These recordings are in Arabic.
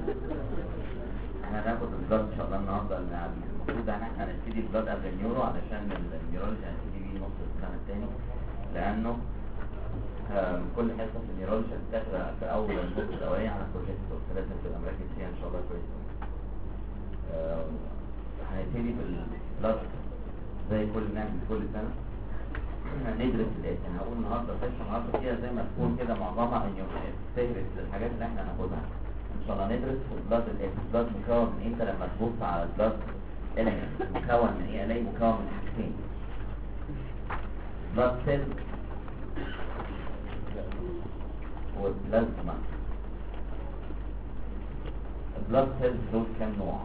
احنا هناخد البلاد ان شاء الله النهارده. المفروض ان احنا هنبتدي البلاد قبل النيورو علشان النيورولوجي هنبتدي بيه نص السنه الثاني، لانه كل حصه في النيورولوجي هتتاخد في اول النص الاولاني على بروجيكتور، فلازم تبقى مركز فيها ان شاء الله كويس. هنبتدي بالبلاد زي نعمل كل سنه. ندرس الاسم. هقول النهارده سيشن النهارده فيها زي ما تكون كده معظمها فهرس للحاجات اللي احنا هناخدها ان شاء الله. ندرس في البلاد الاسم. البلاد مكون من انت لما تبص على البلاد اليمنت مكون من ايه؟ الاقي مكون من حاجتين: بلاد سيل والبلازما. البلاد سيلز دول كام نوع؟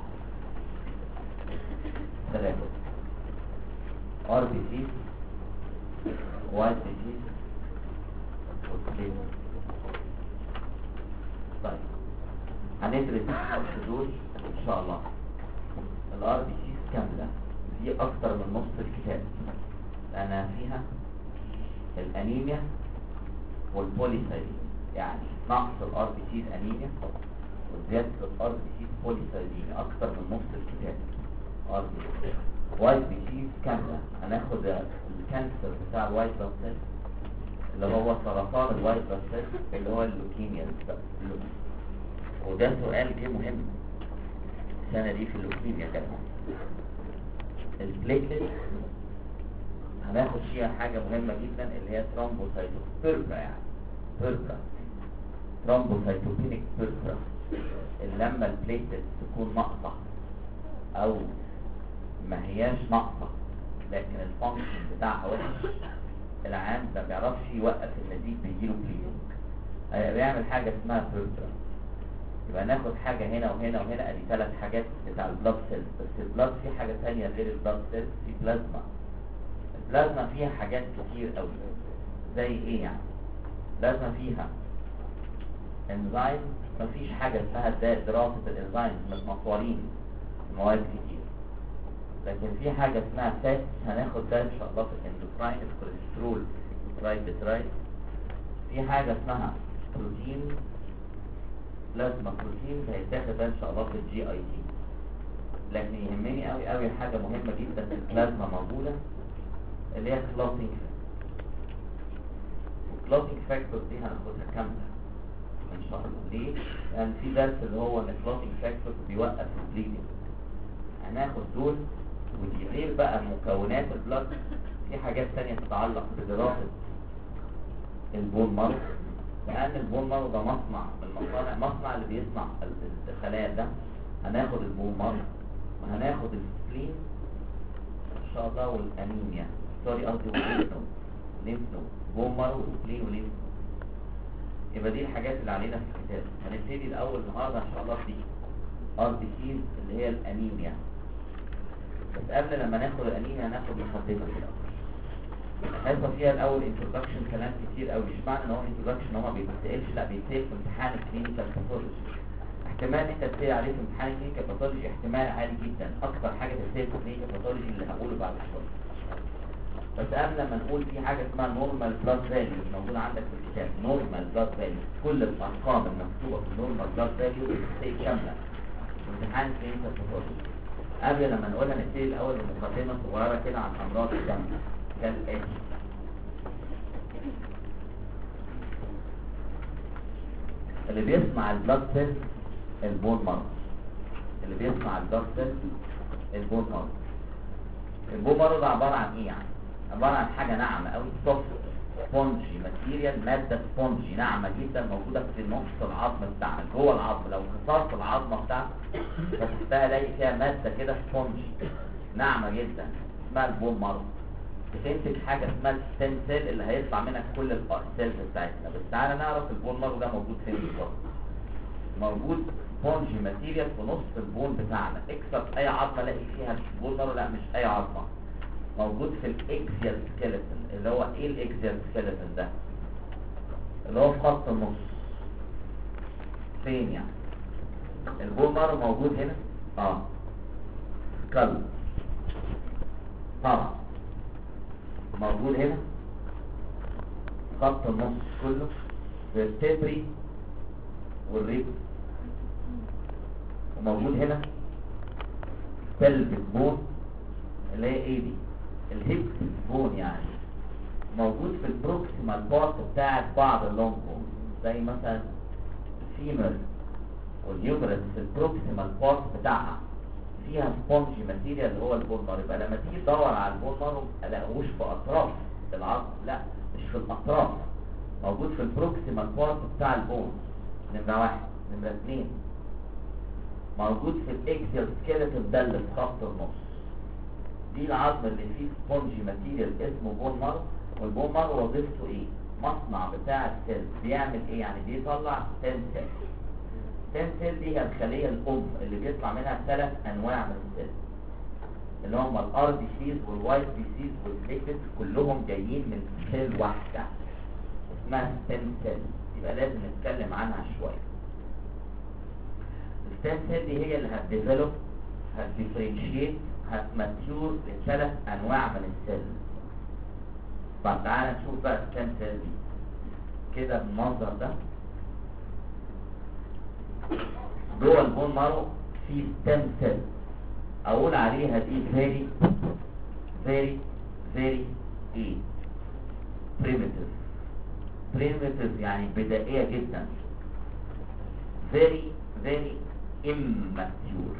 3: ار بي سي، وايت بي سي، والبليزما. طيب هندرس دول ان شاء الله. الار بي سي كامله دي اكتر من نص الكتاب، لان فيها الانيميا والبوليسايدين، يعني نقص الار بي سي انيميا وزياده الار بي سي بوليسايدين اكتر من نص الكتاب. ار بي سي وايت بي سي كامله. هناخد الكانسر بتاع الوايت بلاد سيل اللي هو سرطان الوايت بلاد سيل اللي هو اللوكيميا. وده سؤال جه مهم السنه دي في اللوكيميا كمان. البليتلت هناخد فيها حاجه مهمه جدا اللي هي ترومبوسايتوبيربرا، يعني بيربرا ترومبوسايتوبينيك بيربرا. لما البليتلت تكون ناقصه او ما هياش ناقصه لكن الفانكشن بتاعها وحش، العام ما بيعرفش يوقف النزيف، بيجيله بليدنج، بيعمل حاجه اسمها بيربرا. يبقى ناخد حاجه هنا وهنا وهنا، ادي 3 حاجات بتاع البلاد سيلز. بس البلاد فيه حاجه ثانيه غير البلاد سيلز، في بلازما. البلازما فيها حاجات كتير قوي. زي ايه يعني؟ بلازما فيها انزيم، مفيش حاجه اسمها دراسه الانزيمز، مش مطورين مواد كتير. لكن في حاجه اسمها فات، هناخد ده ان شاء الله في الاندوكراين، الكوليسترول ترايبترايد. في حاجه اسمها بروتين، بلازما بروتين، هيتاخد ده ان شاء الله في الجي اي تي. لكن يهمني قوي قوي حاجه مهمه جدا في البلازما موجوده اللي هي كلوتينج. الكلوتينج فاكتور دي هناخدها كامله ان شاء الله. ليه؟ لان في درس اللي هو ان الكلوتينج فاكتور بيوقف البليدنج، هناخد دول. ودي غير بقى مكونات البلاد، في حاجات ثانيه تتعلق بدراسه البون مارو، لان البون مارو ده مصنع من المصانع اللي بيصنع الخلايا ده. هناخد البون مارو وهناخد السبلين ان شاء الله والانيميا، قصدي والليمف نود، بون مارو وسبلين وليمف نود. يبقى دي الحاجات اللي علينا في الكتاب. هنبتدي الاول النهارده ان شاء الله في ار بي سي اللي هي الانيميا. بس قبل لما ناخد الانيميا هناخد مقدمه كده. هيبقى فيها الاول انتروداكشن، كلام كتير قوي. مش معنى ان هو انتروداكشن هو ما بيتسالش، لا بيتسال في امتحان الكلينيكال باثولوجي. احتمال انت تسال عليه في امتحان الكلينيكال باثولوجي احتمال عالي جدا، اكتر حاجه تسال في الكلينيكال باثولوجي اللي هقوله بعد شويه. بس قبل ما نقول في حاجه اسمها نورمال بلاد فاليو موجوده عندك في الكتاب. نورمال بلاد فاليو كل الارقام المكتوبه في النورمال بلاد فاليو بتسال كامله في امتحان الكلينيكال باثولوجي. قبل لما نقولها نبتدي الاول بمقدمه صغيره كده عن امراض الدم كالاتي. اللي بيصنع البلاد سيل البون مارو، اللي بيصنع البلاد سيل البون مارو. البون مارو ده عباره عن ايه يعني؟ عباره عن حاجه ناعمه قوي، سوفت سبونجي ماتيريال، ماده سبونجي ناعمه جدا موجوده في نص العظم بتاعنا جوه العظم. لو كسرت العظمه بتاعتك فتحتها الاقي فيها ماده كده سبونجي ناعمه جدا اسمها البون مارو. بتنتج حاجه اسمها الستيم سيل اللي هيطلع منها كل السيلز بتاعتنا. بس تعالى نعرف البون مارو ده موجود فين بالظبط. موجود سبونجي ماتيريال في نص البون بتاعنا. اكسر اي عظمه الاقي فيها البون مارو، لا مش اي عظمه. موجود في الاكسيال سكيلتون. اللي هو ايه الاكسيال سكيلتون ده؟ اللي هو في خط النص. فين يعني؟ البون مارو موجود هنا كلب طبعا موجود هنا خط النص كله في التبري والريب وموجود هنا pelvic bone اللي هي ايه دي الهيب بون يعني، موجود في البروكسيمال بارت بتاعت بعض اللونج بون زي مثلا الفيمر واليومرس. في البروكسيمال بارت بتاعها فيها سبونجي ماتيريال اللي هو البون مارو. يبقى لما تيجي تدور على البون مارو الاقوش في اطراف العظم، لا مش في الاطراف، موجود في البروكسيمال بارت بتاع البون. نمرة واحد. نمرة اتنين، موجود في الاكسيال سكيلتون ده اللي في خط النص. دي العظم اللي فيه سبونجي ماتيريال اسمه بون مارو. والبون مارو وظيفته ايه؟ مصنع بتاع السيل. بيعمل ايه يعني؟ بيطلع ستيم سيل. ستيم سيل دي هي الخليه الام اللي بيطلع منها 3 انواع من السيل اللي هم الار بي سيز والوايت بي سيز والبليتلتس، كلهم جايين من سيل واحده اسمها ستيم سيل. يبقى لازم نتكلم عنها شويه. الستيم سيل دي هي اللي هتديفلوب، هتديفرنشيت، هتماتيور لثلاث انواع من السيل. طب تعالى نشوف بقى الستيم سيل دي كده بالمنظر ده. جوه البون مارو في ستيم سيل اقول عليها دي فيري فيري فيري ايه primitive يعني بدائيه جدا. very very immature.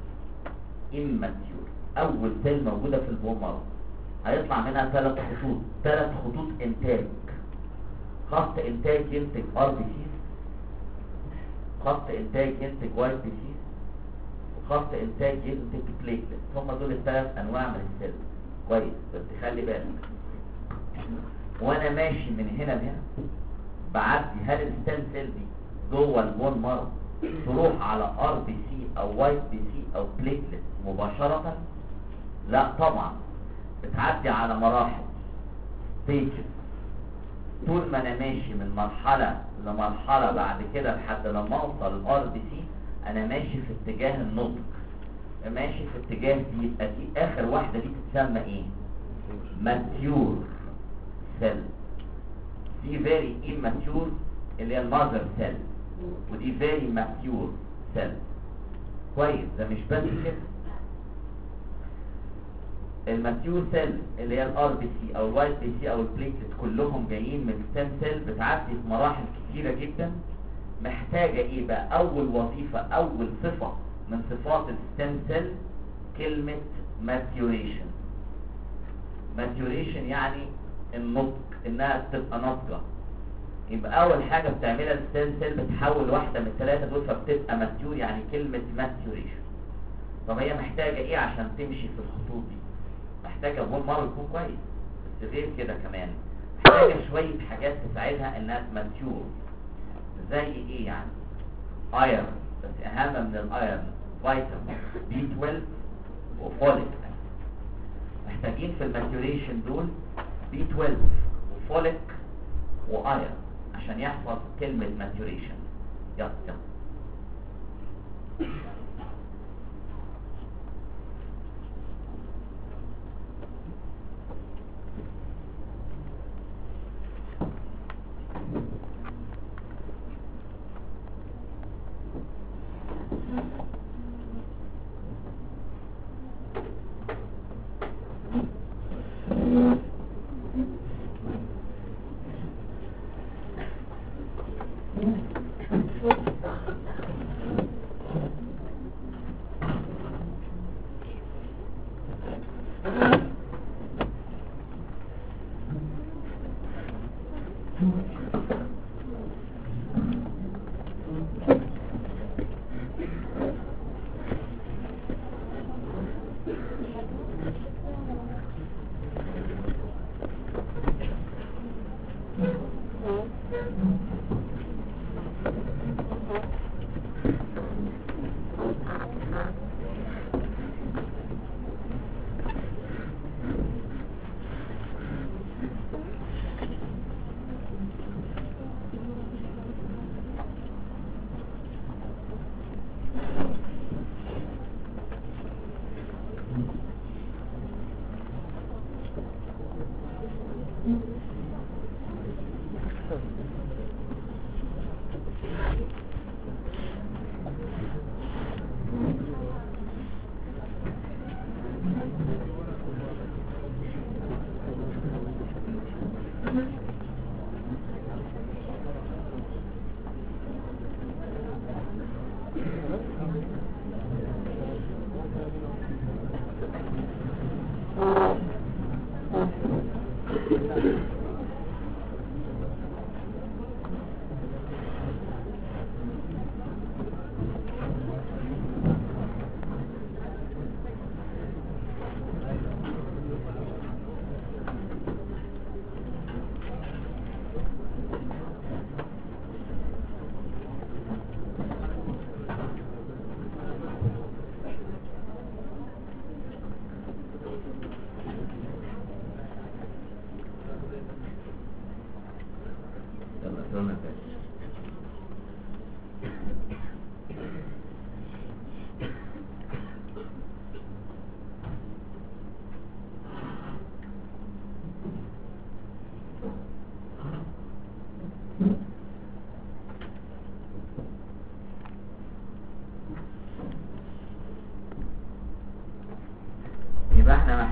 اول سيل موجوده في البون مارو هيطلع منها 3 خطوط، 3 خطوط انتاج. خط انتاج ينتج ار بي سيز، خط انتاج ينتج وايت بي سيز، وخط انتاج ينتج بليتلت. هم دول ال3 انواع من السيل. كويس، بس خلي بالك وانا ماشي من هنا لهنا بعدي، هل الستيم سيل دي جوه البون مارو تروح على ار بي سي او وايت بي سي او بليتلت مباشره؟ لا طبعا، بتعدي على مراحل ستيجز. طول ما انا ماشي من مرحله لمرحله بعد كده لحد لما اوصل الار بي سي انا ماشي في اتجاه النضج، ماشي في اتجاه دي. يبقى دي اخر واحده دي تتسمى ايه؟ ماتيور سيل. دي فيري immature اللي هي الماذر سيل، ودي فيري ماتيور سيل. كويس، ده مش بس كده. الماتيور سيل اللي هي الار بي سي او الوايت بي سي او البليتلت كلهم جايين من ستيم سيل بتعدي في مراحل كتيره جدا. محتاجه ايه بقى؟ اول وظيفه، اول صفه من صفات الستيم سيل كلمه ماتيوريشن. ماتيوريشن يعني النضج، انها تبقى ناضجه. يبقى اول حاجه بتعملها الستيم سيل بتحول واحده من الثلاثه دول فبتبقى ماتيور، يعني كلمه ماتيوريشن. طب هي محتاجه ايه عشان تمشي في الخطوط دي؟ محتاجه بون مارو يكون كويس، بس غير كده كمان محتاجه شويه حاجات تساعدها انها تماتيور. زي ايه يعني؟ ايرون، بس اهم من الايرون فيتامين بي 12 وفوليك. محتاجين في الماتيوريشن دول بي 12 وفوليك وايرون عشان يحصل كلمه ماتيوريشن. يلا يلا.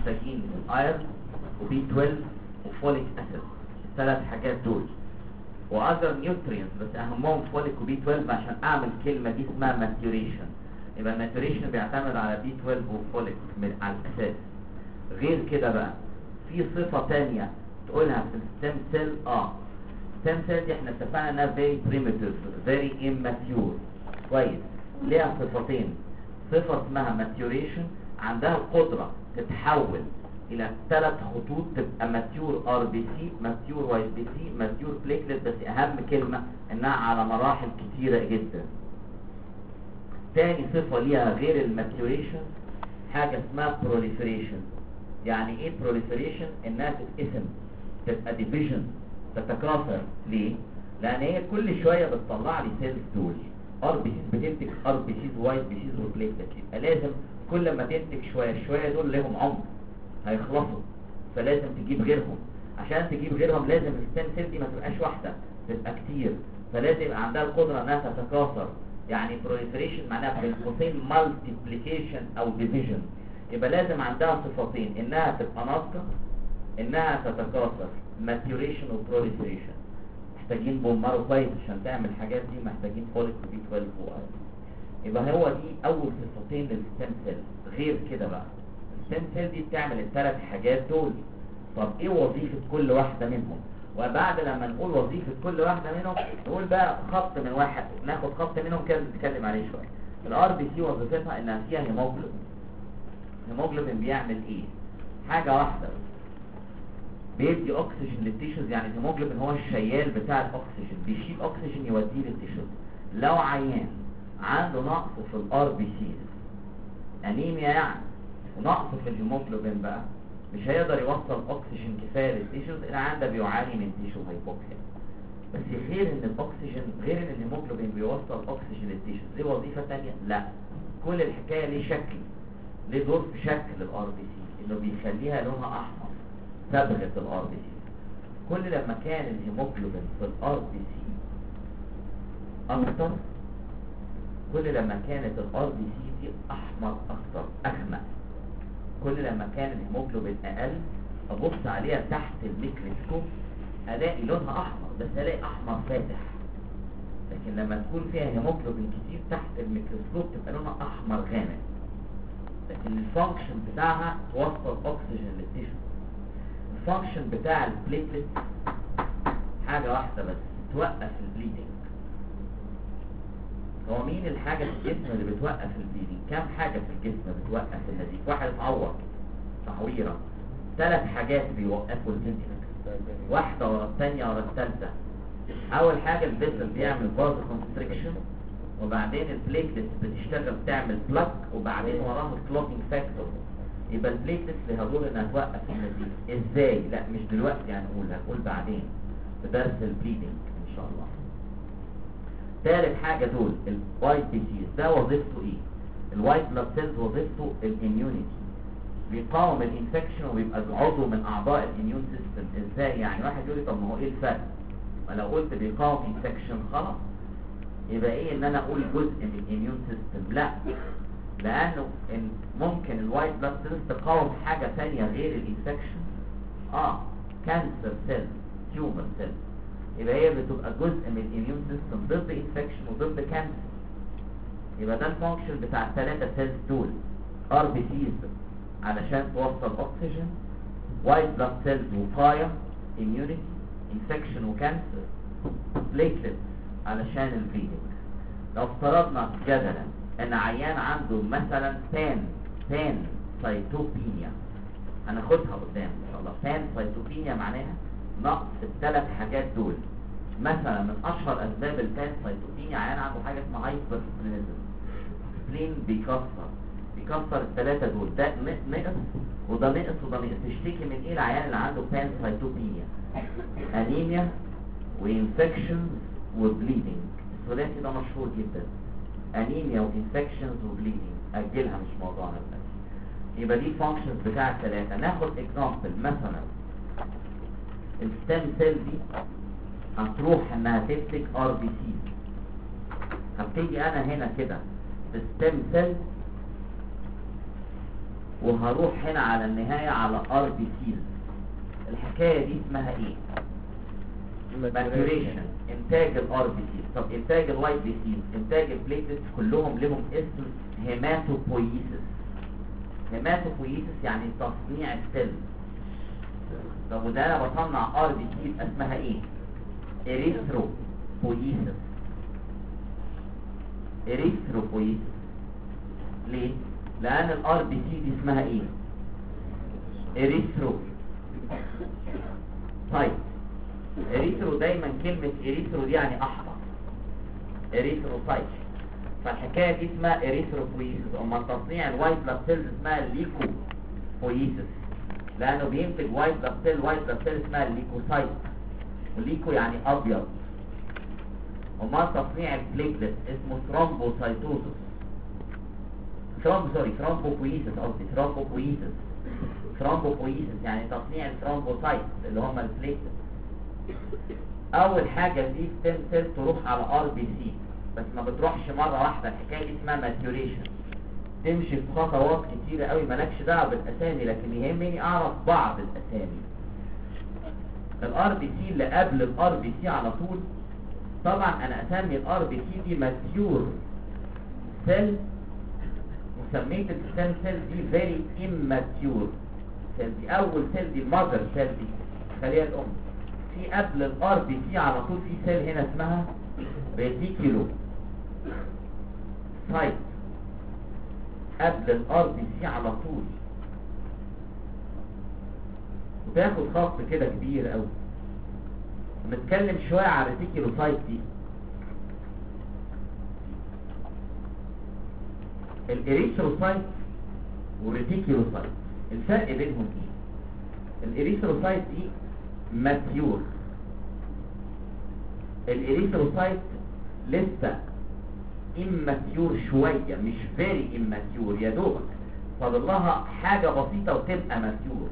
محتاجين ايرون وبي 12 وفوليك اسيد، الثلاث حاجات دول، واذر نيوترينز بس اهمهم فوليك وبي 12 عشان اعمل كلمه دي اسمها ماتيوريشن. يبقى الماتيوريشن بيعتمد على بي 12 وفوليك على الاساس. غير كده بقى في صفه ثانيه تقولها في الستيم سيل. الستيم سيل دي احنا اتفقنا انها فيري بريميتيف فيري اماتيور. كويس، ليها صفتين، صفه اسمها ماتيوريشن عندها القدره تتحول الى 3 خطوط تبقى ماتيور ار بي سي، ماتيور واي بي سي، ماتيور بليتلت، بس اهم كلمه انها على مراحل كتيره جدا. تاني صفه ليها غير الماتيوريشن حاجه اسمها بروليفريشن. يعني ايه بروليفريشن؟ انها تتقسم، تبقى ديفيجن، تتكاثر. ليه؟ لان هي كل شويه بتطلع لي سيلز دول ار بي سيز، بتنتج ار بي سيز واي بي سيز وبليتلت. يبقى لازم كل ما تنتج شويه شويه دول لهم عمر هيخلصوا، فلازم تجيب غيرهم. عشان تجيب غيرهم لازم الستيم سيل دي ما تبقاش واحده، تبقى كتير، فلازم يبقى عندها القدره انها تتكاثر. يعني بروليفريشن معناها بين قوسين مالتيبليكيشن او ديفيجن. يبقى لازم عندها صفتين، انها تبقى ناضجه، انها تتكاثر. ماتيوريشن وبروليفريشن محتاجين بومارو كويس عشان تعمل الحاجات دي، محتاجين فوليك وبي 12 وايرون. يبقى هو دي اول صفتين للستيم سيل. غير كده بقى الستيم سيل دي بتعمل الثلاث حاجات دول. طب ايه وظيفه كل واحده منهم؟ وبعد لما نقول وظيفه كل واحده منهم نقول بقى خط من واحد، ناخد خط منهم كده نتكلم عليه شويه. الار بي سي وظيفتها انها فيها هيموجلوبين. الهيموجلوبين بيعمل ايه؟ حاجه واحده، بيدي اكسجين للتيشوز. يعني الهيموجلوبين هو الشيال بتاع الاكسجين، بيشيل اكسجين يوديه للتيشوز. لو عيان عنده نقص في الار بي سي، انيميا يعني، ونقص في الهيموجلوبين بقى، مش هيقدر يوصل اكسجين كفايه للتيشوز. العيان ده بيعاني من تيشو هايبوكسيا. بس غير ان الاكسجين، غير ان الهيموجلوبين بيوصل اكسجين للتيشوز، ليه وظيفه ثانيه؟ لا، كل الحكايه ليه شكل، ليه دور في شكل الار بي سي، انه بيخليها لونها احمر، صبغه الار بي سي. كل لما كان الهيموجلوبين في الار بي سي اكتر، كل لما كانت الار بي سي دي احمر اكتر، اغمق. كل لما كان الهيموجلوبين اقل، ابص عليها تحت الميكروسكوب الاقي لونها احمر، بس الاقي احمر فاتح. لكن لما تكون فيها هيموجلوبين كتير تحت الميكروسكوب تبقى لونها احمر غامق. لكن الفانكشن بتاعها توصل اكسجين للتيشو. الفانكشن بتاع البليتلت حاجه واحده بس، توقف البليدنج. هو مين الحاجه في الجسم اللي بتوقف البليدنج؟ كام حاجه في الجسم بتوقف النزيف؟ واحد اتعور، تعويره، 3 حاجات بيوقفوا البليدنج، واحده ورا الثانيه ورا الثالثه. اول حاجه الفيسل بيعمل فازو كونستريكشن، وبعدين البليتلت بتشتغل تعمل بلاك، وبعدين وراها الكلوتنج فاكتور. يبقى البليتلت لها دور انها توقف النزيف. ازاي؟ لا مش دلوقتي هنقول بعدين في درس البليدنج ان شاء الله. ثالث حاجه دول الوايت بي سيز، ده وظيفته ايه؟ الوايت بلاد سيلز وظيفته الاميونيتي، بيقاوم الانفكشن وبيبقى عضو من اعضاء الاميون سيستم. ازاي يعني؟ واحد يقول لي طب ما هو ايه الفرق؟ ما لو قلت بيقاوم انفكشن خلاص يبقى ايه ان انا اقول جزء من الاميون سيستم؟ لا، لانه إن ممكن الوايت بلاد سيلز تقاوم حاجه ثانيه غير الانفكشن. كانسر سيل، تيومر سيل. يبقى هي بتبقى جزء من الاميون سيستم ضد انفكشن وضد كانسر. يبقى ده الفانكشن بتاع الثلاثه سيلز دول. ار بي سيز علشان توصل اكسجين، وايت بلاد سيلز وقايه اميونيتي، انفكشن وكانسر، بليتلت علشان البليدنج. لو افترضنا جدلا ان عيان عنده مثلا بان سايتوبينيا، هناخدها قدام ان شاء الله. بان سايتوبينيا معناها نقص الثلاث حاجات دول. مثلا من اشهر اسباب البان سايتوبينيا عيان عنده حاجه اسمها هايبرسبلينيزم، سبلين بيكسر الثلاثه دول، ده نقص وده نقص وده نقص. تشتكي من ايه العيان اللي عنده بان سايتوبينيا؟ انيميا وانفكشنز وبليدنج. الثلاثي ده مشهور جدا، انيميا وانفكشنز وبليدنج. اجلها مش موضوعنا دلوقتي. يبقى دي فانكشنز بتاع الثلاثه. ناخد اكزامبل، مثلا الستيم سيل دي هتروح انها تمسك ار بي سي. هبتدي انا هنا كده بالستيم سيل وهروح هنا على النهاية على ار بي سيز. الحكاية دي اسمها ايه؟ ماتوريشن، انتاج الار بي سيز. طب انتاج الواي بي سيز، انتاج البليتلتس، كلهم لهم اسم هيماتوبويسيس. هيماتوبويسيس يعني تصنيع السيل. طب وده انا بصنع ار بي سيز اسمها ايه؟ اريثروبويسيس. اريثروبويسيس ليه؟ لان الار بي سي دي اسمها ايه؟ اريثرو. طيب اريثرو، دايما كلمة اريثرو دي يعني احمر، اريثروسايت. فالحكاية دي اسمها اريثروبويسيس. اما تصنيع الوايت بلاد سيلز اسمها ليكوبويسيس، لانه بينتج وايت بلاد سيل. وايت بلاد سيل اسمها الليكوسايت، والليكو يعني ابيض. اما تصنيع البليتلت اسمه ثرومبوسايتوسيس. ثرومبوبويسيس قصدي، ثرومبوبويسيس. ثرومبوبويسيس يعني تصنيع الثرومبوسايت اللي هم البليتلت. اول حاجة دي ستيم سيل تروح على ار بي سي، بس ما بتروحش مرة واحدة. الحكاية دي اسمها ماتيوريشن، تمشي في خطوات كتيرة قوي. مالكش دعوة بالاسامي، لكن يهمني اعرف بعض الاسامي. الار بي سي اللي قبل الار بي سي على طول، طبعا انا اسمي الار بي سي دي ماتيور سيل، وسميت الستيم سيل دي فيري اماتيور سيل. دي اول سيل، دي المذر سيل، دي خليها الام. في قبل الار بي سي على طول في سيل هنا اسمها ريتيكولو سايت. قبل الار بي سي على طول، وتاخد خط كده كبير قوي. ونتكلم شويه على الريتيكولو سايت دي. الاريثروسايت والريتيكولوسايت الفرق بينهم ايه؟ الاريثروسايت دي ماتيور، الاريثروسايت لسه اماتيور شويه، مش فيري اماتيور، يا دوبك فاضل لها حاجه بسيطه وتبقى ماتيور.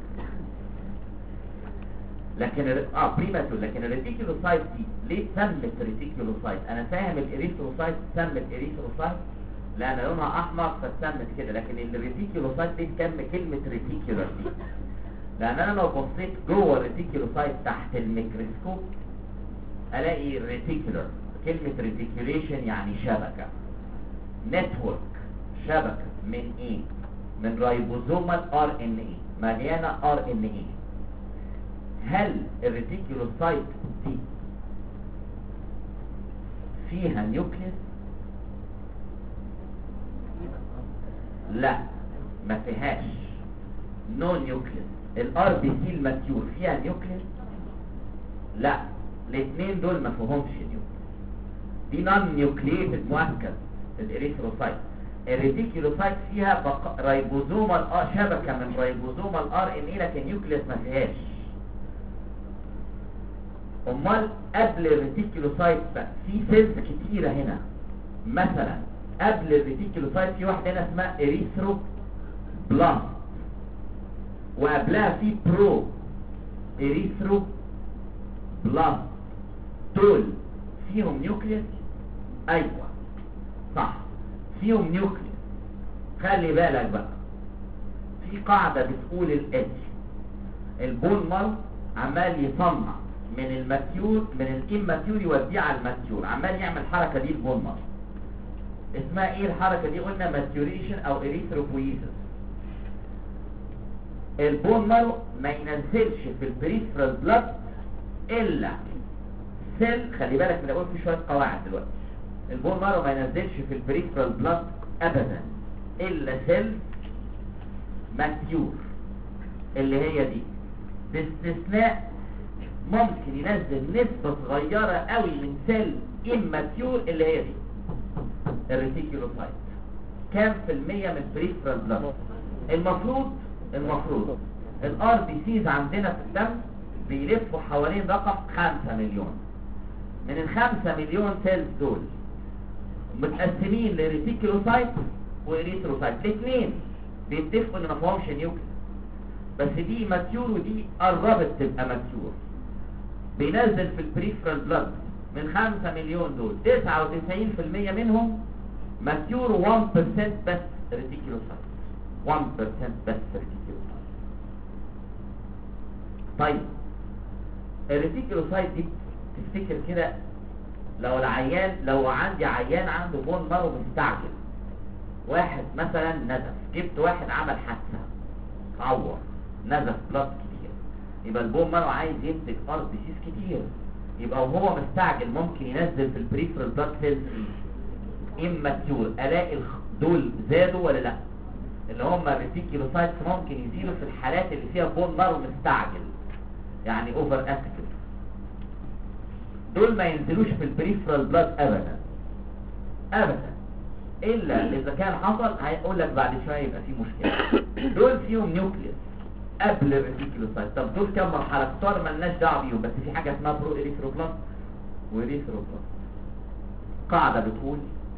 لكن بريماتور. لكن الريتيكولوسايت دي ليه سمت ريتيكولوسايت؟ انا فاهم الاريثروسايت سمت اريثروسايت لان لونها احمر فاتسمت كده، لكن الريتيكولوسايت ليه تم كلمه ريتيكولار دي؟ لان انا لو بصيت جوه الريتيكولوسايت تحت الميكروسكوب الاقي ريتيكولار. كلمه ريتيكوليشن يعني شبكه، نتورك، شبكه من ايه؟ من رايبوزومال ار ان اي، مليانه ار ان اي. هل الريتيكولوسايت دي فيها نيوكليس؟ لا، ما فيهاش، نو نيوكليس. الار بي سي الماتيور فيها نيوكليس؟ لا، الاثنين دول ما فيهمش نيوكليس. دي نون نيوكليتد مؤكد الاريثروسايت. الريتيكولوسايت فيها رايبوزومال شبكه من رايبوزومال ار ان اي، لكن نيوكليس ما فيهاش. امال قبل الريتيكولوسايت في سيلز كتيره هنا. مثلا قبل الريتيكولوسايت في واحده هنا اسمها اريثروبلاست، وقبلها في برو اريثروبلاست. دول فيهم نيوكليس؟ ايوه صح، فيهم نيوكليس. خلي بالك بقى، في قاعده بتقول الاتي: البون مارو عمال يصنع من الماتيور، من الاماتيور يوديه على الماتيور، عمال يعمل الحركه دي. البون مارو اسمها ايه الحركه دي؟ قلنا ماتيوريشن او اريثروبويسيس. البون مارو ما ينزلش في البريفرال بلاد الا سيل. خلي بالك من اقول في شويه قواعد دلوقتي. البون مارو ما ينزلش في البريفرال بلاد ابدا الا سيل ماتيور، اللي هي دي. باستثناء ممكن ينزل نسبه صغيره قوي من سيل اماتيور اللي هي دي الريتيكولوسايت. كام في المية من بريفرال بلاد؟ المفروض الار بي سيز عندنا في الدم بيلفوا حوالين رقم 5 مليون. من ال5 مليون سيلز دول متقسمين لريتيكولوسايت واريثروسايت. الاثنين بيتفقوا ان ما فيهمش نيوكليس، بس دي ماتيور ودي قربت تبقى ماتيور. بينزل في البريفرال بلاد من 5 مليون دول 99% منهم ماتيور، و1% بس ريتيكولوسايت. 1% بس ريتيكولوسايت. طيب الريتيكولوسايت دي تفتكر كده لو عندي عيان عنده بون مارو مستعجل، واحد مثلا نزف، جبت واحد عمل حادثه اتعور نزف بلاد كتير، يبقى البون مارو عايز ينتج ار بي سيز كتير، يبقى وهو مستعجل ممكن ينزل في البريفرال بلاد سيلز اماتيور. الاقي دول زادوا ولا لا؟ اللي هم الريتيكولوسايتس ممكن يزيدوا في الحالات اللي فيها بون مارو مستعجل، يعني اوفر اكتف. دول ما ينزلوش في البريفرال بلاد ابدا ابدا، الا اذا كان حصل هيقول لك بعد شويه يبقى في مشكله. دول فيهم نيوكليوس قبل الريتيكولوسايت. طب دول كام مرحله؟ اختار مالناش دعوه بيهم، بس في حاجه اسمها برو اريثروبلاست واريثروبلاست. قاعده بتقول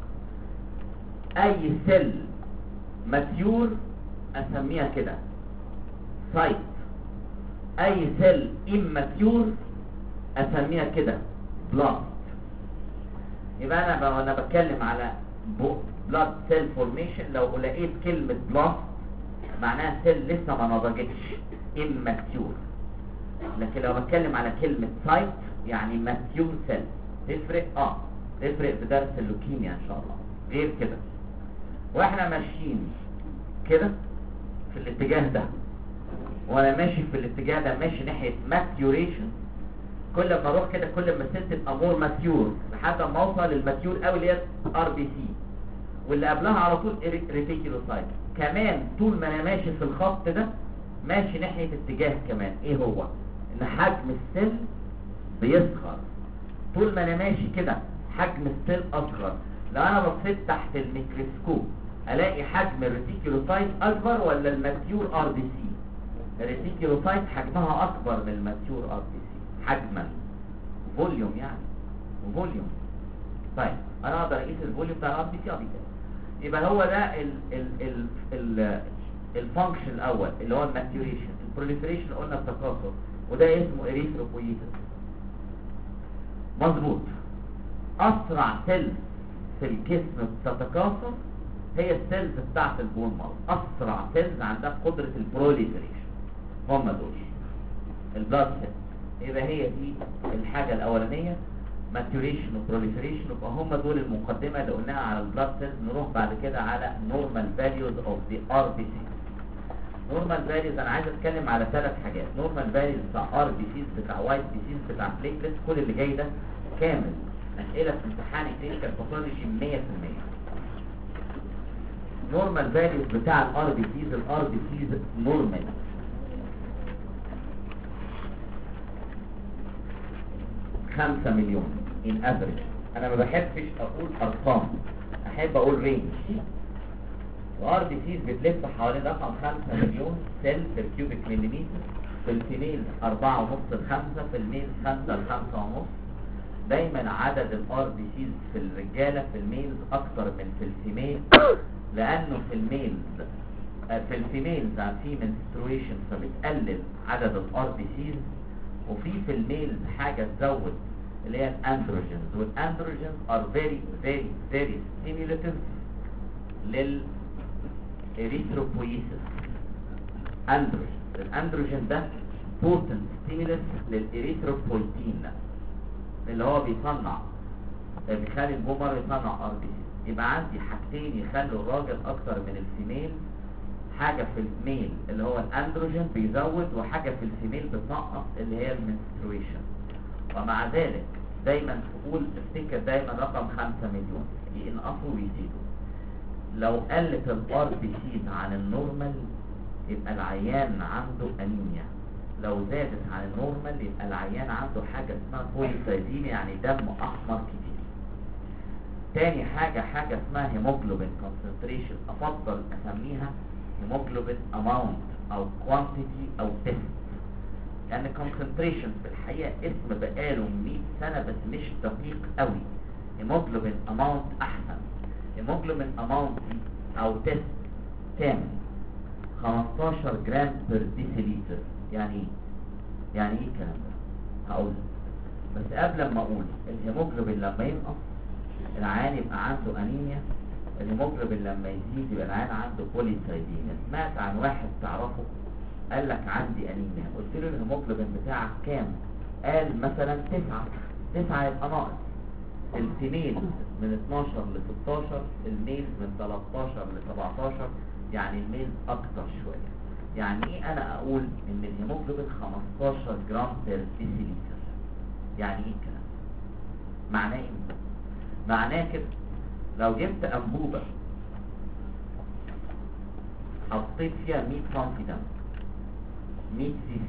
اي سيل ماتيور اسميها كده سايت، اي سيل اماتيور اسميها كده بلاست. يبقى انا بتكلم على بلاد سيل فورميشن، لو لقيت كلمه بلاست معناها سيل لسه ما نضجتش اماتيور، لكن لو بتكلم على كلمه سايت يعني ماتيور سيل. تفرق تفرق في درس اللوكيميا ان شاء الله. غير كده واحنا ماشيين كده في الاتجاه ده، وانا ماشي في الاتجاه ده ماشي ناحيه ماتيوريشن، كل ما اروح كده كل ما السيل تبقى مور ماتيور لحد ما اوصل للماتيور قوي اللي هي ار بي سي، واللي قبلها على طول ريتيكولوسايت. كمان طول ما انا ماشي في الخط ده ماشي ناحيه اتجاه كمان، ايه هو؟ ان حجم السيل بيصغر. طول ما انا ماشي كده حجم السيل اصغر. لو انا بصيت تحت الميكروسكوب الاقي حجم الريتيكولوسايت اكبر ولا الماتيور ار بي سي؟ الريتيكولوسايت حجمها اكبر من الماتيور ار بي سي حجما، فوليوم يعني فوليوم. طيب انا اقدر اقيس الفوليوم بتاع الار بي سي يبقى هو ده الفانكشن الاول اللي هو الماتيوريشن. البروليفريشن قلنا التكاثر، وده اسمه اريثروبويتس. مظبوط. اسرع سيل في الجسم بتتكاثر هي السيلز بتاعت البون مارو. اسرع سيلز عندها قدره البروليفريشن هم دول البلاد سيلز. يبقى هي دي الحاجه الاولانيه، ماتيوريشن وبروليفريشن، يبقى هم دول المقدمه اللي قلناها على البلاد سيلز. نروح بعد كده على نورمال فاليوز اوف ذا ار بي سي. نورمال فاليوز انا عايز اتكلم على 3 حاجات. نورمال فاليوز بتاع ار بي سيز، بتاع وايت بي سيز، بتاع بليتلتس. كل اللي جاي ده كامل اسئله في امتحان كلينيكال باثولوجي 100%. نورمال فاليوز بتاع الار بي سيز. الار بي سيز نورمال 5 مليون ان افريج. انا ما بحبش اقول ارقام، احب اقول رينج. الار بي سيز بتلف حوالين رقم 5 مليون سيل في الكيوبيك مليمتر. في الفيميل 4.5 ل 5، في الميل 5 ل 5.5. دايما عدد الار بي سيز في الرجاله في الميلز اكتر من في الفيميل، لانه في الميلز في الفيميلز في منسترويشن فبتقلل عدد الار بي سيز، وفي الميلز حاجه تزود اللي هي الاندروجينز، والاندروجينز ار فيري فيري فيري ستيموليتيف للاريثروبويسيس. الاندروجين ده بوتنت ستيمولس للاريثروبويتين اللي هو بيخلي البومر يصنع ار بي سي. يبقى عندي حاجتين يخلوا الراجل اكتر من الفيميل، حاجة في الميل اللي هو الاندروجين بيزود، وحاجة في الفيميل بتنقص اللي هي المنسترويشن. ومع ذلك دايما تقول افتكر دايما رقم 5 مليون ينقصوا ويزيدوا. لو قلت الار بي سي عن النورمال يبقى العيان عنده انيميا. لو زادت عن النورمال يبقى العيان عنده حاجة اسمها بوليسايديميا، يعني دم احمر كتير. تاني حاجة اسمها هيموجلوبين كونسنتريشن. افضل اسميها هيموجلوبين اماونت او كوانتيتي او تيست، لان كونسنتريشن في الحقيقة اسم بقاله 100 سنة بس مش دقيق قوي. هيموجلوبين اماونت احسن. هيموجلوبين اماونت او تيست كام؟ 15 جرام بر ديسيليتر. يعني ايه الكلام ده؟ هقول بس قبل ما اقول الهيموجلوبين لما ينقص العيان يبقى عنده انيميا الهيموجلوبين لما يزيد يبقى العيان عنده بوليسايديميا. سمعت عن واحد تعرفه قال لك عندي انيميا، قلت له الهيموجلوبين بتاعك كام؟ قال مثلا 9 يبقى ناقص. الفيميل من 12 ل 16، الميل من 13 ل 17، يعني الميل اكتر شويه. يعني ايه انا اقول ان الهيموجلوبين 15 جرام بير ديسيليتر؟ يعني ايه الكلام؟ معناه ايه؟ معناه كده لو جبت انبوبه حطيت فيها 100 سم دم، 100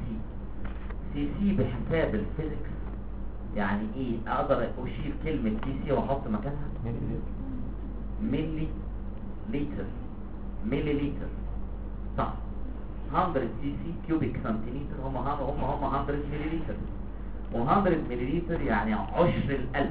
سي سي بحساب الفيزيكس، يعني ايه اقدر اشيل كلمه سي واحط مكانها ملي لتر. ملي لتر صح. 100 سي كيوبيك سنتيمتر هم 100 ملي لتر، و100 ملي لتر يعني عشر الالف،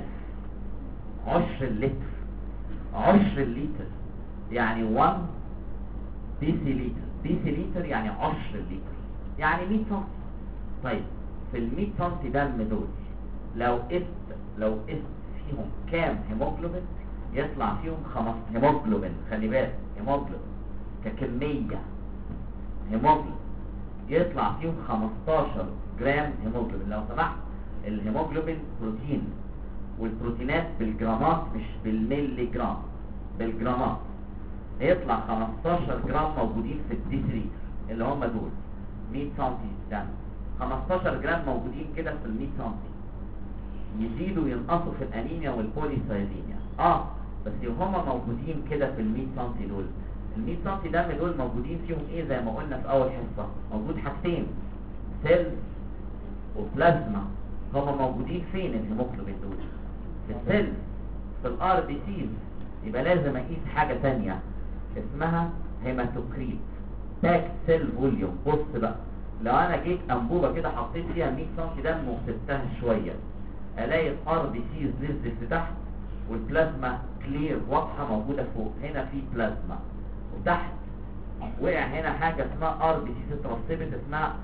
عشر اللتر، عشر اللتر يعني 1 ديسيليتر. ديسيليتر يعني عشر اللتر، يعني 100 سم. طيب في ال 100 سم دم دول لو قست فيهم كام هيموجلوبين يطلع فيهم 5 هيموجلوبين. خلي بالك هيموجلوبين ككمية هيموجلوبين يطلع فيهم 15 جرام هيموجلوبين. لو سمحت الهيموجلوبين بروتين، والبروتينات بالجرامات مش بالملي جرام، بالجرامات. يطلع 15 جرام موجودين في الديسيليتر اللي هم دول 100 سم دم. 15 جرام موجودين كده في ال 100 سم، يزيدوا ينقصوا في الانيميا والبوليسايديميا. بس هما موجودين كده في ال 100 سم دول. ال 100 سم دم دول موجودين فيهم ايه؟ زي ما قلنا في اول حصه، موجود حاجتين، سيلز وبلازما. هما موجودين فين الهيموجلوبين دول؟ في السيلز، في الار بي سيز. يبقى لازم اقيس حاجه ثانيه اسمها هيماتوكريت، باك سيل فوليوم. بص بقى، لو انا جيت انبوبه كده حطيت فيها 100 سم دم وسبتها شويه، الاقي الار بي سيز نزلت لتحت والبلازما كلير واضحه موجوده فوق. هنا في بلازما، وتحت وقع هنا حاجه اسمها ار بي سيز اترسبت اسمها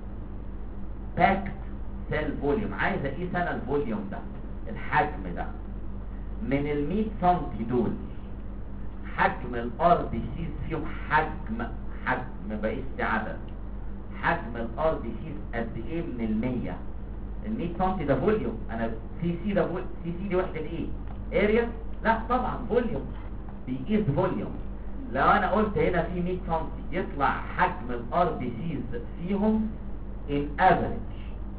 باك سيل فوليوم. عايز اقيس انا الفوليوم ده، الحجم ده من ال 100 سم دول. حجم الار بي سيز فيهم حجم بقيس عدد حجم الار بي سيز قد ايه من ال 100. ال 100 سم ده فوليوم. انا سي ده سي دي وحده ايه؟ اريا؟ لا طبعا فوليوم، بيقيس فوليوم. لو انا قلت هنا في 100 سم يطلع حجم الار بي سيز فيهم ان افريج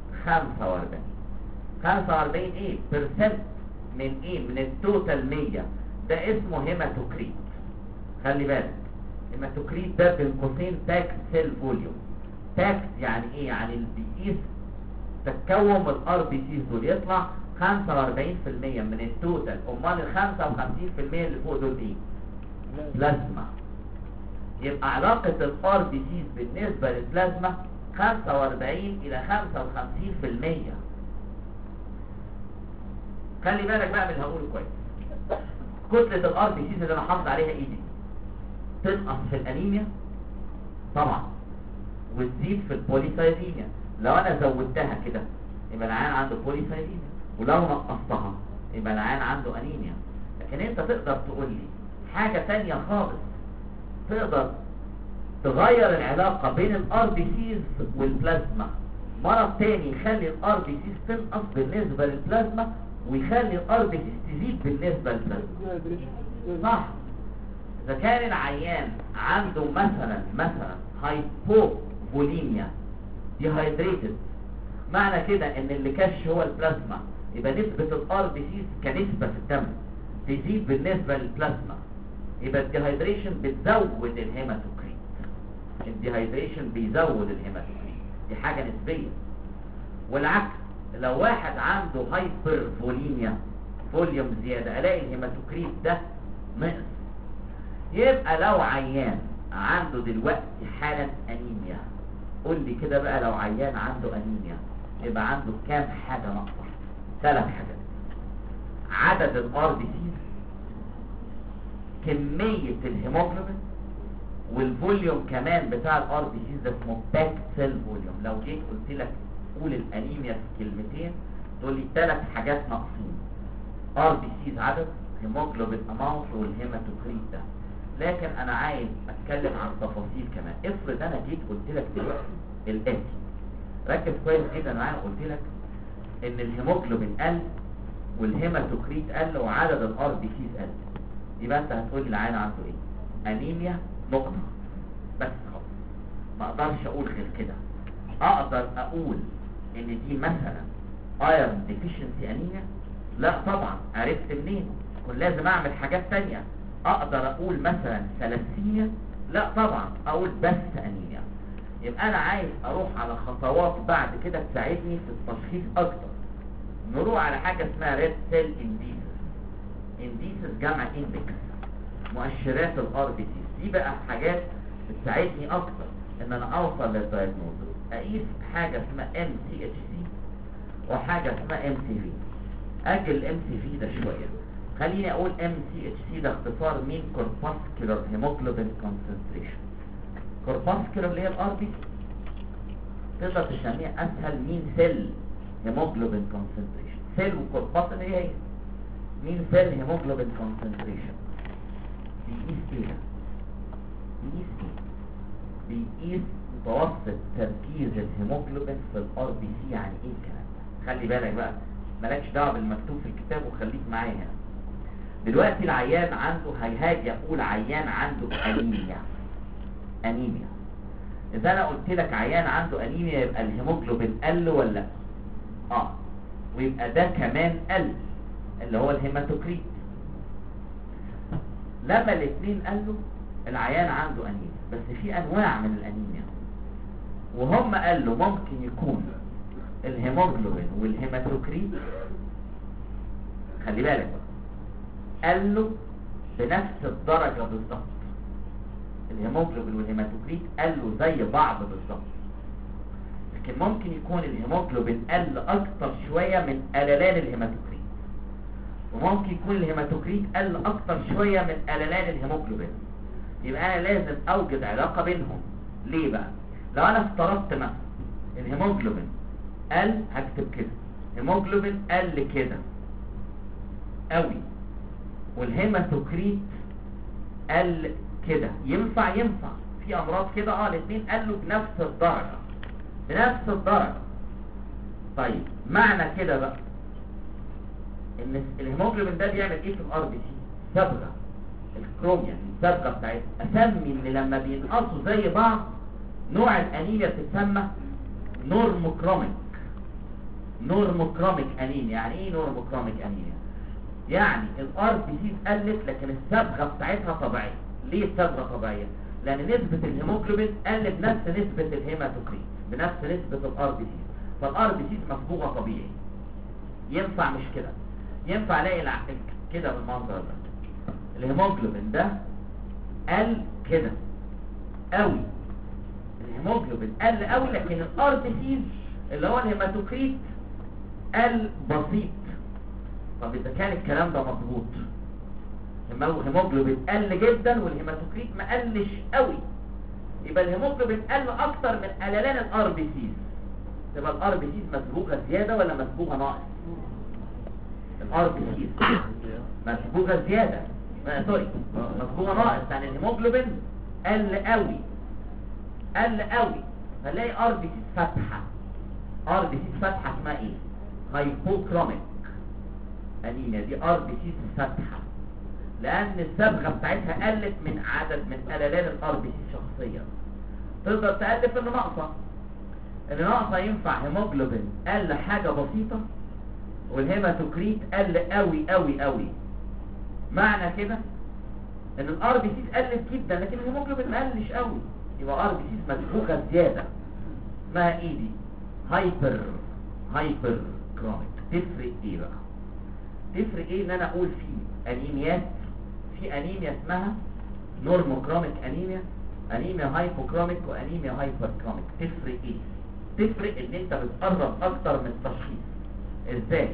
45 ايه برسنت من ايه؟ من التوتال 100. ده اسمه هيماتوكريت. خلي بالك هيماتوكريت ده بين قوسين باك سيل فوليوم. باك يعني ايه؟ يعني اللي بيقيس تكون الار بي سيز دول يطلع 45% من التوتال. امال ال 55% اللي فوق دول ايه؟ بلازما. يبقى علاقة الار بي سيز بالنسبة للبلازما 45 الى 55%. خلي بالك بقى من اللي هقوله كويس. كتلة الار بي سيز اللي انا حاطط عليها ايدي تنقص في الانيميا طبعا، وتزيد في البوليسايديميا. لو انا زودتها كده يبقى العيان عنده بوليسايديميا، ولو نقصتها يبقى العيان عنده انيميا. لكن انت تقدر تقول لي حاجة تانية خالص تقدر تغير العلاقة بين الار بي سيز والبلازما. مرض تاني يخلي الار بي سيز تنقص بالنسبة للبلازما ويخلي الار بي سيز تزيد بالنسبة للبلازما. صح. اذا كان العيان عنده مثلا هايبوفوليميا، ديهايدريتد، معنى كده ان اللي كش هو البلازما، يبقى نسبة الار بي سيز كنسبة في الدم تزيد بالنسبة للبلازما. يبقى الديهايدريشن بتزود الهيماتوكريت. الديهايدريشن بيزود الهيماتوكريت، دي حاجة نسبية. والعكس، لو واحد عنده هايبرفوليميا، فوليوم زيادة، الاقي الهيماتوكريت ده نقص. يبقى لو عيان عنده دلوقتي حالة انيميا، قول لي كده بقى، لو عيان عنده انيميا يبقى عنده كام حاجة ناقصة؟ 3 حاجات: عدد الار بي سيز، كمية الهيموجلوبين، والفوليوم كمان بتاع الار بي سيز. ده اسمه باك سيل فوليوم. لو جيت قلت لك قول الانيميا في كلمتين، تقول لي 3 حاجات ناقصين: ار بي سيز عدد، هيموجلوبين اماونت والهيماتوكريت ده، لكن انا عايز اتكلم عن تفاصيل كمان. افرض انا جيت قلت لك دلوقتي الاتي، ركز كويس جدا معايا، قلت لك ان الهيموجلوبين قل والهيماتوكريت قل وعدد الار بي سيز قل، يبقى انت هتقول لي العيان عنده ايه؟ انيميا نقطه بس خلاص. ما اقدرش اقول غير كده. اقدر اقول ان دي مثلا ايرون ديفيشنسي انيميا؟ لا طبعا. عرفت منين؟ كنت لازم اعمل حاجات تانية. اقدر اقول مثلا ثلاثيميا؟ لا طبعا. اقول بس انيميا. يبقى انا عايز اروح على خطوات بعد كده تساعدني في التشخيص اكتر. نروح على حاجه اسمها ريد سيل انديسز. انديسز جمع اندكس، مؤشرات الار بي سي. دي بقى حاجات بتساعدني اكتر ان انا اوصل للدايجنوز. اقيس حاجه اسمها ام سي اتش سي وحاجه اسمها ام سي في. اجل الام سي في ده شويه، خليني اقول ام سي اتش سي ده اختصار مين؟ كورباسكولار هيموجلوبين كونسنتريشن. كورباسكولار اللي هي الار بي سي، تقدر تسميها اسهل مين سيل هيموجلوبين كونسنتريشن. سيل وكورباسكولار هي مين سيل هيموجلوبين كونسنتريشن. بيقيس ايه ده؟ بيقيس ايه؟ بيقيس متوسط تركيز الهيموجلوبين في الار بي سي. يعني ايه الكلام ده؟ خلي بالك بقى، مالكش دعوه بالمكتوب في الكتاب وخليك معايا هنا. دلوقتي العيان عنده، هاجي اقول عيان عنده انيميا. انيميا، اذا انا قلت لك عيان عنده انيميا يبقى الهيموجلوبين قل ولا لا؟ ويبقى ده كمان قل اللي هو الهيماتوكريت. لما الاثنين قالوا العيان عنده انيميا، بس في انواع من الانيميا وهم قالوا ممكن يكون الهيموجلوبين والهيماتوكريت، خلي بالك بقى، قالوا بنفس الدرجة بالظبط. الهيموجلوبين والهيماتوكريت قالوا زي بعض بالظبط، لكن ممكن يكون الهيموجلوبين قل اكتر شوية من قللان الهيماتوكريت، وممكن يكون الهيماتوكريت قل اكتر شوية من قللان الهيموجلوبين. يبقى انا لازم اوجد علاقة بينهم. ليه بقى؟ لو انا افترضت مثلا الهيموجلوبين قل، هكتب كده هيموجلوبين قل كده قوي والهيماتوكريت قل كده، ينفع؟ ينفع. في امراض كده الاثنين قلوا بنفس الدرجة، بنفس الدرجة. طيب معنى كده بقى ان الهيموجلوبين ده بيعمل ايه في الار بي سي؟ صبغه الكروميوم، الصبغه بتاعتها. اسمي ان لما بينقصوا زي بعض نوع الانيميا بتسمى نورموكروميك. نورموكروميك انيميا. يعني ايه نورموكروميك انيميا؟ يعني الار بي سي قلت لكن الصبغه بتاعتها طبيعيه. ليه الصبغه طبيعيه؟ لان نسبه الهيموجلوبين قل بنفس نسبه الهيماتوكريت، بنفس نسبه الار بي سي، فالار بي سي مصبوغه طبيعي. ينفع مش كده؟ ينفع الاقي كده بالمنظر ده الهيموجلوبين ده قل كده قوي، الهيموجلوبين قل قوي، لكن الار بي سي اللي هو الهيماتوكريت قل بسيط. طب اذا كان الكلام ده مظبوط، لما الهيموجلوبين قل جدا والهيماتوكريت ما قلش قوي، يبقى الهيموجلوبين قل اكتر من قللان الار بي سي. تبقى الار بي سي مسبوغه زياده ولا مسبوغه ناقص؟ الار بي سي مسبوغه زياده، سوري مسبوغه ناقص. يعني الهيموجلوبين قل قوي، قل قوي، فنلاقي ار بي سي فاتحه. ار بي سي فاتحه اسمها ايه؟ هايبوكروميك انيميا. دي ار بي سي فاتحه لان الصبغه بتاعتها قلت من عدد من قللان الار بي سي شخصيا. تقدر تالف اللي ناقصه. اللي ناقصه ينفع هيموجلوبين قل حاجه بسيطه والهيماتوكريت قل قوي قوي قوي. معنى كده ان الار بي سي قلت جدا لكن الهيموجلوبين ما قلش قوي، يبقى ار بي سي مسبوغه زياده. اسمها ايه دي؟ هايبر كروميك. تفرق ايه بقى؟ تفرق ايه ان انا اقول في انيميات، في انيميا اسمها نورموكروميك انيميا، انيميا هايبوكروميك، وانيميا هايبر كروميك. تفرق ايه؟ تفرق ان انت بتقرب اكتر من التشخيص. ازاي؟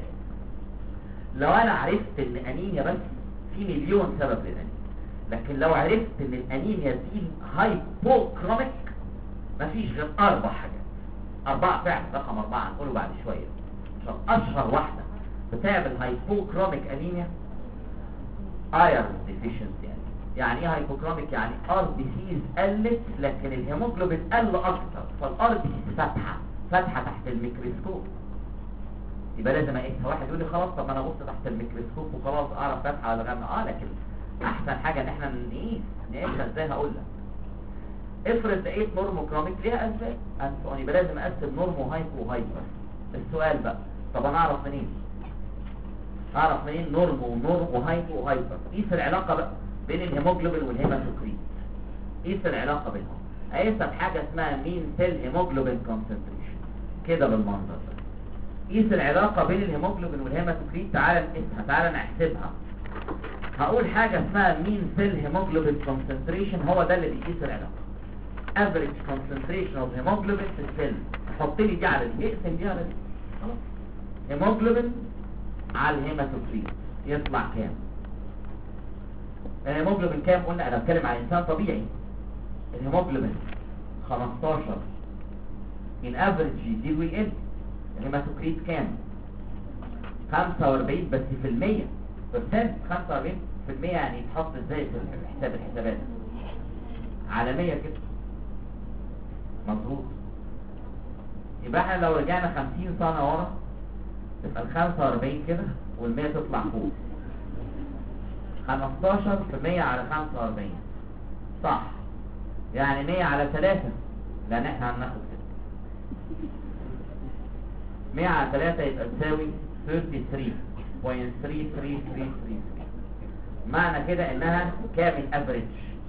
لو انا عرفت ان انيميا بس، في مليون سبب للانيميا، لكن لو عرفت ان الانيميا دي هايبوكروميك مفيش غير 4 حاجات. 4 فعلا، رقم 4 هنقوله بعد شويه. عشان اشهر واحده بتعمل هايبوكروميك انيميا ايرون ديفيشنسي. يعني ايه هايبوكروميك؟ يعني ار بي سيز قلت لكن الهيموجلوبين قل اكتر، فالار بي سيز فاتحه تحت الميكروسكوب، يبقى لازم اقيسها. واحد يقول لي خلاص طب ما انا ابص تحت الميكروسكوب وخلاص اعرف فاتحه ولا غامقه. لكن احسن حاجه ان احنا نقيسها. ازاي؟ هقول لك. افرض لقيت نورموكروميك ليها اسباب انسوني، يبقى لازم اقسم نورمو هايبو وهايبر. السؤال بقى، طب انا اعرف منين؟ نورمو وهايبو وهايبر. قيس العلاقه بقى بين الهيموجلوبين والهيماتوكريت. قيس العلاقه بينهم. قيسها بحاجه اسمها مين سيل هيموجلوبين كونسنتريشن كده بالمنظر ده. قيس العلاقه بين الهيموجلوبين والهيماتوكريت. تعالى نقيسها، تعالى نحسبها. هقول حاجه اسمها مين سيل هيموجلوبين كونسنتريشن، هو ده اللي بيقيس العلاقه. average concentration of hemoglobin في السيل. حط لي دي على دي، اقسم دي على دي، خلاص. هيموجلوبين على الهيماتوكريت يطلع كام؟ الهيموجلوبين كام؟ قلنا انا بتكلم عن انسان طبيعي. الهيموجلوبين 15 in average يزيد ويقل. الهيماتوكريت كام؟ 45 بس في المية percent. 45% يعني يتحط ازاي في الحسابات؟ على 100 كده، مظبوط. يبقى احنا لو رجعنا 50 سنة ورا تبقى ال 45 كده وال100 تطلع فوق. 15% على 45 صح، يعني 100 على 3، لان احنا هناخد كده 100 على 3 يبقى تساوي 33.3333. معنى كده انها كام الافريج؟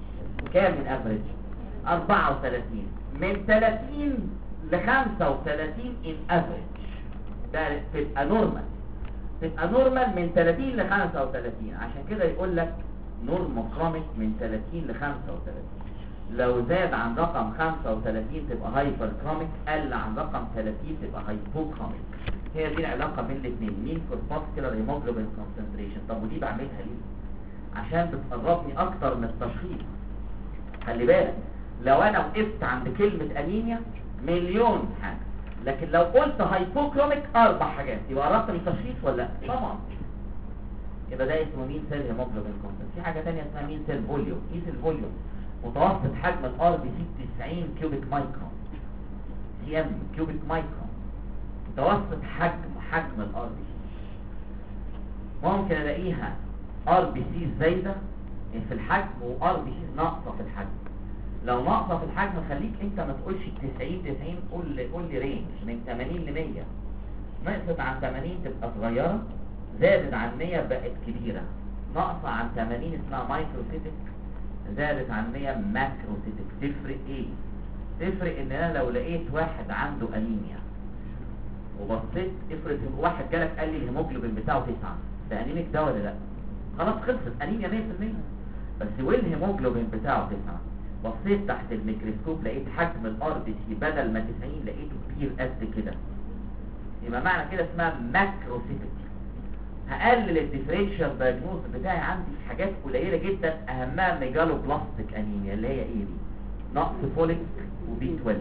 34 من 30 ل 35 ان افريج. ده تبقى نورمال من 30 ل 35. عشان كده يقول لك نورموكروميك من 30 ل 35. لو زاد عن رقم 35 تبقى هايبر كروميك، قل عن رقم 30 تبقى هايبوكروميك. هي دي العلاقه بين الاثنين، مين كورباسكولار هيموجلوبين كونسنتريشن. طب ودي بعملها ليه؟ عشان بتقربني اكتر من التشخيص. خلي بالك، لو انا وقفت عند كلمة انيميا مليون حاجة، لكن لو قلت هايبوكروميك 4 حاجات، يبقى قربت من التشخيص ولا لا؟ طبعا. يبقى ده اسمه مين سيل هيموجلوبين كونسنتريشن. في حاجة تانية اسمها مين سيل فوليوم. قيس الفوليوم. متوسط حجم الار بي سي 90 كيوبيك مايكرون، سي ام كيوبيك مايكرون. متوسط حجم الار بي سي. ممكن الاقيها ار بي سي زايدة في الحجم وار بي سي ناقصة في الحجم. لو ناقصه في الحجم خليك انت ما تقولش 90 قول لي رينج من 80 ل 100. نقصت عن 80 تبقى صغيره، زادت عن 100 بقت كبيره. ناقصه عن 80 اسمها مايكروسيتك، زادت عن 100 ماكروسيتك. تفرق ايه؟ تفرق ان انا لو لقيت واحد عنده انيميا وبصيت، افرض واحد جالك قال لي الهيموجلوبين بتاعه 9، ده انيميك ده ولا لا؟ خلاص خلصت، انيميا 100%. بس والهيموجلوبين بتاعه 9، بصيت تحت الميكروسكوب لقيت حجم الار بي سي بدل ما 90 لقيته كبير قد كده، يبقى معنى كده اسمها ماكروسيتيك. هقلل الديفرنشال دايجنوز بتاعي عندي حاجات قليله جدا، اهمها ميجالو بلاستيك انيميا اللي هي ايه دي؟ نقص فوليك وبي 12.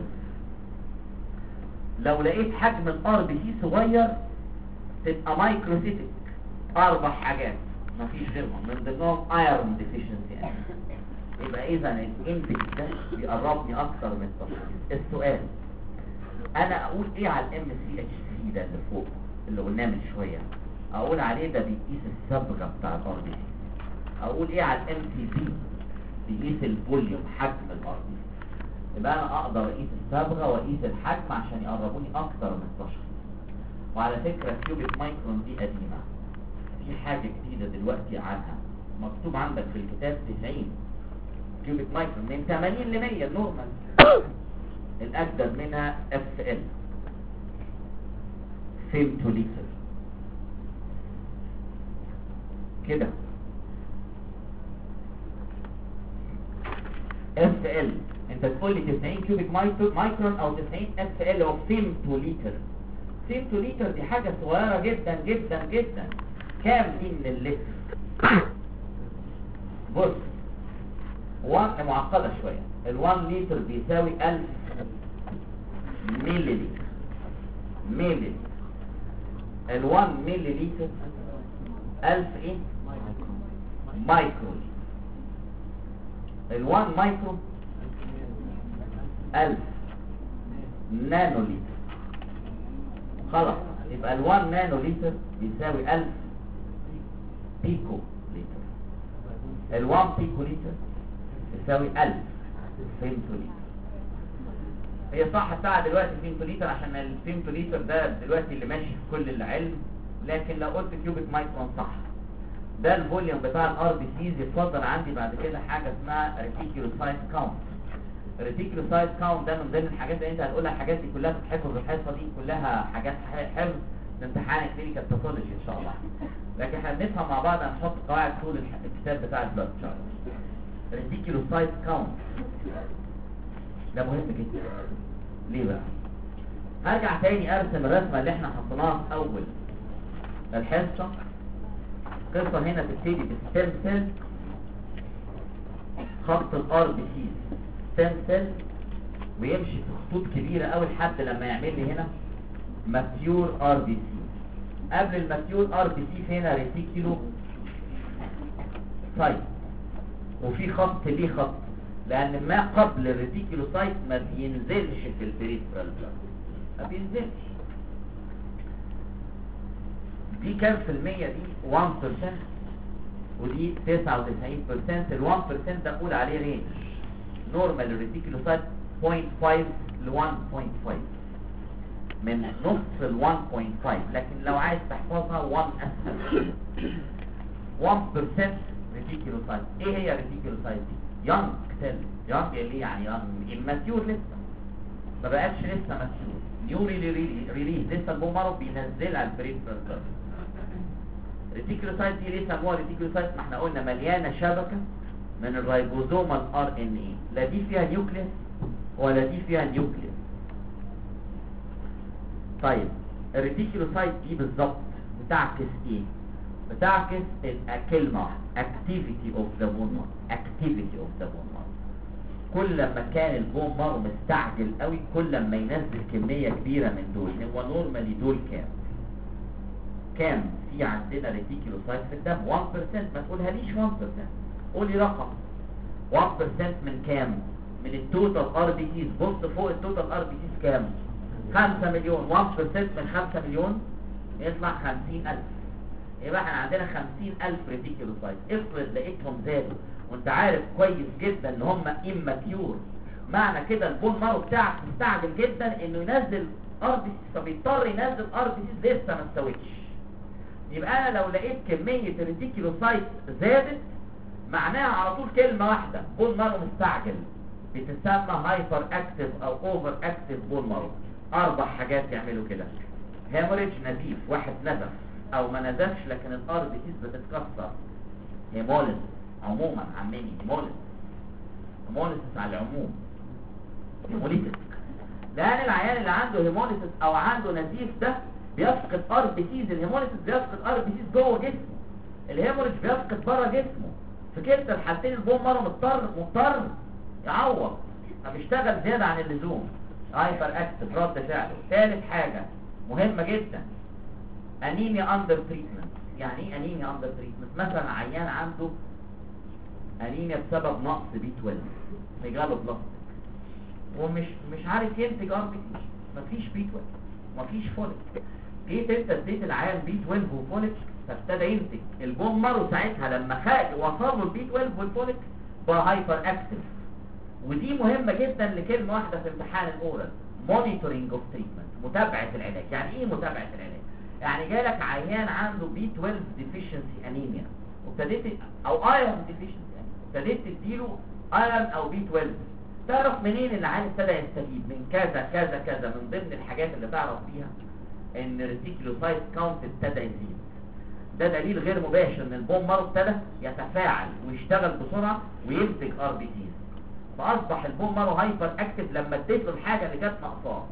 لو لقيت حجم الار بي سي صغير تبقى مايكروسيتيك. 4 حاجات مفيش غيرهم، من ضمنهم ايرون ديفيشنسي. يبقى اذا الاندكس ده بيقربني اكتر من التشخيص. السؤال، انا اقول ايه على الام سي اتش سي ده اللي فوق اللي قلناه من شويه؟ اقول عليه ده بيقيس الصبغه بتاع الار بي سي. اقول ايه على الام سي في؟ بيقيس الفوليوم، حجم الار بي سي. يبقى انا اقدر اقيس الصبغه واقيس الحجم عشان يقربوني اكتر من التشخيص. وعلى فكره الكيوبيك مايكرون دي قديمه، في حاجه جديده دلوقتي عنها مكتوب عندك في الكتاب 90 كيوبيك مايكرون من 80 ل 100 نورمال. الاجدد منها اف ال فيمتوليتر كده. اف ال انت تقول لي 90 كيوبيك مايكرون او 90 اف ال او فيمتوليتر. فيمتوليتر دي حاجه صغيره جدا جدا جدا. كام دي من اللتر؟ بص، 1 معقدة شوية. ال1 لتر بيساوي 1000 ملي لتر. ال1 ملي لتر 1000 ايه؟ مايكرو لتر. ال1 مايكرو 1000 نانو لتر. خلاص يبقى ال1 نانو لتر بيساوي 1000 بيكو لتر. ال1 بيكو لتر يساوي 1000 فيمتو لتر. هي صح بتاع دلوقتي فيمتو لتر عشان الفيمتو لتر ده دلوقتي اللي ماشي في كل العلم، لكن لو قلت كيوبيك مايكرون صح. ده الفوليوم بتاع الار بي سيز. يتفضل عندي بعد كده حاجه اسمها ريتيكولوسايت كاونت. الريتيكولوسايت كاونت ده من ضمن الحاجات اللي انت هتقولها. الحاجات دي كلها بتتحفظ، الحصه دي كلها حاجات حفظ لامتحان كلينيكال باثولوجي ان شاء الله. لكن احنا بنفهم مع بعض، هنحط قواعد طول الكتاب بتاع البلاد تشارت. ريتيكولوسايت كاونت ده مهم جدا. ليه بقى؟ هرجع تاني ارسم الرسمه اللي احنا حطيناها في اول الحصه. القصه هنا تبتدي بالستيم سيل، خط الار بي سي ستيم سيل، ويمشي في خطوط كبيره قوي لحد لما يعمل لي هنا ماتيور ار بي سي. قبل الماتيور ار بي سي هنا ريتيكولو سايت، وفي خط ليه خط، لان ما قبل الريتيكولوسايت ما بينزلش في البريفرال بلاد، ما بينزلش. دي كام في المية؟ دي 1%، ودي 99%. ال 1% ده اقول عليه رينج. نورمال الريتيكولوسايت 0.5 ل 1.5، من نص ال 1.5، لكن لو عايز تحفظها 1 اسهل. 1% ريتيكولوسايت. ايه هي الريتيكولوسايت دي؟ يونج سيل. يونج اللي يعني يونج ماتيور، لسه ما بقتش لسه ماتيور، نيوري ريليز، لسه البومر بينزلها البريفرال سيرفيس. الريتيكولوسايت دي ليه سموها ريتيكولوسايت؟ ما احنا قلنا مليانه شبكه من الرايبوزومال ار ان اي، لا دي فيها نيوكليس ولا دي فيها نيوكليس. طيب الريتيكولوسايت دي بالظبط بتعكس ايه؟ بتعكس كلمه اكتيفيتي اوف ذا بون مارو. اكتيفيتي اوف ذا بون مارو. كل ما كان البون مارو مستعجل قوي، كل ما ينزل كميه كبيره من دول. هو نورمالي دول كام في عندنا ريتيكولوسايت في الدم؟ 1%. ما تقولها ليش 1%، قولي رقم. 1% من كام؟ من التوتال ار بي سيز. بص فوق التوتال ار بي سيز كام؟ 5 مليون. 1% من 5 مليون يطلع 50,000. يبقى احنا عندنا 50,000 ريتيكولوسايت. افرض لقيتهم زادوا وانت عارف كويس جدا ان هم اماتيور، معنى كده البون مارو بتاعك مستعجل جدا انه ينزل ار بي سيز، فبيضطر ينزل ار بي سيز لسه ما استوتش. يبقى انا لو لقيت كميه الريتيكولوسايت زادت، معناها على طول كلمه واحده، بون مارو مستعجل. بتسمى هايبر اكتيف او اوفر اكتيف بون مارو. 4 حاجات يعملوا كده. هيموريج، نزيف، واحد نزف او ما نزفش لكن الار بي سيز بتتكسر. هيموليز عموما عماني، هيموليز على العموم، هيموليتس. لان العيان اللي عنده هيموليتس او عنده نزيف ده بيفقد ار بي سيز. الهيموليتس بيفقد ار بي سيز جوه جسمه، الهيموريج بيفقد بره جسمه. في كلتا الحالتين البون مارو مضطر يعوض، فبيشتغل زياده عن اللزوم. هايبر اكتف، رد فعله. ثالث حاجه مهمه جدا، انيميا اندر تريتمنت. يعني ايه انيميا اندر تريتمنت؟ مثلا عيان عنده انيميا بسبب نقص بي 12، ميجالو بلاستيك، ومش عارف ينتج ار بي سي، مفيش بي 12 مفيش فوليك. جيت انت اديت العيان بي 12 وفوليك، فابتدى ينتج. البون مارو ساعتها لما وصل له البي 12 والفوليك بقى هايبر اكتف. ودي مهمه جدا لكلمه واحده في امتحان الاورال، مونيتورنج اوف تريتمنت، متابعه العلاج. يعني ايه متابعه العلاج؟ يعني جالك عيان عنده بي 12 ديفيشنسي انيميا، وابتديت او ايرون ديفيشنسي، ابتديت تديله ايرون او بي 12. تعرف منين ان العيان ابتدى يستفيد من كذا كذا كذا؟ من ضمن الحاجات اللي تعرف بيها ان الريتيكولوسايت كاونت ابتدى يزيد. ده دليل غير مباشر ان البون مارو ابتدى يتفاعل ويشتغل بسرعه وينتج ار بي سي، فاصبح البون مارو هايبر اكتف لما اديت له الحاجه اللي كانت ناقصاه.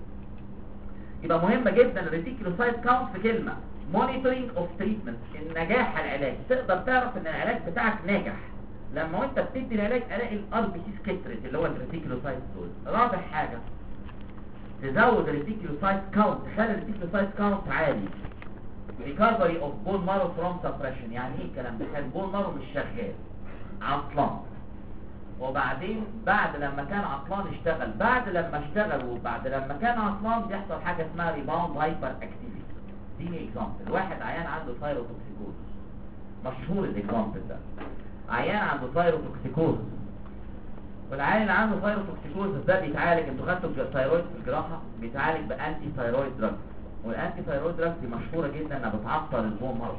يبقى مهمه جدا الريتيكولوسايت كاونت في كلمه مونيتورنج اوف تريتمنت، النجاح العلاج. تقدر تعرف ان العلاج بتاعك ناجح لما وانت بتدي العلاج الاقي الار بي سي كترت، اللي هو الريتيكولوسايت دول. رابع حاجه تزود الريتيكولوسايت كاونت، تخلي الريتيكولوسايت كاونت عالي. recovery of bone marrow from suppression. يعني ايه الكلام ده؟ كان bone marrow مش شغال، عطلان، وبعدين بعد لما كان عطلان اشتغل، بعد لما اشتغل وبعد لما كان عطلان بيحصل حاجه اسمها ريباوند هايبر اكتيفيتي. اديني اكزامبل. واحد عيان عنده ثايروتوكسيكوز، مشهور الاكزامبل ده. عيان عنده ثايروتوكسيكوز، والعيان اللي عنده ثايروتوكسيكوز ده بيتعالج، انتوا خدتوا الثايرويد في الجراحه، بيتعالج بانتي ثايرويد دراج. والانتي ثايرويد دراج دي مشهوره جدا انها بتعطل البون مارو.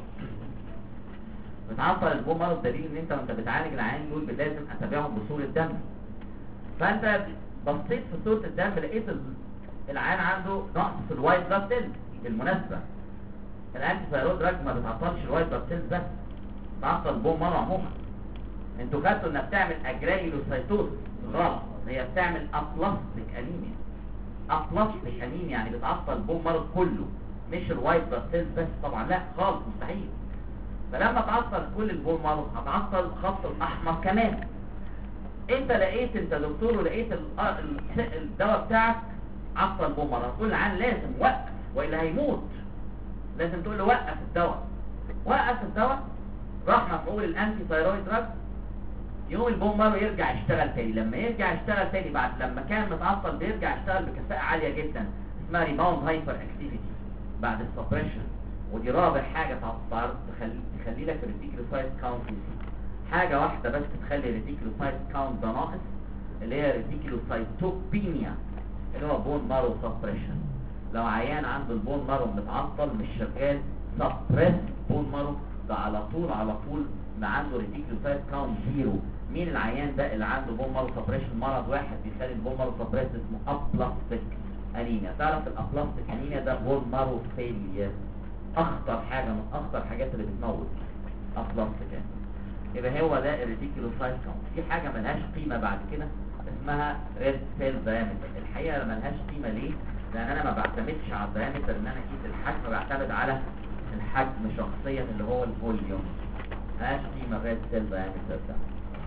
بتعطل البون مارو بدليل ان انت وانت بتعالج العيان دول لازم اتابعهم بصوره دم. فانت بصيت في صوره الدم لقيت العيان عنده نقص في الوايت بلاد سيلز. بالمناسبه الانتي ثايرويد دراج ما بتعطلش الوايت بلاد سيلز بس، بتعطل البون مارو عموما. انتوا خدتوا انها بتعمل اجرانيولوسايتوز، غلط، هي بتعمل ابلاستيك انيميا. ابلاستيك انيميا يعني بتعطل البون مارو كله، مش الوايت بلاد سيلز بس. طبعا لا خالص، مستحيل. فلما تعطل كل البون مارو هتعطل الخط الاحمر كمان. انت لقيت، انت دكتور، ولقيت الدواء بتاعك عطل البون مارو، هتقول للعيان لازم وقف والا هيموت. لازم تقول له وقف الدواء. وقف الدواء، راح مفعول الانتي ثايرويد دراج، يوم البون مارو يرجع يشتغل تاني. لما يرجع يشتغل تاني بعد لما كان متعطل بيرجع يشتغل بكفاءة عالية جدا، اسمها ريباوند هايبر اكتيفيتي بعد السبريشن. ودي رابع حاجة تخلي لك الريتيكولوسايت كاونت يزيد. حاجة واحدة بس تخلي الريتيكولوسايت كاونت ده ناقص، اللي هي ريتيكولوسايتوبينيا، اللي هو بون مارو سبريشن. لو عيان عنده البون مارو متعطل مش شغال، سبريس بون مارو، ده على طول ما عنده ريتيكولوسايت كاونت زيرو. مين العيان ده اللي عنده بون مارو سبريشن؟ مرض واحد بيخلي البون مارو سبريس اسمه ابلاستيك انيميا. تعرف الابلاستيك انيميا ده بون مارو فيلير، اخطر حاجه من اخطر الحاجات اللي بتموت ابلاستيك انيميا. يبقى هو ده الريتيكولوسايت كاونت. في حاجه ملهاش قيمه بعد كده اسمها ريد سيل دايمتر. الحقيقه ملهاش قيمه ليه؟ لان انا ما بعتمدش على الدايمتر ان انا اقيس الحجم، بعتمد على الحجم شخصيا اللي هو الفوليوم. ملهاش قيمه الريد سيل دايمتر ده.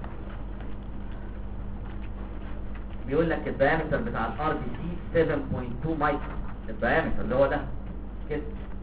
بيقول لك الدايمتر بتاع الار بي سي 7.2 مايكرون. الدايمتر اللي هو ده كده.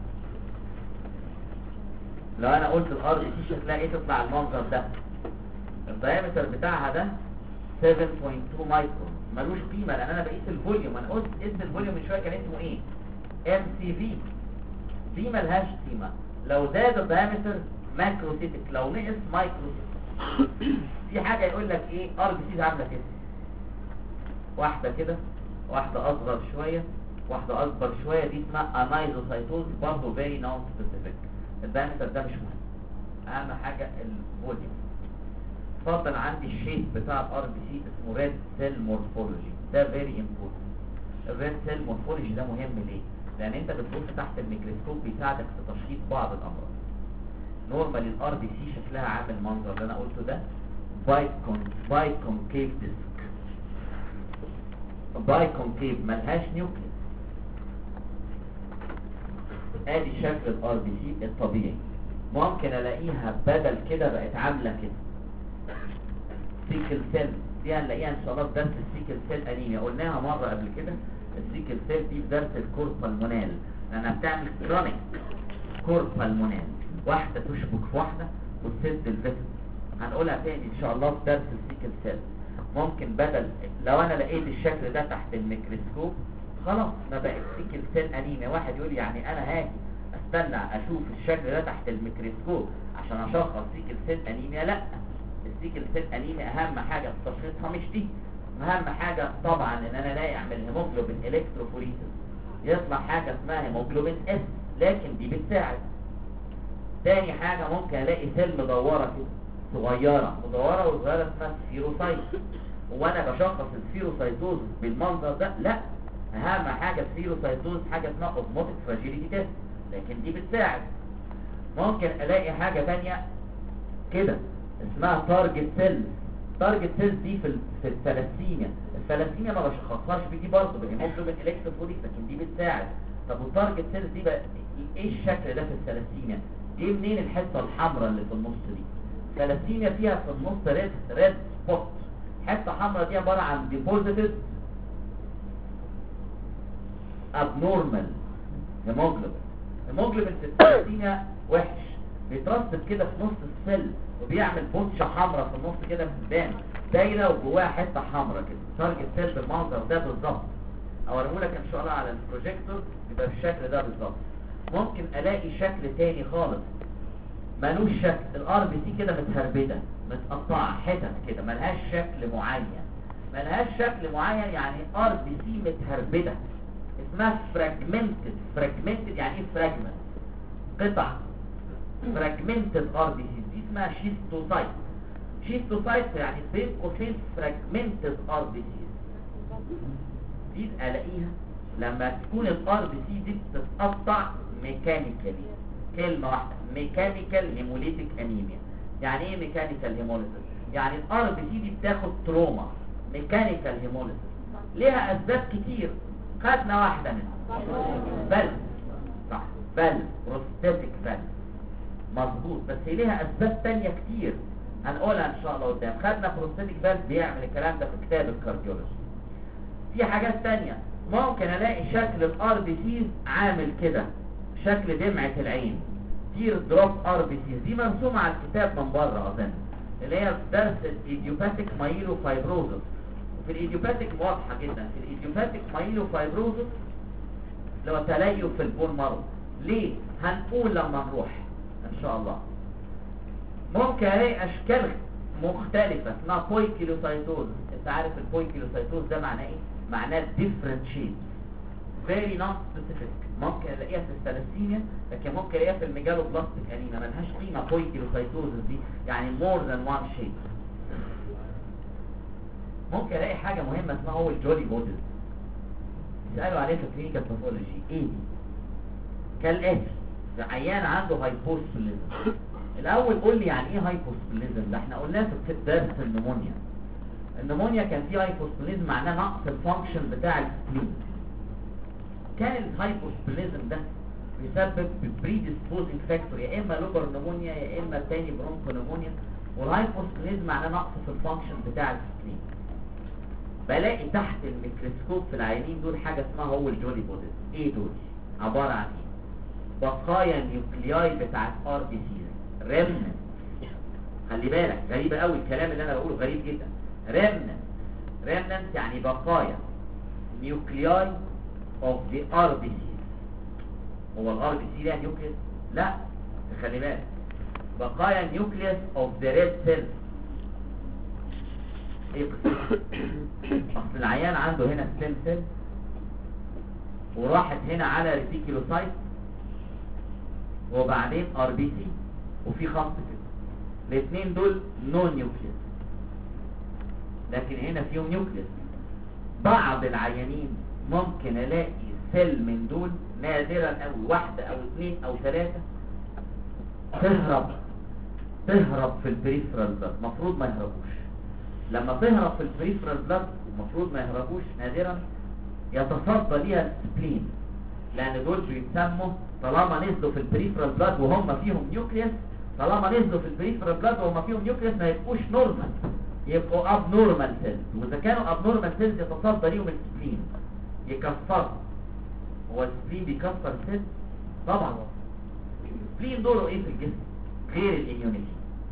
لو انا قلت الار بي سي شكلها ايه تطلع المنظر ده. الدايمتر بتاعها ده 7.2 مايكرون. ملوش قيمه لان انا بقيس الفوليوم. انا قلت اسم الفوليوم من شويه كان اسمه ايه؟ ام سي في. دي ملهاش قيمه. لو زاد الدايمتر ماكروسيتك، لو نقص مايكروسيتك. في حاجه يقول لك ايه؟ ار بي سي عامله كده، واحدة كده، واحدة أصغر شوية، واحدة أكبر شوية. دي اسمها انايزوسايتوز، برضه فيري نون سبيسيفيك. الدايمتر ده مش مهم، أهم حاجة الفوليوم. اتفضل. عندي الشيب بتاع الار بي سي اسمه ريد سيل مورفولوجي، ده فيري امبورتنت. الريد سيل مورفولوجي ده مهم ليه؟ لأن أنت بتبص تحت الميكروسكوب بيساعدك في تشخيص بعض الأمراض. نورمالي الار بي سي شكلها عامل المنظر اللي أنا قلته ده، بايكونكيف ديسك. بايكونكيف ملهاش نيوكليس. ادي شكل الار بي سي الطبيعي. ممكن الاقيها بدل كده بقت عامله كده سيكل سيل. دي هنلاقيها ان شاء الله في درس السيكل سيل انيميا، قلناها مره قبل كده. السيكل سيل دي في درس الكوربالمونال، لانها بتعمل كرونيك كوربالمونال، واحده تشبك في واحده وتسد الفيسل. هنقولها تاني ان شاء الله في درس السيكل سيل. ممكن بدل لو انا لقيت الشكل ده تحت الميكروسكوب خلاص ما بقت سيكل سيل انيميا. واحد يقول يعني انا هاجي استنى اشوف الشكل ده تحت الميكروسكوب عشان اشخص سيكل سيل انيميا؟ لا، السيكل سيل انيميا اهم حاجه في تشخيصها مش دي. اهم حاجه طبعا ان انا الاقي اعمل هيموجلوبين الكتروفوريسيس، يطلع حاجه اسمها هيموجلوبين اس، لكن دي بتساعد. تاني حاجه ممكن الاقي سيل مدوره كده صغيره، مدوره وصغيره اسمها سفيروسايت. وانا بشخص السفيروسايتوز بالمنظر ده؟ لا، اهم حاجه السفيروسايتوز حاجه اسمها اوزموتيك فراجيليتي تيست، لكن دي بتساعد. ممكن الاقي حاجه ثانيه كده اسمها تارجت سيلز. تارجت سيلز دي في الثلاسيميا. الثلاسيميا ما بشخصهاش بدي برضه بالهيموجلوبين الكتروفوريس، لكن دي بتساعد. طب والتارجت سيلز دي بقى ايه الشكل ده في الثلاسيميا؟ جه منين الحته الحمراء اللي في النص دي؟ الثلاسيميا فيها في النص ريد سبوت. حته حمراء دي عباره عن ديبوزيتد ابنورمال هيموجلوبين. الهيموجلوبين في الثلاثينيا وحش، بيترسب كده في نص السل وبيعمل بوتشه حمراء في النص كده بتبان دايره وجواها حته حمراء كده، تارجت سيل بالمنظر ده بالظبط. اوريهولك ان شاء الله على البروجيكتور يبقى بالشكل ده بالظبط. ممكن الاقي شكل تاني خالص مالوش شكل، الار بي سي كده متهربده متقطعه حتت كده ملهاش شكل معين، ملهاش شكل معين يعني ار بي سي متهربده، اسمها فراجمنتد يعني ايه فراجمنت؟ قطع فراجمنتد ار بي سي، دي اسمها شيستوسايت. شيستوسايت يعني بين قوسين فراجمنتد ار بي سي، دي الاقيها لما تكون الار بي سي دي بتتقطع ميكانيكالي. كلمه واحده، ميكانيكال هيموليتيك انيميا. يعني ايه ميكانيكال هيموليسيس؟ يعني الار بي سي دي بتاخد تروما، ميكانيكال هيموليسيس. ليها اسباب كتير، خدنا واحده منها بل صح، بل بروستاتيك بل مظبوط، بس هي ليها اسباب تانية كتير هنقولها ان شاء الله قدام. خدنا بروستاتيك بل بيعمل الكلام ده في كتاب الكارديولوجي. في حاجات تانية، ممكن الاقي شكل الار بي سي عامل كده، شكل دمعة العين، تير دروب ار بي سي، دي مرسومة على الكتاب من بره اظن، اللي هي درس الايديوباثيك مايلو فايبروزس. في الايديوباثيك واضحة جدا، في الايديوباثيك مايلو فايبروزس اللي هو تليف في البون مارو. ليه؟ هنقول لما نروح ان شاء الله. ممكن الاقي اشكال مختلفة اسمها بويكيلوسايتوز. انت عارف البويكيلوسايتوز ده معناه ايه؟ معناه different shapes very non specific. ممكن الاقيها في الثلاثيميا، لكن ممكن الاقيها في الميجالوبلاستيك انيميا، ملهاش قيمه. بويكيلوسايتوز دي يعني more than one shape. ممكن الاقي حاجه مهمه اسمها هو الجولي بوديز، يسالوا عليه في الكلينيكال باثولوجي. ايه دي؟ كالاتي، عيان عنده هايبوسبليزم. الاول قول لي يعني ايه هايبوسبليزم؟ ده احنا قلناه في درس النمونيا. النمونيا كان فيه هايبوسبليزم معناه نقص الفانكشن بتاع السبلين. كان الهايبوسبليزم ده بيسبب بريديسبوزنج فاكتور، يا اما لوبر نمونيا يا اما تاني برونكو نمونيا. والهايبوسبليزم معناه نقص في الفانكشن بتاع السبلين. بلاقي تحت الميكروسكوب في العينين دول حاجه اسمها هو الجولي بوديز. ايه دول؟ عباره عن ايه؟ بقايا نيوكلياي بتاعت ار بي سي، ريمننت. خلي بالك غريبه قوي الكلام اللي انا بقوله، غريب جدا. ريمننت يعني بقايا نيوكلياي of the RBC. هو الار بي سي ليها نيوكليس؟ لا، خلي بالك، بقايا نيوكليس of the red cells. ايه قصتها؟ اصل العيان عنده هنا ستيم سيل وراحت هنا على ريتيكولوسايت وبعدين ار بي سي وفي خط كده، الاثنين دول نو نيوكليس، لكن هنا فيهم نيوكليس. بعض العيانين ممكن الاقي سيل من دول، نادرا قوي، واحدة او اثنين او ثلاثة، تهرب في البريفرال بلاد. مفروض ما يهربوش. لما تهرب في البريفرال بلاد المفروض ما يهربوش، نادرا يتصدى ليها السبلين، لان دول بيتسموا طالما نزلوا في البريفرال بلاد وهم فيهم نيوكليس، طالما نزلوا في البريفرال بلاد وهم فيهم نيوكليس ما يبقوش نورمال، يبقوا اب نورمال سيلز. واذا كانوا اب نورمال سيلز يتصدى ليهم السبلين يكسروا. هو السبلين بيكسر السيل؟ طبعا. السبلين دوره ايه في الجسم غير الاميونيتي؟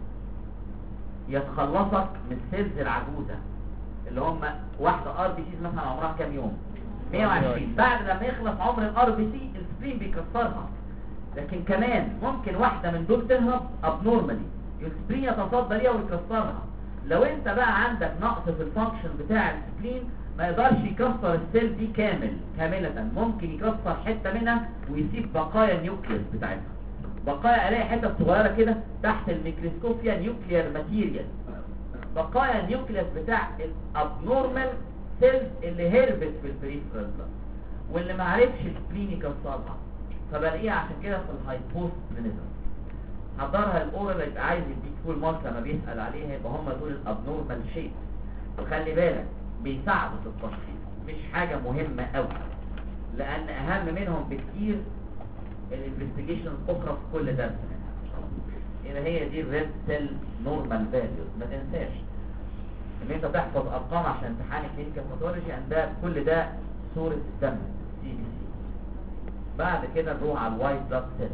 يتخلصك من السيلز العجوزه اللي هم واحده ار بي سي مثلا عمرها كام يوم؟ 120. بعد لما يخلص عمر الار بي سي السبلين بيكسرها. لكن كمان ممكن واحده من دول تهرب اب نورمالي، السبلين يتصدى ليها ويكسرها. لو انت بقى عندك نقص في الفانكشن بتاع السبلين ما يقدرش يكسر السيل دي كاملة، ممكن يكسر حتة منها ويسيب بقايا النيوكليس بتاعتها. بقايا الاقي حتة صغيرة كده تحت الميكروسكوب فيها نيوكليير ماتيريال، بقايا النيوكليس بتاع الابنورمال سيلز اللي هربت في البريفرال واللي ما عرفش السبلين يكسرها، فبلاقيها عشان كده في الهايبوسبلينيزم. حضرها الاورال اللي يبقى عايز يديك فول مارك لما بيسأل عليها، يبقى هم دول الابنورمال شيب. وخلي بالك بيساعدوا في التشخيص، مش حاجة مهمة قوي، لان اهم منهم بكتير الانفستيجيشن الاخرى في كل درس منها. يبقى هي دي الريد سيل نورمال فاليوز. ما تنساش ان انت تحفظ ارقام عشان امتحان الكلينيكال باثولوجي، ان ده كل ده صورة دم سي بي سي. بعد كده نروح على الوايت بلاد سيل.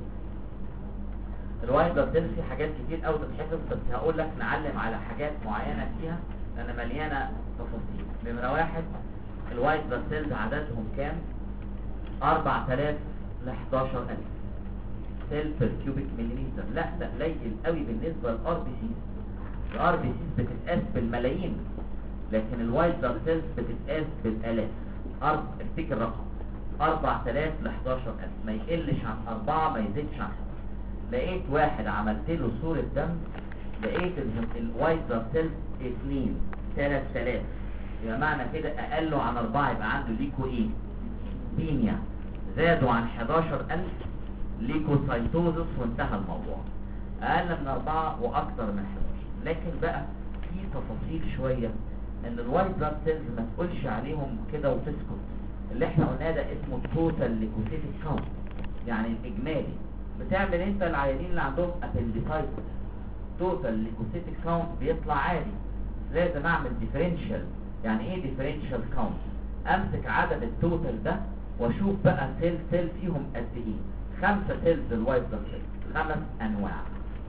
الوايت بلاد سيل في حاجات كتير قوي تتحفظ، بس هقول لك نعلم على حاجات معينه فيها لان مليانه تفاصيل. نمره واحد، الوايت بلاد سيلز عددهم كام؟ 4000 ل 11000 سيل بير كيوبيك مليمتر. لا ده قليل قوي بالنسبه للار بي سي. الار بي سي بتتقاس بالملايين، لكن الوايت بلاد سيلز بتتقاس بالالاف. افتكر رقم 4000 ل 11000، ما يقلش عن 4 ما يزيدش عن 5. لقيت واحد عملت له صورة دم، لقيت الوايت بلاد سيلز 2 3000، يبقى معنى كده اقله عن 4 يبقى عنده ليكو ايه؟ بينيا. زادوا عن 11000 ليكوسايتوزس وانتهى الموضوع. اقل من 4 واكثر من 11. لكن بقى في تفاصيل شوية ان الوايت بلاد سيلز ما تقولش عليهم كده وتسكت. اللي احنا قلناه ده اسمه توتال ليكوسيتيك كاونت، يعني الاجمالي. بتعمل انت العيانين اللي عندهم ابنديسايتس توتال ليكوسيتيك كاونت بيطلع عادي، لازم اعمل ديفرنشال. يعني ايه ديفرنشال كاونت؟ امسك عدد التوتال ده واشوف بقى سيل فيهم قد ايه. 5 سيلز الوايت بلاد سيلز، 5 انواع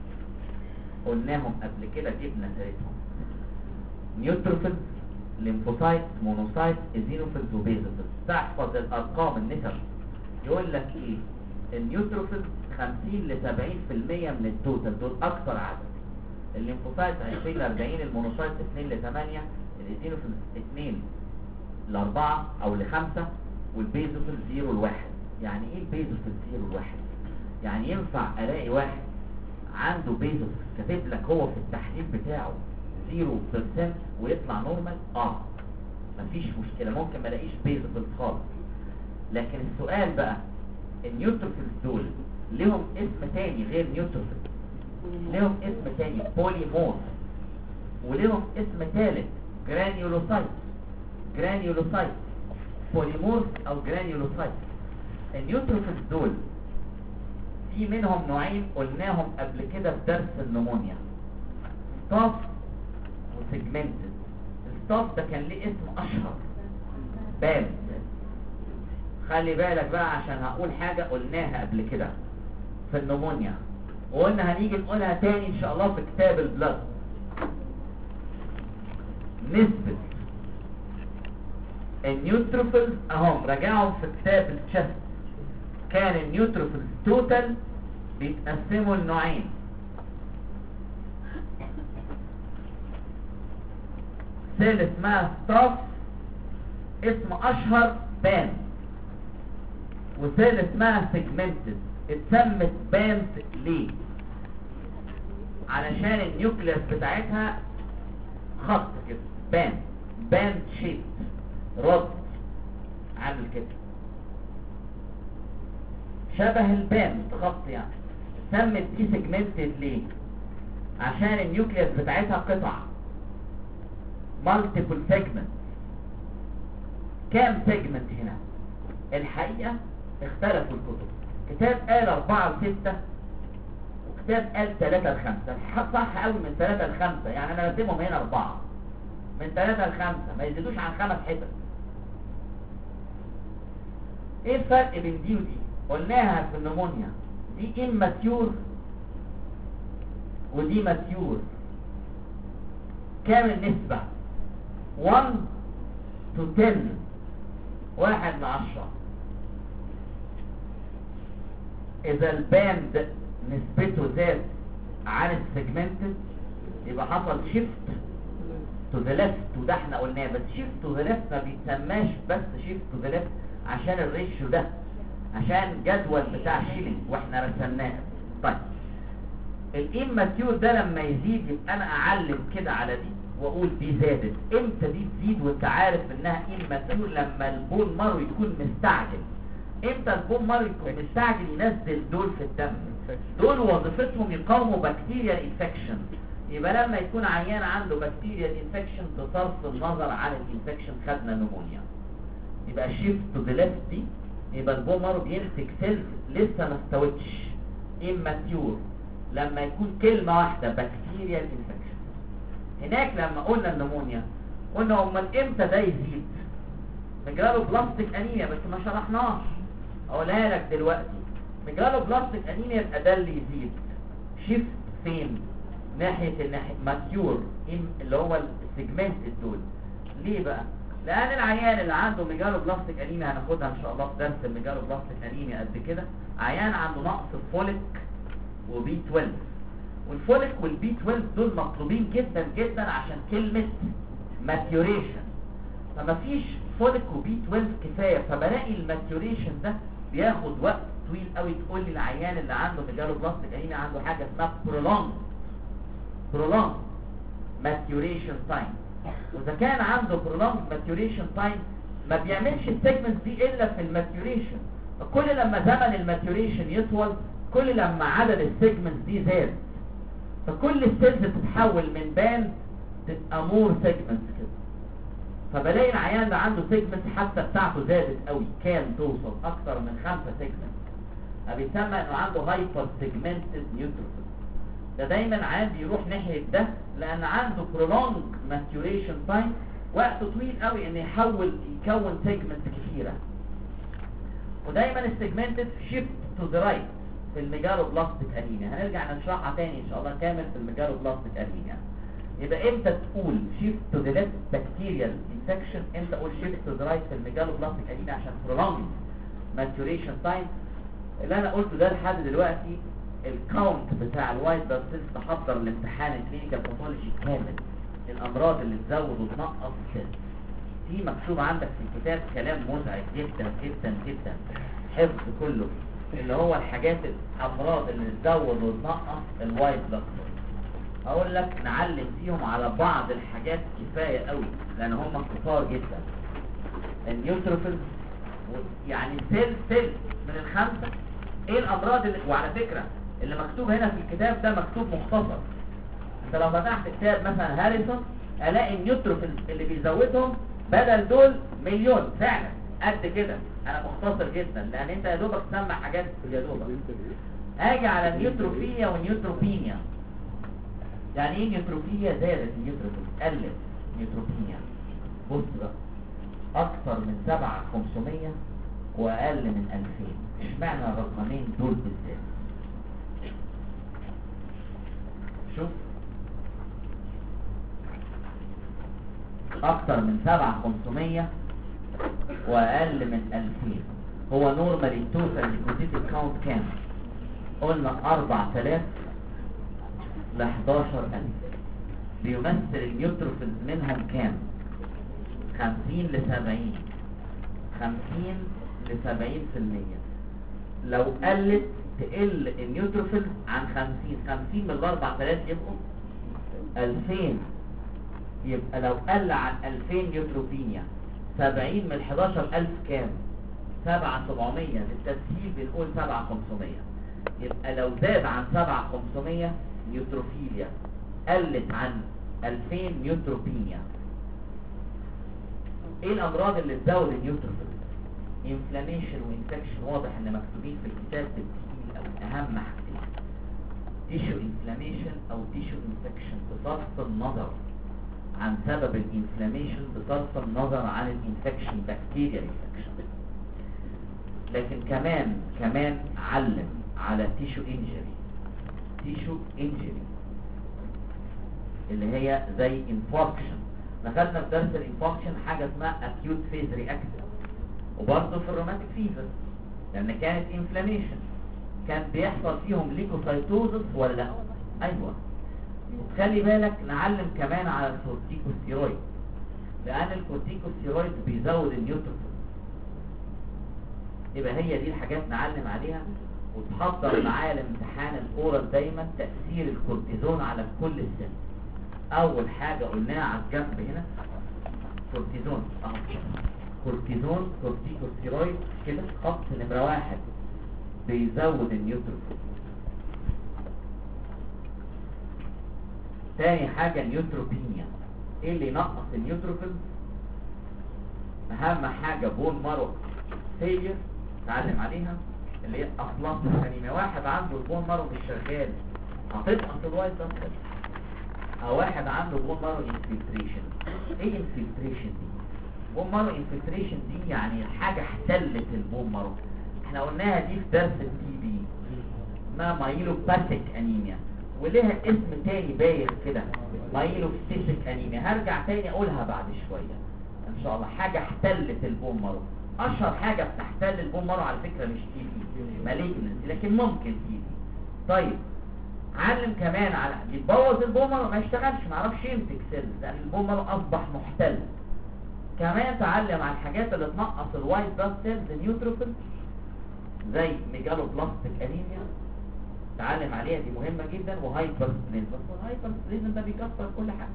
قلناهم قبل كده، جبنا سيرتهم: نيوتروفيلز، ليمفوسايت، مونوسايت، ايزينوفيلز، وبيزوفيلز. تحفظ الارقام النسب. يقول لك ايه؟ النيوتروفيلز 50 ل 70% من التوتال، دول اكتر عدد. الليمفوسايت 20 ل 40، المونوسايت 2 ل 8، الايزينوفيلز 2 ل 4 او ل 5، والبيزوفيلز 0 ل 1. يعني ايه البيزوفيلز 0 ل 1؟ يعني ينفع الاقي واحد عنده بيزوفيلز كاتب لك هو في التحليل بتاعه 0% ويطلع نورمال؟ مفيش مشكلة، ممكن ما الاقيش بيزوفيلز خالص. لكن السؤال بقى، النيوتروفيلز دول لهم اسم تاني غير نيوتروفيلز، لهم اسم تاني بوليمورف، ولهم اسم ثالث جرانيولوسايت. بوليمورف او جرانيولوسايت. النيوتروفيلز دول في منهم نوعين قلناهم قبل كده في درس النمونيا: ستاف وسيجمنتد. الستاف ده كان ليه اسم اشهر، بام. خلي بالك بقى عشان هقول حاجة قلناها قبل كده في النمونيا، وقلنا هنيجي نقولها تاني ان شاء الله في كتاب البلاد. نسبة النيوتروفيلز اهم راجعهم في كتاب الشست. كان النيوتروفيلز توتال بيتقسموا لنوعين: سيل اسمها ستاف اسم اشهر بام، وسيل اسمها سيجمنتد. اتسمت بامز ليه؟ علشان النيوكليس بتاعتها خط كده، بام شيب، رد عامل كده شبه البام خط يعني. سمت دي سيجمنتد ليه؟ عشان النيوكليس بتاعتها قطع، مالتيبل سيجمنت. كام سيجمنت هنا؟ الحقيقة اختلفوا الكتب، كتاب قال 4 ل 6 وكتاب قال 3 ل 5. صح قوي من 3 ل 5، يعني انا رسمهم هنا 4 من 3 ل 5 ما يزيدوش عن 5 حتت. ايه الفرق بين دي ودي؟ قلناها في النمونيا، دي اماتيور ودي ماتيور. كام النسبة؟ 1 to 10، 1 ل 10. اذا الباند نسبته زاد عن السيجمنتد يبقى حصل شيفت تو ذا ليفت، وده احنا قلناه. بس شيفت تو ذا ليفت ما بيتسماش بس شيفت تو ذا ليفت عشان الريشيو ده، عشان جدول بتاع شيلينج واحنا رسمناه. طيب الاماتيور ده لما يزيد يبقى انا اعلم كده على دي واقول دي زادت. امتى دي تزيد وانت عارف انها اماتيور؟ لما البون مارو يكون مستعجل. امتى البون مارو يكون مستعجل؟ ينزل دول في الدم، دول وظيفتهم يقاوموا بكتيريا انفكشن. يبقى لما يكون عيان عنده بكتيريا انفكشن بصرف النظر عن الانفكشن خدنا نمونيا، يبقى شيفت تو ذا ليفت دي، يبقى البون مارو بيمسك سيلز لسه ما استوتش، اماتيور. لما يكون كلمة واحدة بكتيريا انفكشن. هناك لما قلنا النمونيا قلنا امال امتى ده يزيد؟ نجراله بلاستيك انيميا بس ما شرحناش. اقولها لك دلوقتي. ميجالوبلاستيك انيميا يبقى ده اللي يزيد شيفت فين؟ ناحيه ماتيور اللي هو السيجمنت دول. ليه بقى؟ لان العيان اللي عنده ميجالوبلاستيك انيميا هناخدها ان شاء الله في درس الميجالوبلاستيك انيميا قد كده، عيان عنده نقص فوليك وبي 12، والفوليك والبي 12 دول مطلوبين جدا جدا عشان كلمه ماتيوريشن، فمفيش فوليك وبي 12 كفايه، فبلاقي الماتيوريشن ده بياخد وقت طويل قوي. تقول لي العيان اللي عنده ميجالوبلاستيك انيميا عنده حاجه اسمها prolonged maturation time، واذا كان عنده prolonged maturation time ما بيعملش السيجمنت دي الا في الماتيوريشن، فكل لما زمن الماتيوريشن يطول كل لما عدد السيجمنت دي زاد، فكل السيلز تتحول من باند تبقى مور سيجمنت كده، فبلاقي العيان ده عنده سيجمنت حتى بتاعته زادت قوي، كان توصل اكتر من 5 سيجمنت، فبيسمى انه عنده هايبر سيجمنتد نيوتروفيل. ده دايما عيان بيروح ناحيه ده لان عنده prolonged maturation time، وقت طويل قوي ان يكون سيجمنت كثيره. ودايما السيجمنتد شيفت تو ذا رايت في الميجالوبلاستيك انيميا، هنرجع نشرحها تاني ان شاء الله كامل في الميجالوبلاستيك انيميا. يبقى امتى تقول شيفت تو ذا ليفت بكتيريال انفكشن، امتى اقول شيفت تو ذا رايت في الميجالوبلاستيك انيميا؟ عشان prolonged maturation time. اللي انا قلته ده لحد دلوقتي الكاونت بتاع الوايت بلاد سيلز تحضر الامتحان الكلينيكال باثولوجي كامل، الامراض اللي تزود وتنقص السيلز. في مكتوب عندك في الكتاب كلام مزعج جدا جدا جدا، حفظ كله، اللي هو الحاجات الامراض اللي تزود وتنقص الوايت بلاد سيلز. اقول لك نعلم فيهم على بعض الحاجات كفايه قوي لان هم كتار جدا. النيوتروفيلز يعني سيل من الخمسه، ايه الامراض اللي، وعلى فكره اللي مكتوب هنا في الكتاب ده مكتوب مختصر. انت لو فتحت كتاب مثلا هاريسون الاقي النيوتروفيلز اللي بيزودهم بدل دول مليون فعلا قد كده. انا مختصر جدا لان انت يا دوبك تسمع حاجات يا دوبك. اجي على النيوتروفيا والنيوتروبينيا. يعني ايه نيوتروفيا؟ زادت النيوتروفيل، قلت نيوتروبينيا. بص بقى، اكثر من 7500 واقل من 2000. اشمعنى الرقمين دول بالذات؟ شوف، اكثر من 7500 واقل من 2000. هو نورمالي التوتال ليكوسيتيك كاونت كام؟ قلنا 4000 ل 11000. بيمثل النيوتروفيلز منهم كام؟ 50 ل 70. 50 ل 70%. لو قلت تقل النيوتروفيلز عن 50 من 4000 يبقوا 2000. يبقى لو قل عن 2000 نيوتروبينيا 70 من 11000 كام؟ 7700. للتسهيل بنقول 7500. يبقى لو زاد عن 7500 نيوتروفيليا، قلت عن 2000 نيوتروبينيا. ايه الامراض اللي تزود النيوتروفيل؟ انفلاميشن وانفكشن، واضح ان مكتوبين في الكتاب بالتقيل او اهم حاجتين، تيشو انفلاميشن او تيشو انفكشن، بصرف النظر عن سبب الانفلاميشن، بصرف النظر عن الانفكشن، بكتيريا انفكشن. لكن كمان علم على تيشو انجري. تيشو انجري اللي هي زي انفاركشن. دخلنا في درس الانفاركشن حاجه اسمها اكيوت فيز رياكشن، وبرضه في الروماتيك فيفر لان كانت انفلاميشن، كان بيحصل فيهم ليكوسايتوزس ولا لا؟ ايوه. خلي بالك نعلم كمان على الكورتيكوستيرويد، لان الكورتيكوستيرويد بيزود النيوتروفيل. يبقى هي دي الحاجات نعلم عليها، وتحضر معايا الامتحان الاورال دايما تاثير الكورتيزون على كل السن. اول حاجه قلناها على الجنب هنا كورتيزون اهو، كورتيزون كورتيكوستيرويد كده، خط نمره 1 بيزود النيوتروفيل. تاني حاجه نيوتروبينيا. ايه اللي ينقص النيوتروفيل؟ اهم حاجه بون مارو فيلير نتعلم عليها، اللي هي اصلاً الانيميا. واحد عنده البون مارو مش شغال هتنقص الوايت بلاد سيلز، او واحد عنده بون مارو انفلتريشن. ايه انفلتريشن دي؟ بون مارو انفلتريشن دي يعني الحاجه احتلت البون مارو، احنا قلناها دي في درس التي بي، اسمها مايلوباثيك انيميا، ولها اسم تاني بايخ كده، مايلوبسيسيك انيميا. هرجع تاني اقولها بعد شويه ان شاء الله. حاجه احتلت البون مارو، اشهر حاجه بتحتل البون مارو على فكره مش تي بي مالجنسي، لكن ممكن تي بي. طيب علم كمان على يبوظ البون مارو، ما يشتغلش، ما يعرفش يمسك سيلز لان البون مارو اصبح محتل. كمان تعلم على الحاجات اللي تنقص الوايت بلاد سيلز نيوتروفيل زي ميجالوبلاستيك انيميا، تعلم عليها دي مهمة جدا، وهايبر سبليزم. الهايبر سبليزم ده بيكسر كل حاجة.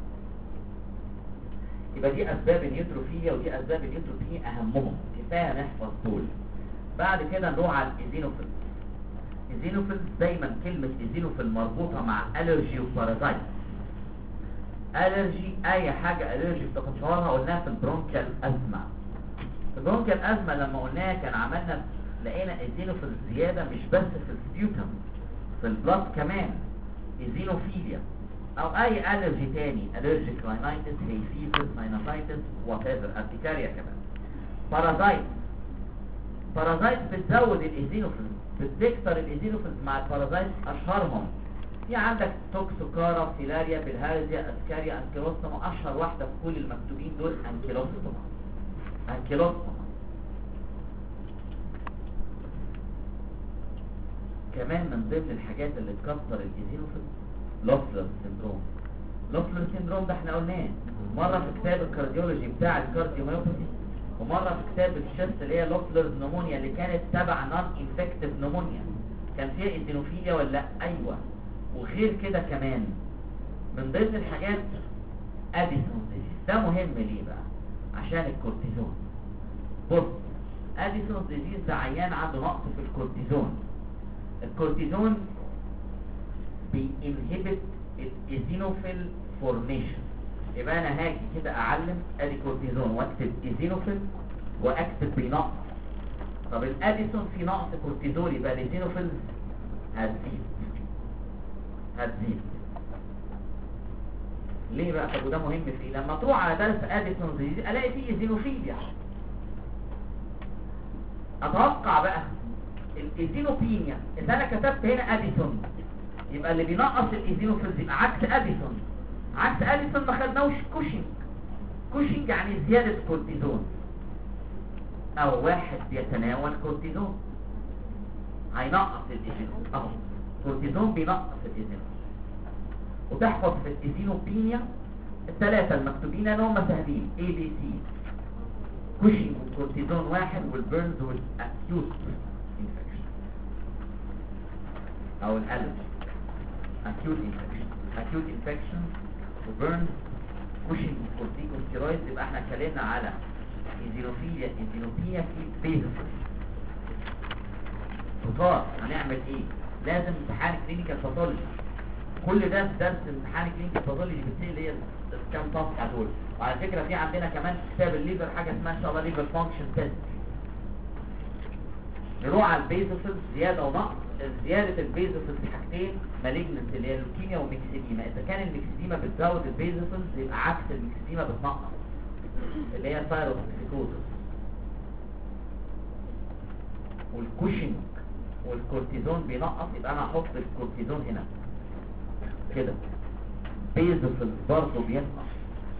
يبقى دي اسباب النيوتروفيليا ودي اسباب النيوتروبينيا اهمهم، كفاية نحفظ دول. بعد كده نروح على الايزينوفيل. ايزينوفيل دايما كلمة ايزينوفيل مربوطة مع الرجي وبارازايت. الرجي اي حاجة الرجي بتشعرها قلناها في البرونكيال ازمة. البرونكيال ازمة لما قلناها كان عملنا لقينا ايزينوفيل زيادة مش بس في السبيوتم، في البلاد كمان. ايزينوفيليا او اي الرجي تاني، الرجيك راينايتس، هيفيزس، ساينوسايتس، وات ايفر، ارتكاريا كمان. بارازايت، بارازايت بتزود الايزينوفيل، بتكتر الايزينوفيل مع البارازايت. اشهرهم في عندك توكسوكارا، فيلاريا، بالهارزيا، اسكاريا، انكيلوستوما. اشهر واحده في كل المكتوبين دول انكيلوستوما. انكيلوستوما كمان من ضمن الحاجات اللي تكسر الايزينوفيل لوفلر سيندروم. لوفلر سيندروم ده احنا قلناه مره في كتاب الكارديولوجي بتاع الكارديوميوباثي، ومره في كتاب الشست اللي هي لوفلر نمونيا اللي كانت تبع نون انفكتيف نمونيا، كان فيها ايزينوفيليا ولا لا؟ ايوه. وغير كده كمان من ضمن الحاجات اديسون ديزيز. ده مهم ليه بقى؟ عشان الكورتيزون. بص، اديسون ديزيز ده عيان عنده نقص في الكورتيزون. الكورتيزون بينهبت الايزينوفيل فورميشن. يبقى انا هاجي كده اعلم ادي كورتيزون واكتب ايزينوفيل واكتب بينقص. طب الاديسون في نقص كورتيزول، يبقى الايزينوفيل هتزيد. ليه بقى؟ طب وده مهم في ايه؟ لما تروح على درس اديسون ديزيز الاقي فيه ايزينوفيليا. اتوقع بقى الايزينوبينيا، اذا انا كتبت هنا اديسون يبقى اللي بينقص الايزينوفيلز يبقى عكس اديسون. عكس اديسون ما خدناوش كوشنج. كوشنج يعني زيادة كورتيزون، او واحد بيتناول كورتيزون هينقص الايزينوفيل. اهو كورتيزون بينقص الايزينوفيل. وتحفظ في الايزينوبينيا الثلاثة المكتوبين ان هم سهلين، اي بي سي. كوشنج والكورتيزون واحد، والبيرنز والاكيوت انفكشن او الالرجي. acute infection وبيرن، كوشنج وكورتيكوستيرويد. يبقى احنا اتكلمنا على ايزينوفيليا، ايزينوبينيا في بيزوفيل. فطار هنعمل ايه؟ لازم امتحان كلينيكال باثولوجي. كل ده في درس امتحان كلينيكال باثولوجي بتصير اللي هي كام صفحه دول. وعلى فكره في عندنا كمان في كتاب الليفر حاجه اسمها ان شاء الله ليفر فانكشن تيست. نروح على البيزوفيل زياده ونقص. زيادة البيزوفيل في حاجتين، مالجنس اللي هي اللوكيميا وميكسيديما. إذا كان الميكسيديما بتزود البيزوفيل يبقى عكس الميكسيديما بتنقص، اللي هي ثايروتوكسيكوزس. والكوشنج والكورتيزون بينقص، يبقى أنا هحط الكورتيزون هنا كده. بيزوفيل برضه بينقص،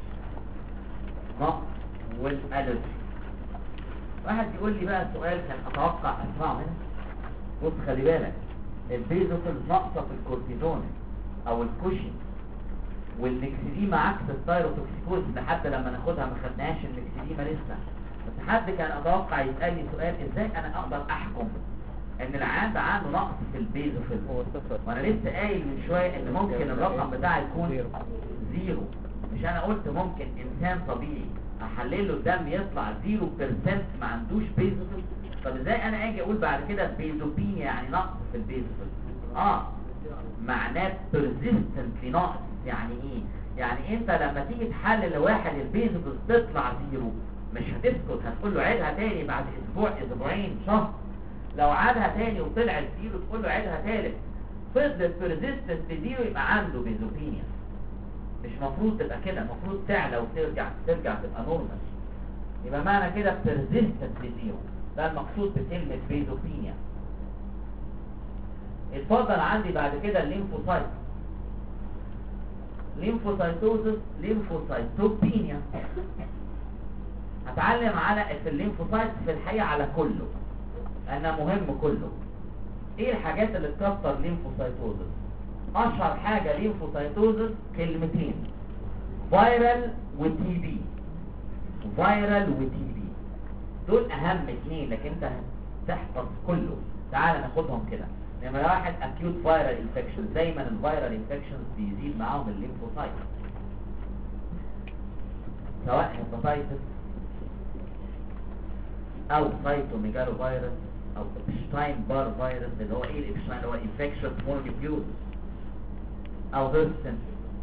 نقص. والألرجي. واحد يقول لي بقى السؤال كان أتوقع أسمعه هنا. بص خلي بالك، البيزوفيل ناقصه في الكورتيزون او الكوشن، والميكسيديما عكس الثايروتوكسيكوز. ده حتى لما ناخدها ما خدناش الميكسيديما لسه. بس حد كان اتوقع يسالني سؤال، ازاي انا اقدر احكم ان العيان ده عنده نقص في البيزوفيل؟ وانا لسه قايل من شويه ان ممكن الرقم بتاعي يكون زيرو. مش انا قلت ممكن انسان طبيعي احلل له الدم يطلع 0% ما عندوش بيزوفيل؟ طب ازاي انا اجي اقول بعد كده بيزوبينيا يعني نقص في البيزوفيل؟ معناه persistently نقص. يعني ايه؟ يعني انت لما تيجي تحلل لواحد البيزوفيل تطلع زيرو، مش هتسكت، هتقول له عيدها تاني بعد اسبوع، اسبوعين، شهر. لو عادها تاني وطلعت زيرو تقول له عيدها تالت. فضلت persistent زيرو يبقى عنده بيزوبينيا. مش مفروض تبقى كده، مفروض تعلى وترجع تبقى نورمال. يبقى معنى كده persistent زيرو. ده المقصود بكلمة بيزوبينيا. اتفضل عندي بعد كده الليمفوسايت، ليمفوسايتوزس، ليمفوسايتوبينيا. هتعلم على في الليمفوسايت في الحقيقة على كله، لأنه مهم كله. ايه الحاجات اللي تكسر ليمفوسايتوزس؟ اشهر حاجة ليمفوسايتوزس كلمتين، فايرال وتي بي. فايرال وتي بي دول اهم اثنين، لكن انت تحفظ كله. تعال ناخدهم كده. نمرة واحد اكيوت فايرال انفكشن، دايما الفايرال انفكشنز بيزيد معاهم الليمفوسايت، سواء هيباتايتس او سايتوميجالو فيروس او ابشتاين بار فيروس. اللي هو ايه الابشتاين؟ اللي هو انفكشن مونونيوكليوز او هيرسن.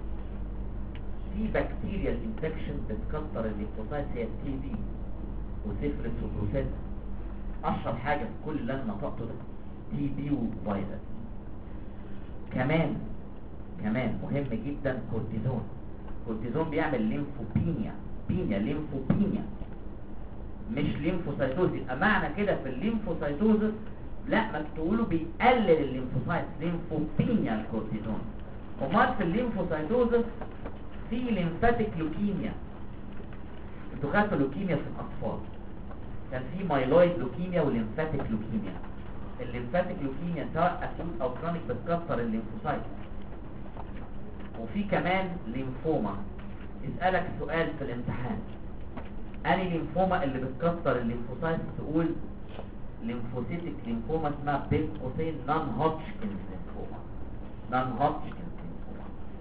في بكتيريال انفكشن بتكسر الليمفوسايت، هي التي بي وسيفلس وبروسيلا. اشهر حاجه في كل اللي انا نطقته ده تي بي وفيروس. كمان مهم جدا كورتيزون. كورتيزون بيعمل ليمفوبينيا، ليمفوبينيا مش ليمفوسايتوز. يبقى معنى كده في الليمفوسايتوزس لا، ما تقولوا بيقلل الليمفوسايت، ليمفوبينيا الكورتيزون. امال في الليمفوسايتوزس في ليمفاتيك لوكيميا. انتوا خدتوا لوكيميا في الاطفال، كان في مايلويد لوكيميا وليمفاتيك لوكيميا. الليمفاتيك لوكيميا سواء اكيوت او كرونيك بتكسر الليمفوسايت. وفي كمان ليمفوما. يسألك سؤال في الامتحان، اني ليمفوما اللي بتكسر الليمفوسايت؟ تقول ليمفوسيتك ليمفوما اسمها بين قوسين نون هوتشكنز ليمفوما. نون هوتشكنز ليمفوما.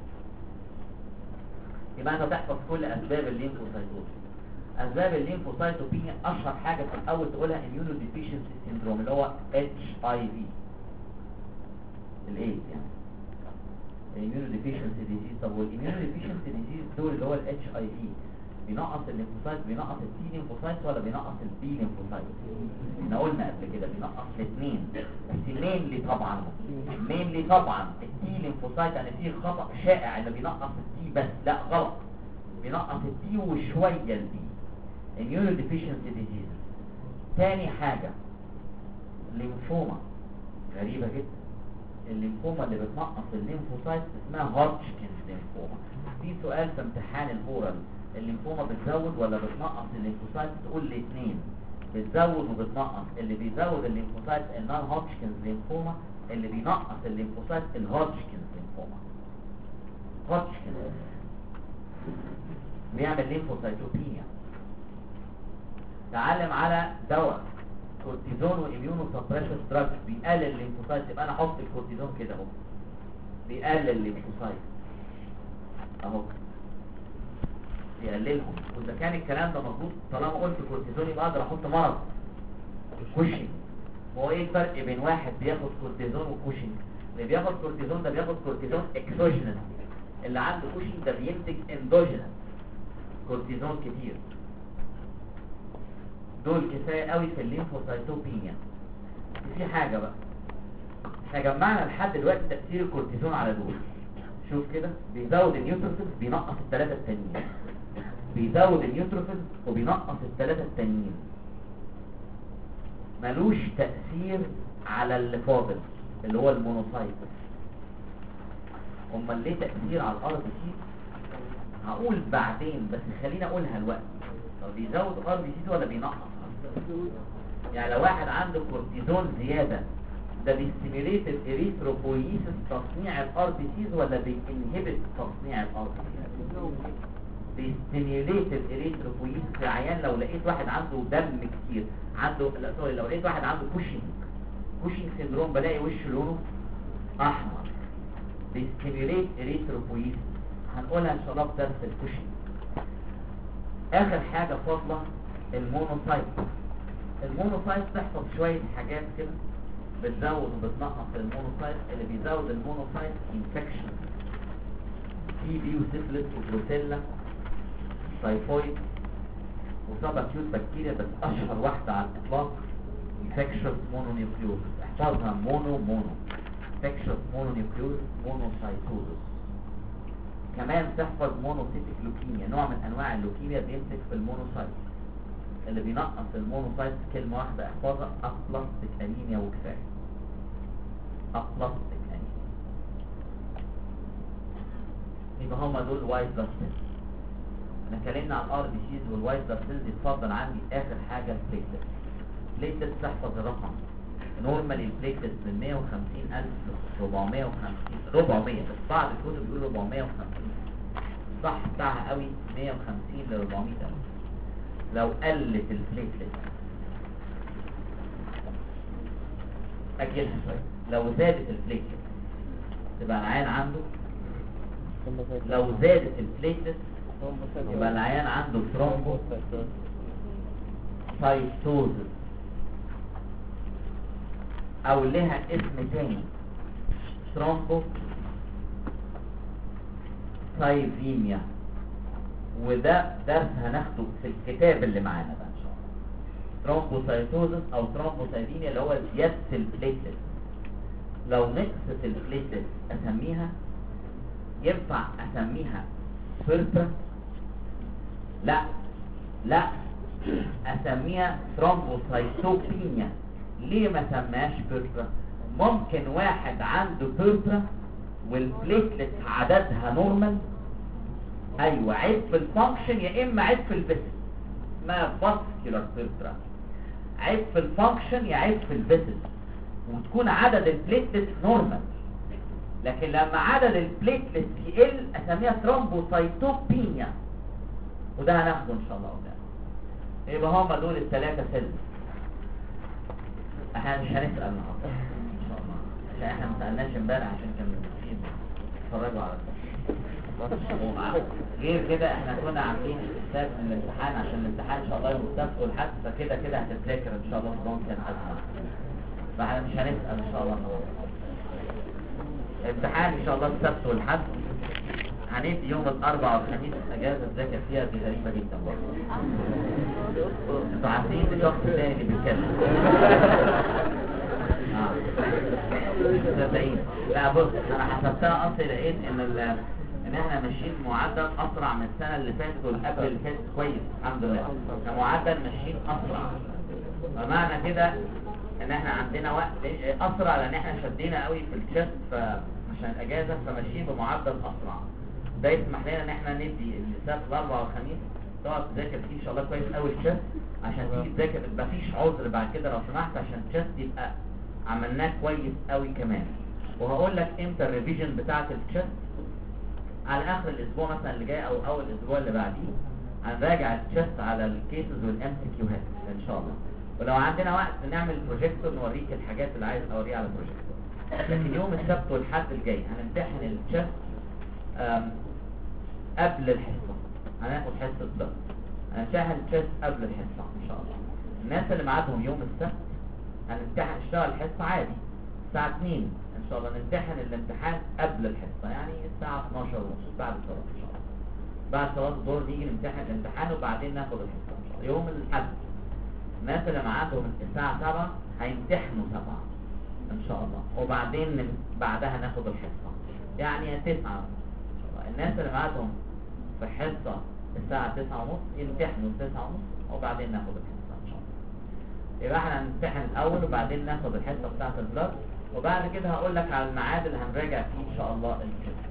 يبقى انت تحفظ كل اسباب الليمفوسايتوز. اسباب الليمفوسايتوبينيا اشهر حاجه في الاول تقولها اميونو ديفيشنسي سيندروم، اللي هو اتش اي في، الايدز يعني الاميونو ديفيشنسي ديزيز. طب والاميونو ديفيشنسي ديزيز دول اللي هو الاتش اي في بينقص الليمفوسايت، بينقص التي ليمفوسايت ولا بينقص البي ليمفوسايت؟ احنا قلنا قبل كده بينقص الاثنين، بس مينلي طبعا التي ليمفوسايت. يعني في خطأ شائع انه بينقص التي بس، لا غلط، بينقص التي وشويه البي. اميونو ديفيشنسي ديزيز. تاني حاجه ليمفوما غريبه جدا، الليمفوما اللي بتنقص الليمفوسايت اسمها هوتشكنز ليمفوما. في سؤال في امتحان الاورال، الليمفوما بتزود ولا بتنقص الليمفوسايت؟ تقول الاثنين، بتزود وبتنقص. اللي بيزود الليمفوسايت النون هوتشكنز ليمفوما، اللي بينقص الليمفوسايت الهوتشكنز ليمفوما. هوتشكنز بيعمل ليمفوسايتوبينيا. تعلم على دواء كورتيزون واميونو سبريسيف دراج بيقلل الليمفوسايت. يبقى انا احط الكورتيزون كده اهو، بيقلل الليمفوسايت اهو، يقللهم. واذا كان الكلام ده مظبوط، طالما قلت كورتيزون يبقى اقدر احط مرض كوشنج. هو ايه الفرق بين واحد بياخد كورتيزون وكوشنج؟ اللي بياخد كورتيزون ده بياخد كورتيزون اكسوجينس، اللي عنده كوشنج ده بينتج اندوجينس كورتيزون كتير. دول كفايه قوي في الليمفوسايتوبينيا. في حاجه بقى، احنا جمعنا لحد دلوقتي تاثير الكورتيزون على دول. شوف كده، بيزود النيوتروفيلز بينقص الثلاثه التانيين، بيزود النيوتروفيلز وبينقص الثلاثه التانيين. ملوش تاثير على اللي فاضل اللي هو المونوسايت. امال ليه تاثير على الار بي سي؟ هقول بعدين، بس خلينا اقولها دلوقتي. طب بيزود ار بي سي ولا بينقص؟ يعني لو واحد عنده كورتيزون زياده، ده بيستيميليت الاريثروبويسيس تصنيع الار بي سيز ولا بينهبت تصنيع الار بي سيز؟ بيستيميليت الاريثروبويسيس. في عيان لو لقيت واحد عنده دم كتير، عنده لو لقيت واحد عنده كوشنج سيندروم، بلاقي وشه لونه احمر، بيستيميليت اريثروبويسيس. هنقولها ان شاء الله في درس الكوشنج. اخر حاجه فاضله المونوسايت. المونوسايت تحفظ شويه حاجات كده بتزود وبتنقص المونوسايت. اللي بيزود المونوسايت انفكشن، تي بي وسيفلس وبروسيلا تايفويد وسب اكيوت بكتيريا. بس اشهر واحده على الاطلاق انفكشن مونونيوكليوز. احفظها، مونو انفكشن مونونيوكليوز مونوسايتوزس. كمان تحفظ مونوسيتك لوكيميا، نوع من انواع اللوكيميا بيمسك في المونوسايت. اللي بينقص المونوسايت كلمة واحدة احفظها، ابلاستيك انيميا وكفاية. ابلاستيك انيميا. يبقى هما دول وايت بلاد سيلز. احنا اتكلمنا على الار بي سيز والوايت بلاد سيلز. يتفضل عندي اخر حاجة البليتلت. البليتلت تحفظ الرقم. نورمالي البليتلت من 150,000 ل 450 بس بعض الكتب بيقولوا 450. الصح بتاعها قوي 150 ل 400,000. لو قلت البليتلت اجلها شويه. لو زادت البليتلت تبقى العيان عنده، لو زادت البليتلت يبقى العيان عنده ثرومبوسايتوزس، او لها اسم تاني ثرومبوسايتيميا. وده درس هناخده في الكتاب اللي معانا ده ان شاء الله. ثرومبوسايتوزس او ثرومبوسايتيميا اللي هو زيادة البليتلت. لو نقصت البليتلت اسميها، ينفع اسميها بيربرا؟ لا اسميها ثرومبوسايتوبينيا. ليه ما سماش بيربرا؟ ممكن واحد عنده بيربرا والبليتلت عددها نورمال، ايوه عيب في الفانكشن يا اما عيب في الفيسل، اسمها فاسكولار بيربرا. عيب في الفانكشن يا عيب في الفيسل، وتكون عدد البليتلت نورمال. لكن لما عدد البليتلت يقل اسميها ثرومبوسايتوبينيا، وده هناخده ان شاء الله قدام. يبقى هما دول الثلاثه سيلز. احنا مش هنسال النهارده ان شاء الله، عشان احنا ما سالناش امبارح عشان كان المسلمين بيتفرجوا على غير كده. احنا كنا عاملين حساب من الامتحان، عشان الامتحان ان شاء الله يوم السبت والحد، فكده كده هتتذاكر ان شاء الله في ممكن حسنا. فاحنا مش هنسال ان شاء الله النهارده. الامتحان ان شاء الله السبت والحد، هندي يوم الاربعاء والخميس اجازه تذاكر فيها. دي غريبه جدا برضه. انتوا عارفين الشخص الثاني اللي بيتكلم. صدقين. لا بص، انا حسبتها اصلا، لقيت ان احنا ماشيين معدل اسرع من السنه اللي فاتت واللي قبل اللي فاتت. كويس الحمد لله، كمعدل ماشيين اسرع. فمعنى كده ان احنا عندنا وقت اسرع، لان احنا شدينا قوي في الشست عشان الاجازه، فماشيين بمعدل اسرع. ده يسمح لنا ان احنا ندي السبت الاربعاء والخميس تقعد تذاكر فيه ان شاء الله كويس قوي الشست، عشان تيجي تذاكر مفيش عذر بعد كده لو سمحت، عشان الشست يبقى عملناه كويس قوي كمان. وهقول لك امتى الريفيجن بتاعه الشست، على اخر الاسبوع مثلا اللي جاي او اول الاسبوع اللي بعديه هنراجع الشست على الكيسز والام سي كيوهات ان شاء الله. ولو عندنا وقت نعمل بروجيكتور نوريك الحاجات اللي عايز اوريها على البروجيكتور. لكن يوم السبت والحد الجاي هنمتحن الشست قبل الحصه. هناخد حصه ضغط، هنمتحن الشست قبل الحصه ان شاء الله. الناس اللي معادهم يوم السبت هنمتحن نشتغل الحصه عادي الساعه 2 ان شاء الله. نمتحن الامتحان قبل الحصه، يعني الساعه 12:30 بعد الصلاه ان شاء الله. بعد صلاه الظهر نيجي نمتحن الامتحان وبعدين ناخد الحصه ان شاء الله. يوم الاحد الناس اللي معادهم الساعه 7 هيمتحنوا 7 ان شاء الله، وبعدين بعدها ناخد الحصه يعني 9 ان شاء الله. الناس اللي معادهم في حصه الساعه 9:30 يمتحنوا 9:30 وبعدين ناخد الحصه ان شاء الله. يبقى احنا هنمتحن الاول وبعدين ناخد الحصه بتاعه البلاد، وبعد كده هقول لك على الميعاد اللي هنراجع فيه ان شاء الله الكتاب.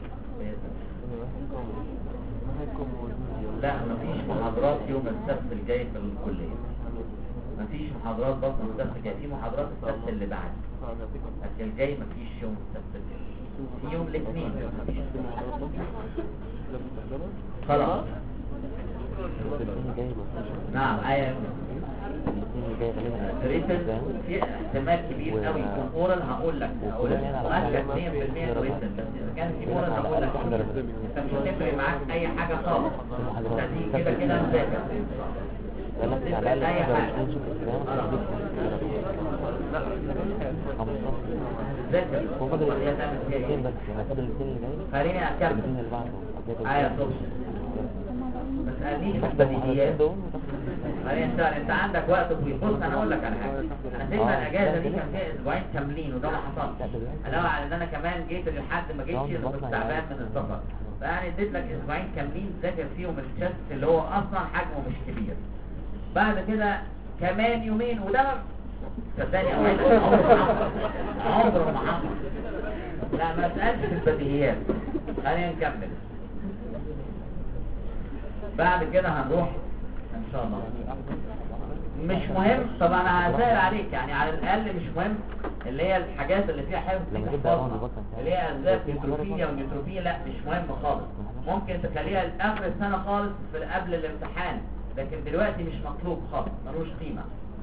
لا مفيش محاضرات يوم السبت الجاي في الكليه، مفيش محاضرات بس السبت الجاي، في محاضرات السبت اللي بعد، لكن الجاي مفيش يوم السبت الجاي، في يوم الاثنين خلاص. نعم ايوه ريتن في احتمال كبير قوي يكون اورال. هقول لك مؤكد 100% ريتن، بس اذا كان في اورال هقول لك انت مش هتفرق معاك اي حاجه خالص، هتيجي كده كده نذاكر اي حاجه ذاكر. خليني اكمل بس اديني بديهيات. انت عندك وقت طويل. بص انا اقول لك على حاجه، انا سيبنا الاجازه دي كان فيها اسبوعين كاملين وده ما حصلش. علاوه على ان انا كمان جيت لحد ما جيتش، انا كنت تعبان من السفر، فيعني اديت لك اسبوعين كاملين تذاكر فيهم الشست اللي هو اصلا حجمه مش كبير. بعد كده كمان يومين، وده صدقني يا ولد عمره ما حصل. لا ما اسالش في البديهيات، خلينا نكمل. بعد كده هنروح ان شاء الله. مش مهم طبعا، انا هسهل عليك يعني، على الاقل مش مهم اللي هي الحاجات اللي فيها حفظ اللي هي اسباب نيوتروفيا ونيوتروفيا، لا مش مهم خالص. ممكن تخليها لاخر السنه خالص في قبل الامتحان، لكن دلوقتي مش مطلوب خالص، ملوش قيمه.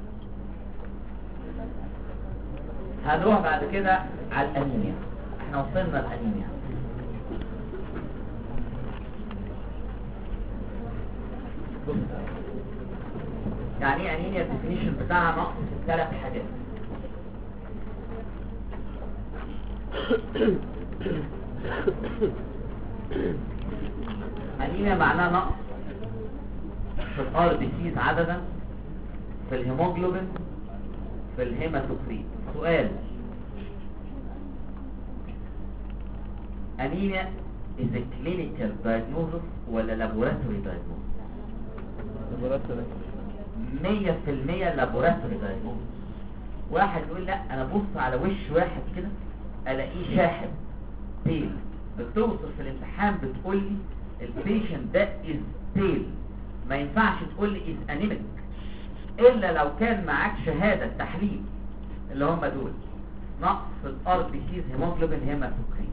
هنروح بعد كده على الانيميا. احنا وصلنا الانيميا. يعني ايه انيميا؟ الديفينيشن بتاعها نقص في 3 حاجات. انيميا معناها نقص في الار بي سيز عددا، في الهيموجلوبين، في الهيماتوكريت. سؤال: انيميا is a clinical diagnosis ولا laboratory diagnosis؟ laboratory 100% laboratory diagnosis. واحد يقول لا انا بص على وش واحد كده الاقيه شاحب بيل، بتوصف في الامتحان بتقول لي البيشنت ده is pale، ما ينفعش تقول لي is anemic الا لو كان معاك شهاده تحليل اللي هم دول نقص في الار بي سيز، هيموجلوبين، هيماتوكريت.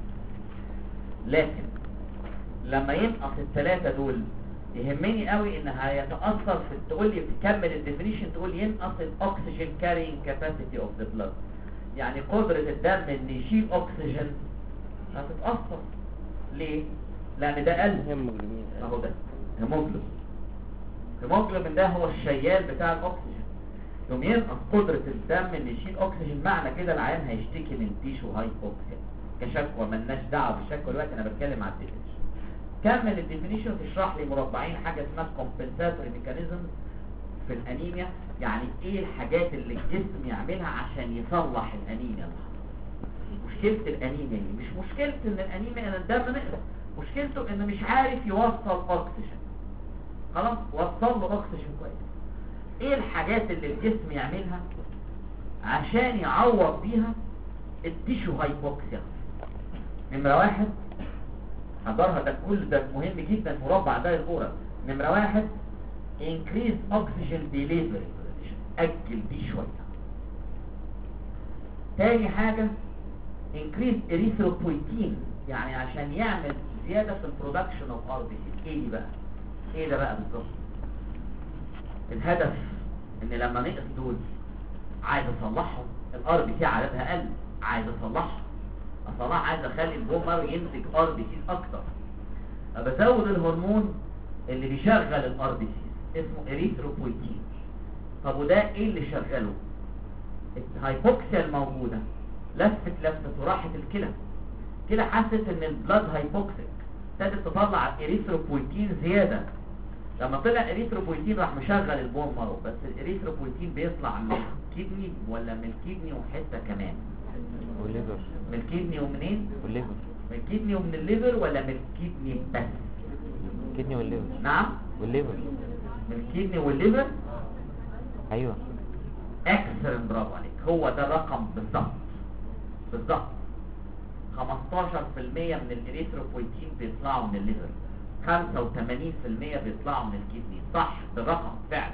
لكن لما ينقص ال3 دول يهمني قوي ان هيتاثر في، تقول لي تكمل الديفينيشن تقول لي ينقص الاكسجين كارينج كاباسيتي اوف ذا بلاد، يعني قدره الدم ان يشيل اكسجين هتتاثر. ليه؟ لان ده قل اهو، ده هيموجلوبين. الهيموجلوبين ده هو الشيال بتاع الاكسجين، يوم ينقص قدره الدم ان يشيل اكسجين، معنى كده العيان هيشتكي من تيشو هايبوكسيا كشكوى. مالناش دعوه بالشكوى دلوقتي، انا بتكلم على الديفينيشن. كمل الديفينيشن تشرح لي مربعين حاجه اسمها كومبنساتوري ميكانيزم في الانيميا، يعني ايه الحاجات اللي الجسم يعملها عشان يصلح الانيميا. مشكله الانيميا دي مش مشكله ان الانيميا ان الدم نقص، مشكلته انه مش عارف يوصل اكسجين. خلاص وصل له اكسجين كويس. ايه الحاجات اللي الجسم يعملها عشان يعوض بيها التيشو هايبوكسيا؟ نمره 1 حضرها، ده كل ده مهم جدا، مربع ده الأورا. نمرة 1 increase oxygen delivery، أجل دي شوية. تاني حاجة increase erythropoietin، يعني عشان يعمل زيادة في البرودكشن اوف ار بي سي. ايه دي بقى؟ ايه ده بقى بالظبط؟ الهدف ان لما نقص دول عايز اصلحهم، الار بي سي عددها قل، عايز اصلحها، عايز اخلي البومر ينتج ار بي سي اكتر، بزود الهرمون اللي بيشغل الار بي سي اسمه اريثروبويتين. طب وده ايه اللي شغله؟ الهايبوكسيا الموجوده لفت وراحت الكلى، كده حست ان البلاد هايبوكسيك، ابتدت تطلع اريثروبويتين زياده. لما طلع اريثروبويتين راح مشغل البون مارو، بس الاريثروبويتين بيطلع من الكدني ولا من الكدني وحته كمان؟ والليفر. من الكدني ومنين؟ والليفر. من الكدني ومن الليفر ولا من الكدني بس؟ الكدني والليفر. نعم والليفر. من الكدني والليفر. ايوه اكسلنت، برافو عليك، هو ده الرقم بالظبط. 15% من الاريثروبويتين بيطلعوا من الليفر، 85% بيطلعوا من الكدني. صح، ده الرقم فعلا.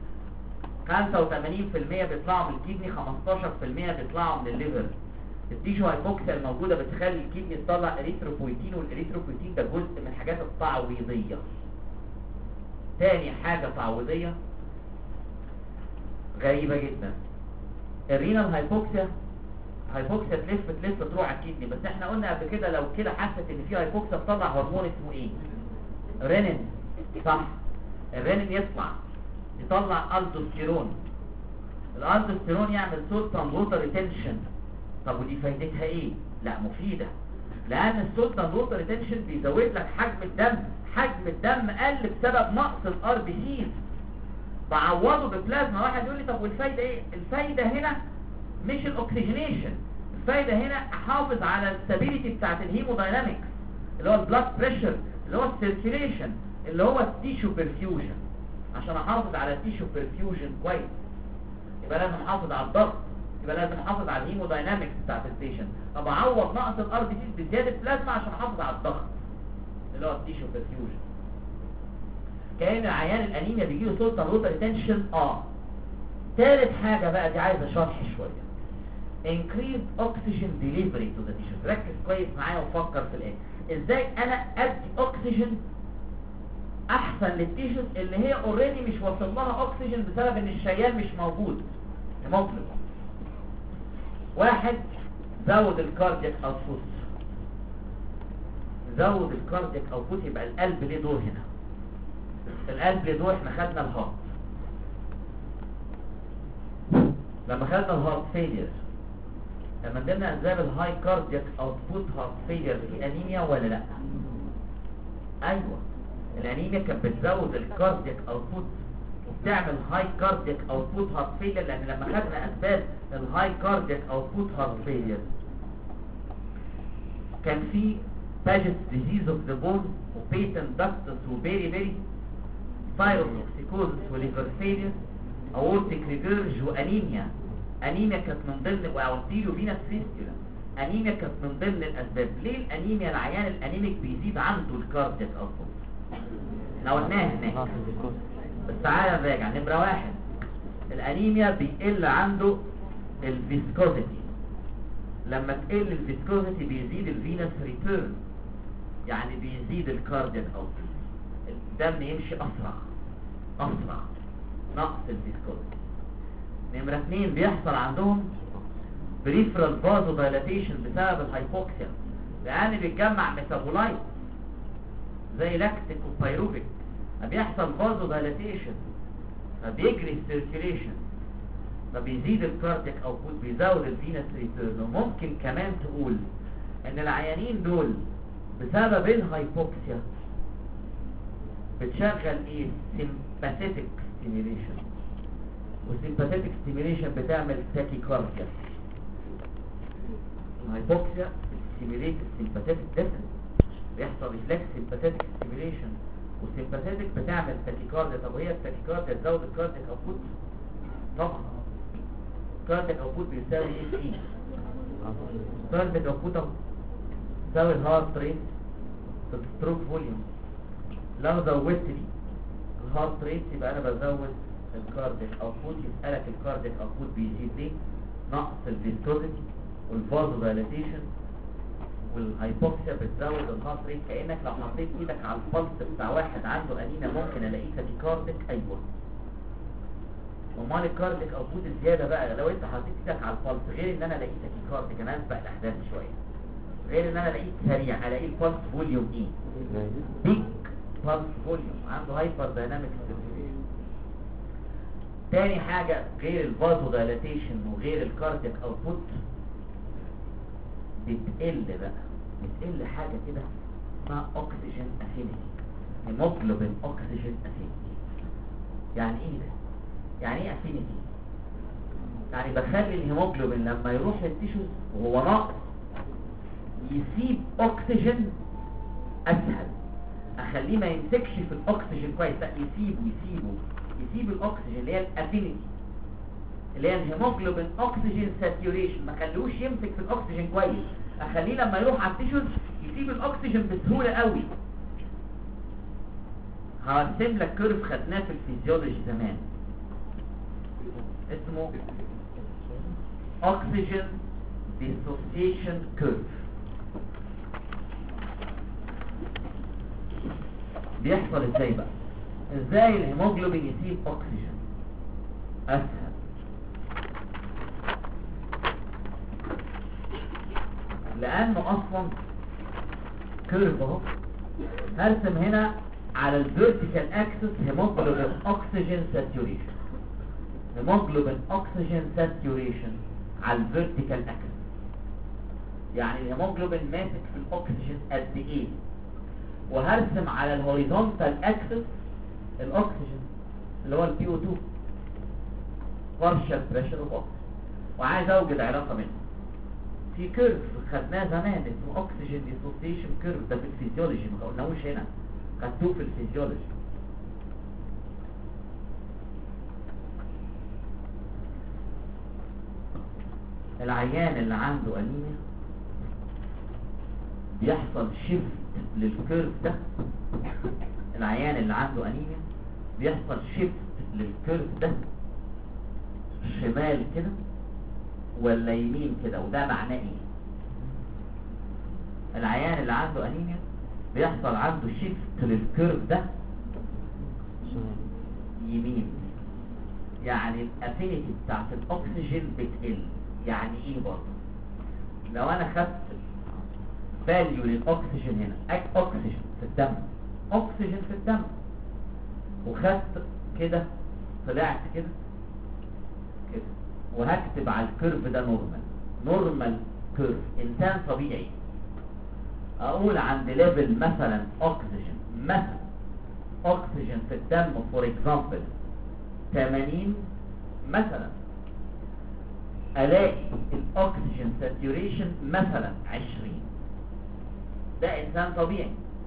85% بيطلعوا من الكدني، 15% بيطلعوا من الليفر. التيشو هايبوكسيا الموجوده بتخلي الكدني تطلع اريثروبويتين، والاريثروبويتين ده جزء من الحاجات التعويضيه. تاني حاجه تعويضيه غريبه جدا، الرينال هايبوكسيا تلف تروح على الكدني، بس احنا قلنا قبل كده لو كده حست ان في هايبوكسيا تطلع هرمون اسمه ايه؟ رينين. صح، الرينين يطلع الدوستيرون. الالدوستيرون يعمل سولتان ووتر ريتنشن. طب ودي فايدتها ايه؟ لا مفيده، لان السولتان ووتر ريتنشن بيزود لك حجم الدم قل بسبب نقص الار بي سيز، بعوضه ببلازما. واحد يقول لي طب والفايده ايه؟ الفايده هنا مش الاكسجينيشن، الفايده هنا احافظ على الستابيليتي بتاعت الهيموداينامكس اللي هو البلاد بريشر، اللي هو السيركيليشن، اللي هو التيشو برفيوجن. عشان احافظ على التيشو برفيوجن كويس يبقى لازم احافظ على الضغط، يبقى لازم احافظ على الهيموداينامكس بتاعت البيشنت. طب اعوض نقص الار بي سي بزياده بلازما عشان احافظ على الضغط اللي هو التيشو برفيوجن. كأن العيان الانيميا بيجي له توتال ووتر ريتنشن. ثالث حاجه بقى دي عايزه شرح شويه. increased oxygen delivery to the tissues. ركز كويس معايا وفكر في الايه ازاي انا ادي اكسجين احسن للتيشوز اللي هي اوريدي مش واصل لها اكسجين بسبب ان الشيال مش موجود. مطلب واحد زود الكاردياك اوتبوت، زود الكاردياك اوتبوت يبقى القلب ليه دور هنا. القلب ليه دور، احنا خدنا الهارت. لما خدنا الهارت فيلير، لما ادينا اسباب الهاي كاردياك اوتبوت هارت فيلير في انيميا ولا لا؟ ايوه، الانيميا كانت بتزود الكاردياك اوتبوت وبتعمل هاي كاردياك اوتبوت هارت فيلير، لان لما خدنا اسباب الهاي كاردياك اوتبوت هارت فيلير كان في باجت ديزيز اوف ذا بون وبيتن داكتس وبيري ثايروتوكسيكوزس وليفر فيلير اورتيك ريجيرج وانيميا. انيميا كانت من ضمن واوتيلو فينس فيستولا. انيميا كانت من ضمن الاسباب. ليه الانيميا العيان الانيميك بيزيد عنده الكاردياك اوتبوت؟ احنا قلناها هناك بس تعالى نراجع. نمره واحد، الانيميا بيقل عنده الفيسكوزيتي. لما تقل الفيسكوزيتي بيزيد الفينس ريتيرن، يعني بيزيد الكاردياك اوتبوت، الدم يمشي اسرع نقص الفيسكوزيتي. نمره 2 بيحصل عندهم بريفرال فازو دايلاتيشن بسبب الهايبوكسيا، لان بيتجمع ميتابولايت زي لاكتيك وبايروفيك، بيحصل فازو دايلاتيشن فبيجري السيركيليشن فبيزيد الكاردياك اوتبوت، بيزود الفينس ريتيرن. وممكن كمان تقول ان العيانين دول بسبب الهايبوكسيا بتشغل ايه؟ سيمباثيتك ستيميوليشن، والسيمباثيتك ستيميوليشن بتعمل تاكيكارديا. الهايبوكسيا بتستيميليت السيمباثيتك ديفنس، بيحصل ريفلكس سيمباثيتك ستيميوليشن، والسيمباثيتك بتعمل تاكيكارديا. طب هي التاكيكارديا تزود الكاردياك اوتبوت؟ طبعا. الكاردياك اوتبوت بيساوي ايه في ايه؟ الكاردياك اوتبوت بيساوي الهارت ريت في الستروك فوليوم. لو زودت دي الهارت ريت يبقى انا بزود الكاردياك اوتبوت. يسألك الكاردياك اوتبوت بيزيد ليه؟ نقص الفيسكوزيتي والفازو دايلاتيشن والهايبوكسيا بتزود الهارت ريت. كأنك لو حطيت ايدك على البلس بتاع واحد عنده انيميا ممكن الاقيه تاكيكارديك. ايوه، امال الكاردياك اوتبوت الزياده بقى لو انت حطيت ايدك على البلس، غير ان انا الاقيه تاكيكارديك، انا اسبق الاحداث شويه، غير ان انا الاقيه سريع، الاقيه البلس فوليوم ايه؟ بيك بلس فوليوم، عنده هايبر دايناميك سيركيوليشن. تاني حاجه غير الفازو دايلاتيشن وغير الكاردياك اوتبوت، بتقل حاجه كده اسمها اوكسجين افينيتي، هيموجلوبين اوكسجين افينيتي. يعني ايه ده؟ يعني ايه افينيتي؟ يعني بخلي الهيموجلوبين لما يروح للتيشوز وهو ناقص يسيب اكسجين اسهل، اخليه ما يمسكش في الاكسجين كويس، لا يسيب الاكسجين اللي هي الافينيتي اللي هي الهيموجلوبين اوكسجين ساتيوريشن، ما خليهوش يمسك في الاكسجين كويس، اخليه لما يروح على التيشوز يسيب الاكسجين بسهوله قوي. هرسم لك كيرف خدناه في الفيزيولوجي زمان اسمه oxygen dissociation curve. بيحصل ازاي بقى؟ ازاي الهيموجلوبين يسيب اكسجين اسهل؟ لانه اصلا كيرف اهو، هرسم هنا على الفيرتيكال اكسس هيموجلوبين اوكسجين ساتوريشن، هيموجلوبين اوكسجين ساتوريشن على الفيرتيكال اكسس، يعني الهيموجلوبين ماسك في الاكسجين قد ايه. وهرسم على الهوريزونتال اكسس الاكسجين اللي هو البي او 2 بارشال بريشر اوف اوكسجين، وعايز اوجد علاقه بينهم في كيرف خدناه زمان اسمه اوكسجين ديسوسيشن كيرف. ده في الفيزيولوجي ما قلناهوش هنا، خدتوه في الفيزيولوجي. العيان اللي عنده انيميا بيحصل شيفت للكيرف ده. العيان اللي عنده انيميا بيحصل شيفت للكيرف ده شمال كده ولا يمين كده، وده معناه ايه؟ العيان اللي عنده انيميا بيحصل عنده شيفت للكيرف ده يمين، يعني الافينيتي بتاعت الاكسجين بتقل. يعني ايه برضه؟ لو انا خدت فاليو للاكسجين هنا، اكسجين في الدم، اكسجين في الدم، وخدت كده طلعت كده كده، وهكتب على الكيرف ده نورمال كيرف انسان طبيعي، اقول عند ليفل مثلا اكسجين في الدم فور اكزامبل 80 مثلا، الاقي الاكسجين ساتوريشن مثلا 20. ده انسان طبيعي.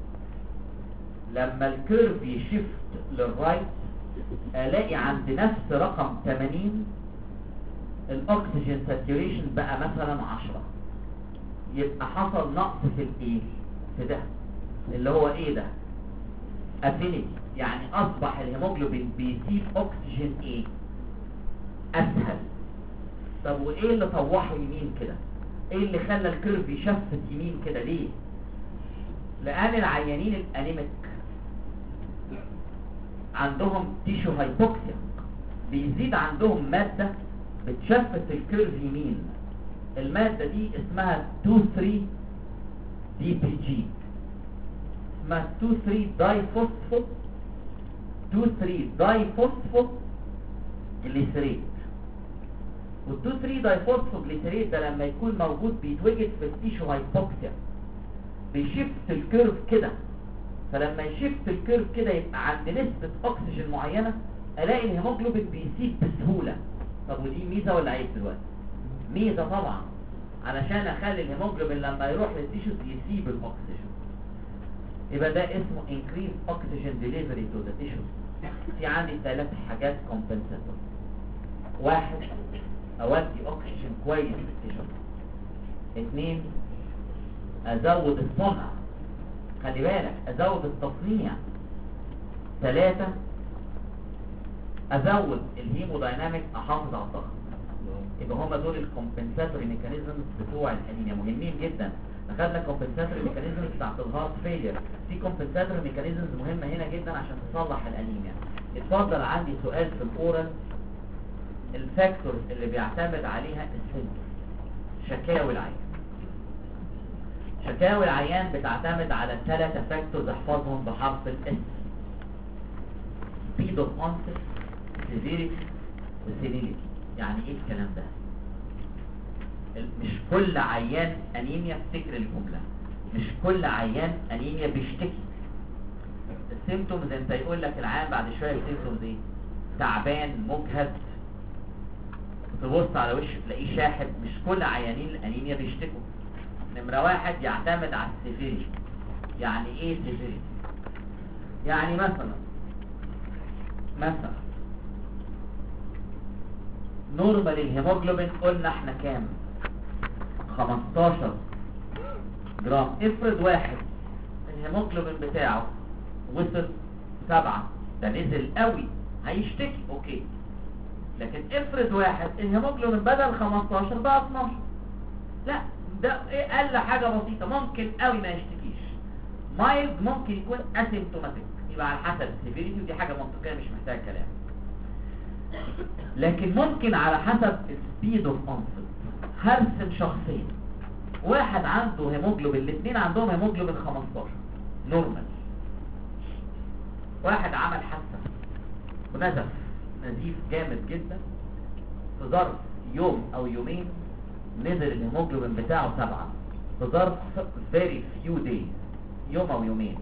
لما الكيرف يشفت للرايت الاقي عند نفس رقم 80 الاكسجين ساتوريشن بقى مثلا 10. يبقى حصل نقص في الايه؟ في ده اللي هو ايه ده؟ افينيتي. يعني اصبح الهيموجلوبين بيسيب اكسجين ايه؟ اسهل. طب وايه اللي طوحه يمين كده؟ ايه اللي خلى الكيرف يشفت يمين كده ليه؟ لان العيانين الانيميك عندهم تيشو هايبوكسيا، بيزيد عندهم مادة بتشفت الكيرف يمين. المادة دي اسمها 2,3 دي بي جي، اسمها 2,3 دايفوسفو 2,3 دايفوسفو جليسريت. وال2,3 دايفوسفو جليسريت ده لما يكون موجود بيتوجد في التيشو هايبوكسيا، بيشفت الكيرف كده. فلما يشفت الكيرف كده يبقى عند نسبة اكسجين معينة الاقي الهيموجلوبين بيسيب بسهولة. طب ودي ميزة ولا عيب دلوقتي؟ ميزة طبعا، علشان اخلي الهيموجلوبين لما يروح للتيشوز يسيب الاكسجين. يبقى ده اسمه increase oxygen delivery to the tissues. في عندي 3 حاجات compensator. 1 اودي اكسجين كويس للتيشوز. 2 ازود الصنع، خلي بالك ازود التصنيع. 3 ازود الهيمودايناميك، احافظ على الضغط. يبقى هما دول الكومبنساتوري ميكانيزمز بتوع الانيميا، مهمين جدا. اخدنا كومبنساتوري ميكانيزمز بتاعت الهارت فيلير، في كومبنساتوري ميكانيزمز مهمه هنا جدا عشان تصلح الانيميا. اتفضل عندي سؤال في الاورال، الفاكتورز اللي بيعتمد عليها السيمتوم. شكاوي العيان، شكاوي العيان بتعتمد على 3 فاكتورز احفظهم بحرف الاس: speed of onset، severity، وسيلينيتي. يعني ايه الكلام ده؟ مش كل عيان انيميا، افتكر الجمله، مش كل عيان انيميا بيشتكي. السيمتومز انت يقول لك العيان بعد شويه السيمتومز ايه؟ تعبان، مجهد، تبص على وشه تلاقيه شاحب. مش كل عيانين الانيميا بيشتكوا. نمره 1 يعتمد على السيفيريتي. يعني ايه سيفيريتي؟ يعني مثلا نورمال الهيموجلوبين قلنا احنا كام؟ 15 جرام. افرض واحد الهيموجلوبين بتاعه وصل 7، ده نزل قوي، هيشتكي اوكي. لكن افرض واحد الهيموجلوبين بدل 15 بقى 12، لا ده ايه؟ اقل حاجه بسيطه، ممكن قوي ما يشتكيش. مايلد ممكن يكون اسيمتوماتيك، يبقى على حسب السيفيريتي، ودي حاجه منطقيه مش محتاجه كلام. لكن ممكن على حسب السبيد اوف اونست. هرسم شخصين، واحد عنده هيموجلوبين، الاثنين عندهم هيموجلوبين 15 نورمال. واحد عمل حادثه ونزف نزيف جامد جدا، في ظرف يوم او يومين نزل الهيموجلوبين بتاعه 7، في ظرف very few days، يوم او يومين.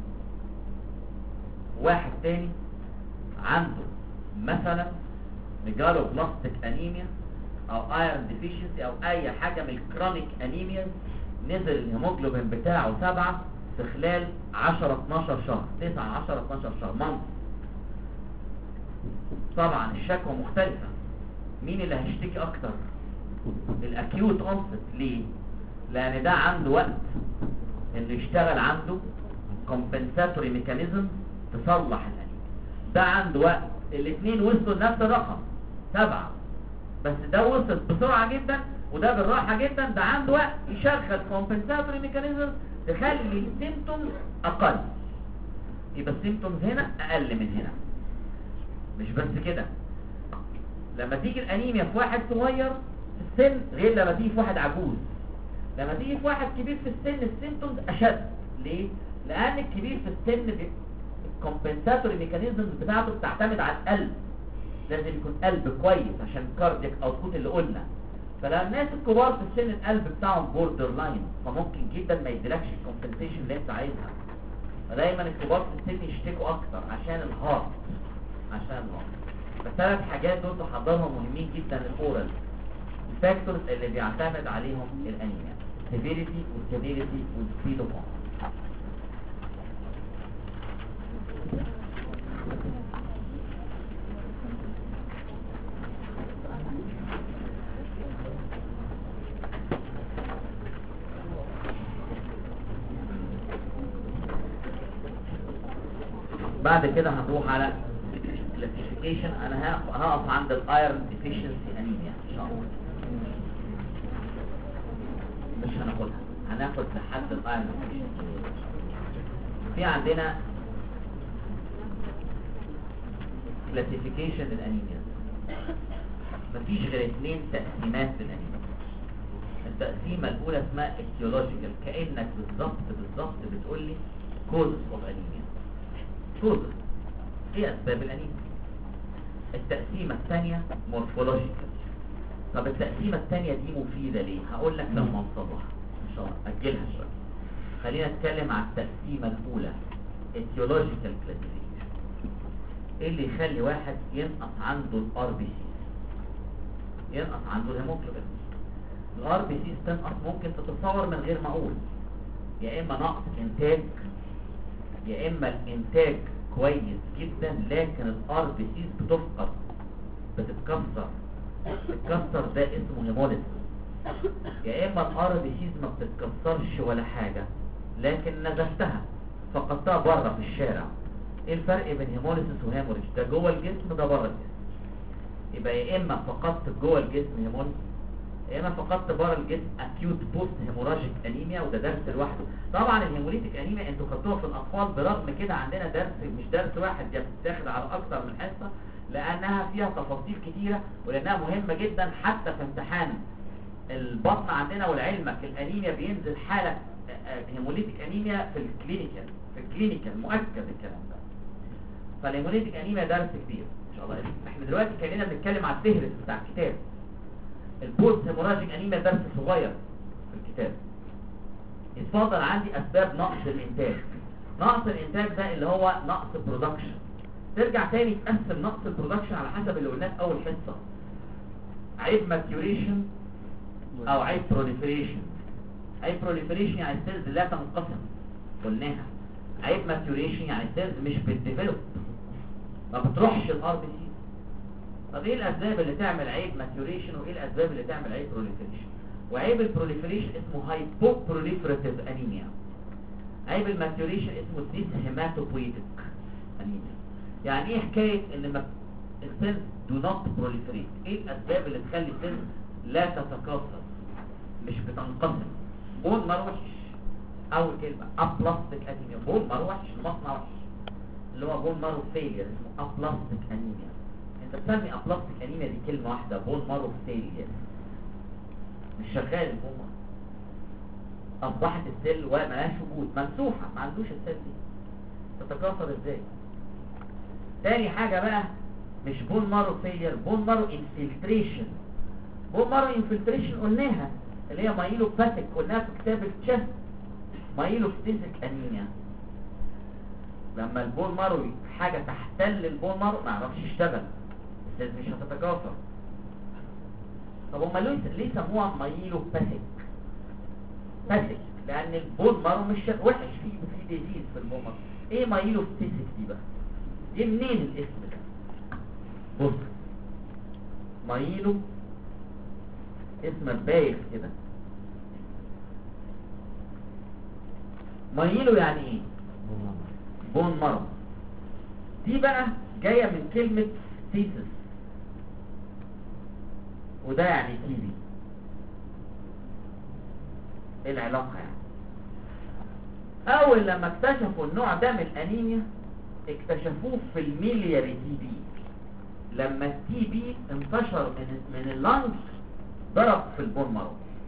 واحد تاني عنده مثلا ميجالو بلاستيك انيميا او ايرون ديفيشنسي او اي حاجه من الكرونيك انيميا، نزل الهيموجلوبين بتاعه 7 في خلال 10 12 شهر، 9 10 12 شهر مانث. طبعا الشكوى مختلفه. مين اللي هيشتكي اكتر؟ الاكيوت اونست. ليه؟ لان ده عنده وقت انه يشتغل عنده كومبنساتوري ميكانيزم تصلح الانيميا. ده عنده وقت، الاثنين وصلوا لنفس الرقم 7، بس ده وصل بسرعه جدا وده بالراحه جدا. ده عنده وقت يشغل كومبنساتوري ميكانيزم تخلي السيمتومز اقل، يبقى السيمتومز هنا اقل من هنا. مش بس كده، لما تيجي الانيميا في واحد صغير في السن غير لما تيجي في واحد عجوز. لما تيجي في واحد كبير في السن السيمتومز اشد. ليه؟ لان الكبير في السن الكومبنساتوري ميكانيزمز بتاعته بتعتمد على القلب، لازم يكون قلب كويس عشان الكاردياك اوتبوت اللي قلنا. فلما الناس الكبار في السن القلب بتاعهم بوردر لاين، فممكن جدا ما يديلكش الكومبنسيشن اللي انت عايزها. فدايما الكبار في السن يشتكوا اكتر عشان الهارت. فالثلاث حاجات دول تحضرهم مهمين جدا للاورال الفاكتورز اللي بيعتمد عليهم الانيميا: سيفيريتي والسيفيريتي والسبيد اوف. بعد كده هنروح على كلاسيفيكيشن. انا هقف عند الايرون ديفيشنسي انيميا ان شاء الله، مش هناخدها، هناخد لحد الايرون ديفيشنسي. في عندنا كلاسيفيكيشن للانيميا، مفيش غير 2 تقسيمات للانيميا. التقسيمه الاولى اسمها اتيولوجيكال، كانك بالظبط بتقول لي كوزز اوف انيميا. كوزز ايه اسباب الانيميا. التقسيمه الثانيه مورفولوجيكال. طب التقسيمه الثانيه دي مفيده ليه؟ هقول لك لما نوصلها ان شاء الله، اجلها شويه. خلينا نتكلم على التقسيمه الاولى etiological classification. ايه اللي يخلي واحد ينقص عنده الار بي سي، ينقص عنده الهيموجلوبين؟ الار بي سي تنقص ممكن تتصور من غير ما اقول، يا اما نقص انتاج، يا اما الانتاج كويس جدا لكن الار بي سي بتفقد، بتتكسر. التكسر ده اسمه هيموليسيس. يا اما الار بي سي ما بتتكسرش ولا حاجه لكن نزفتها فقدتها بره في الشارع. ايه الفرق بين هيموليسيس وهيموريج؟ ده جوه الجسم ده بره الجسم. يبقى يا اما فقدت جوه الجسم هيموليسيس، يا اما فقدت بره الجسم اكيوت بوست هيموراجيك انيميا، وده درس لوحده. طبعا الهيموليتيك انيميا انتوا خدتوها في الاطفال، برغم كده عندنا درس مش درس واحد، دي بتتاخد على اكتر من حصه لانها فيها تفاصيل كتيره ولانها مهمه جدا. حتى في امتحان البطن عندنا والعلمك الانيميا بينزل حاله هيموليتيك انيميا في الكلينيكال مؤكد الكلام ده. فالهيموليتيك انيميا درس كبير ان شاء الله. احنا دلوقتي كاننا بنتكلم على الفهرس بتاع الكتاب. البوست هيموراجيك انيميا درس صغير في الكتاب. اتفضل عندي اسباب نقص الانتاج. نقص الانتاج ده اللي هو نقص برودكشن. ترجع تاني تقسم نقص البرودكشن على حسب اللي قلناه في اول حصه: عيب ماتيوريشن او عيب بروليفريشن. عيب بروليفريشن يعني السيلز لا تنقسم، قلناها. عيب ماتيوريشن يعني السيلز مش بتديفلوب، ما بتروحش الار بي سي. طب ايه الاسباب اللي تعمل عيب ماتيوريشن وايه الاسباب اللي تعمل عيب بروليفريشن؟ وعيب البروليفريشن اسمه هايبو بروليفراتيف انيميا. عيب الماتيوريشن اسمه ديس هيماتوبويتيك انيميا. يعني ايه حكايه ان السيلز دو نوت بروليفريت؟ ايه الاسباب اللي تخلي السيلز لا تتكاثر، مش بتنقسم؟ بون مارو وحش، اول كلمه ابلاستيك انيميا. بون مارو وحش، المصنع وحش، اللي هو بون مارو فيلير، اسمه ابلاستيك انيميا. انت بتسمي ابلاستيك انيميا دي كلمه واحده، بون مارو فيلير، مش شغال البون مارو. اصبحت السيل ومالهاش وجود، ممسوحه، ما عندوش السيل دي، تتكاثر ازاي؟ تاني حاجه بقى مش بون مارو فيلير، بون مارو انفلتريشن. بون مارو انفلتريشن قلناها اللي هي مايلوباثيك، قلناها في كتاب التشست. مايلوباثيك انيميا لما البون مارو حاجه تحتل البون مارو ما يعرفش يشتغل، السيلز مش هتتكاثر. طب هم ليه سموها مايلوباثيك؟ باثيك لان البون مارو مش وحش، فيه ديزيز في البون مارو. ايه مايلوباثيك دي بقى؟ دي منين الاسم ده؟ بص، مايلو اسم بايخ كده. مايلو يعني ايه؟ بون مارو. دي بقى جاية من كلمة ثيسس، وده يعني تي بي. ايه العلاقة يعني؟ اول لما اكتشفوا النوع ده من الانيميا اكتشفوه في الميلياري تي بي، لما التي بي انتشر من اللنج ضرب في البون مارو،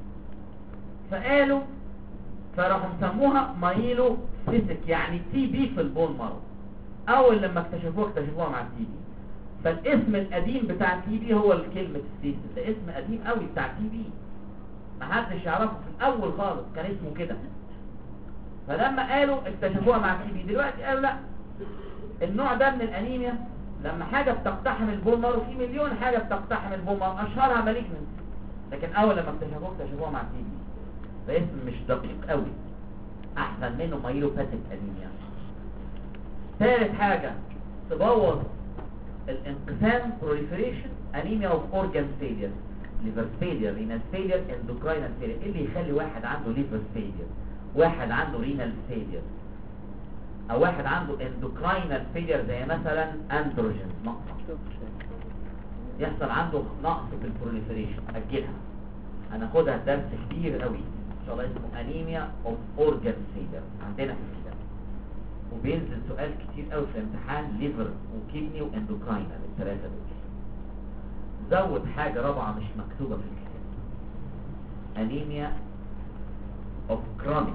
فراحوا مسموها مايلو سيسك، يعني تي بي في البون مارو. اول لما اكتشفوها مع التي بي. فالاسم القديم بتاع التي بي هو الكلمة السيسك، ده اسم قديم قوي بتاع التي بي، ما حدش يعرفه في الاول خالص، كان اسمه كده. فلما قالوا اكتشفوها مع التي بي، دلوقتي قالوا لا، النوع ده من الانيميا لما حاجة بتقتحم البون مارو، في مليون حاجة بتقتحم البون مارو اشهرها مالجنس، لكن اول لما اكتشفوها مع التي بي. ده اسم مش دقيق قوي، احسن منه مايلوباثيك انيميا. ثالث حاجة تبوظ الانقسام proliferation انيميا اوف اورجان فيلير، ليفر فيلير، رينال فيلير، اندوكراينال فيلير. ايه اللي يخلي واحد عنده ليفر فيلير، واحد عنده رينال فيلير، او واحد عنده اندوكراينال فيلير زي مثلا اندروجين نقص، يحصل عنده نقص في البروليفريشن؟ اجلها، هناخدها درس كبير قوي ان شاء الله اسمه انيميا اوف اورجان فيلير عندنا في الكتاب، وبينزل سؤال كتير قوي في الامتحان، ليفر وكيدني واندوكراينال، الثلاثه دول. زود حاجه رابعه مش مكتوبه في الكتاب، انيميا اوف كرونيك،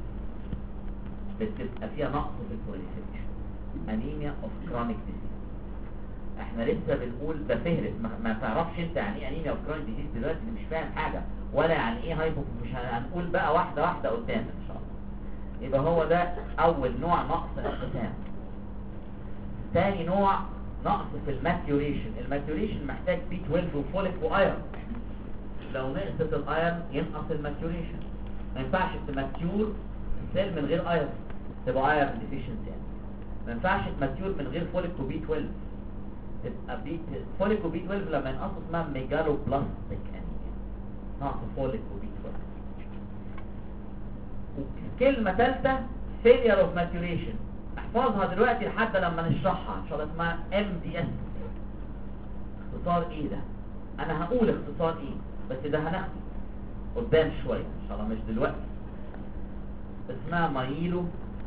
بتبقى فيها نقص في البروليفريشن، انيميا اوف كرونيك ديزيز. احنا لسه بنقول ده فهرس، ما تعرفش انت يعني ايه انيميا اوف كرونيك ديزيز دلوقتي، مش فاهم حاجه، ولا يعني ايه هايبو، مش هنقول بقى واحده واحده قدام ان شاء الله. يبقى هو ده اول نوع نقص انقسام. ثاني نوع نقص في الماتيوريشن. الماتيوريشن محتاج بي 12 وفوليك وايرون، لو نقصت الايرون ينقص الماتيوريشن. ما ينفعش تماتيور السيل من غير ايرون، تبقى ايرون ديفيشنسي يعني. ما ينفعش تماتيور من غير فوليك وبي 12، تبقى فوليك وبي 12 لما ينقصوا اسمها ميجالو بلاستيك انيميا، نقص فوليك وبي 12. كلمة ثالثة failure of maturation، احفظها دلوقتي لحد لما نشرحها ان شاء الله، اسمها MDS. اختصار ايه ده؟ انا هقول اختصار ايه بس ده هناخده قدام شوية ان شاء الله مش دلوقتي. اسمها مايلو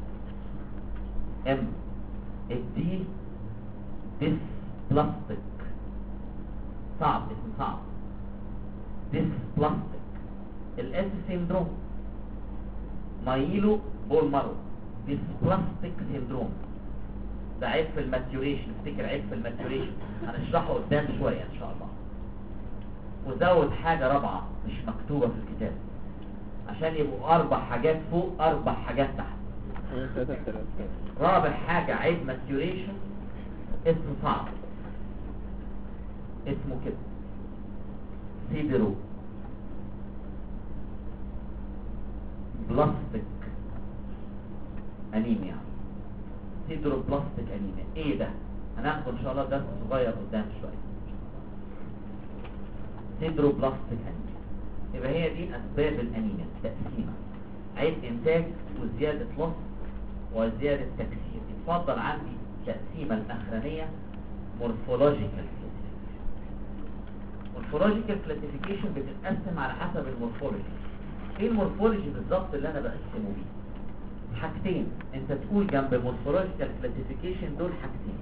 ام الدي ديس بلاستيك، صعب، اسم صعب، ديس بلاستيك. الاس سيندروم، مايلو بول مارو، ديس بلاستيك سيندروم. ده عيب في الماتيوريشن، افتكر عيب في الماتيوريشن، هنشرحه قدام شوية ان شاء الله. وزود حاجة رابعة مش مكتوبة في الكتاب، عشان يبقوا 4 حاجات فوق 4 حاجات تحت. رابع حاجة عيب ماتيوريشن، اسمه صعب، اسمه كده سيدرو بلاستيك انيميا. سيدرو بلاستيك انيميا ايه ده؟ هناخده ان شاء الله درس صغير قدام شوية. سيدرو بلاستيك انيميا. يبقى هي دي اسباب الانيميا، تقسيمة، عيب انتاج وزيادة لص وزيادة تكسير. يتفضل عندي التقسيمة الاخرانية مورفولوجيكال. مورفولوجيكال كلاسيفيكيشن بتتقسم على حسب المورفولوجي. ايه المورفولوجي بالظبط اللي انا بقسمه بيه؟ حاجتين، انت تقول جنب المورفولوجيكال كلاسيفيكيشن دول حاجتين،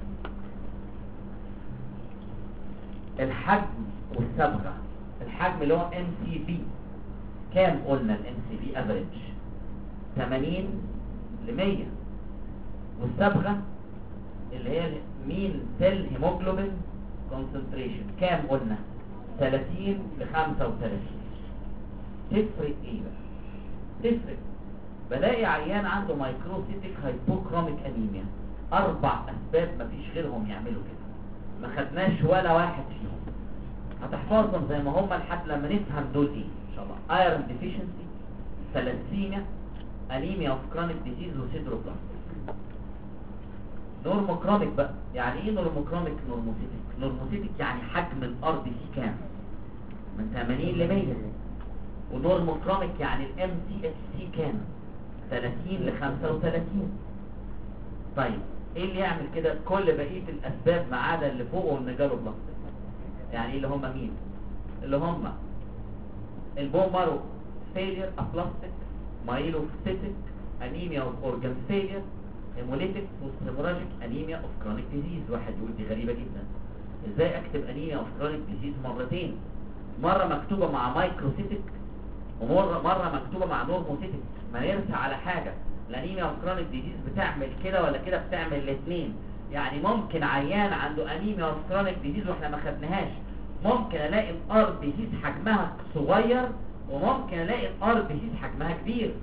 الحجم والصبغه. الحجم اللي هو MCV، كام قلنا MCV افريج؟ 80 ل 100. والصبغه اللي هي مين سيل هيموجلوبين كونسنتريشن، كام قلنا؟ 30 ل 35. تفرق ايه بقى؟ تفرق، بلاقي عيان عنده مايكروسيتيك هايبوكروميك انيميا، 4 اسباب مفيش غيرهم يعملوا كده، ما خدناش ولا واحد فيهم، هتحفظهم زي ما هم لحد لما نفهم دول ايه ان شاء الله. ايرون ديفيشنسي، ثلاسيميا، انيميا اوف كرونيك ديزيز، وسيدروبلاستيك. نورموكروميك بقى، يعني ايه نورموكروميك؟ نورموسيتيك يعني حجم الارض فيه كام؟ من 80 ل 100. ونورموكروميك يعني الام تي اتش سي كام 30 ل 35. طيب ايه اللي يعمل كده؟ كل بقيه الاسباب ما عدا اللي فوق والميجالوبلاستيك. يعني اللي هم مين؟ اللي هم البون مارو فيلير ابلاستيك، مايلوفيتيك، انيميا اوف اورجان فيلير، هيموليتيك وهيموراجيك انيميا اوف كرونيك ديزيز. واحد يقول دي غريبه جدا، ازاي اكتب انيميا اوف كرونيك ديزيز مرتين؟ مره مكتوبه مع مايكروسيتيك ومره مكتوبه مع نورموسيتيك. ما يرسى على حاجه. الانيميا اوف كرونيك ديزيز بتعمل كده ولا كده؟ بتعمل الاثنين. يعني ممكن عيان عنده انيميا اوف كرونيك ديزيز واحنا ما خدناهاش، ممكن الاقي الار بي سيز حجمها صغير وممكن الاقي الار بي سيز حجمها كبير.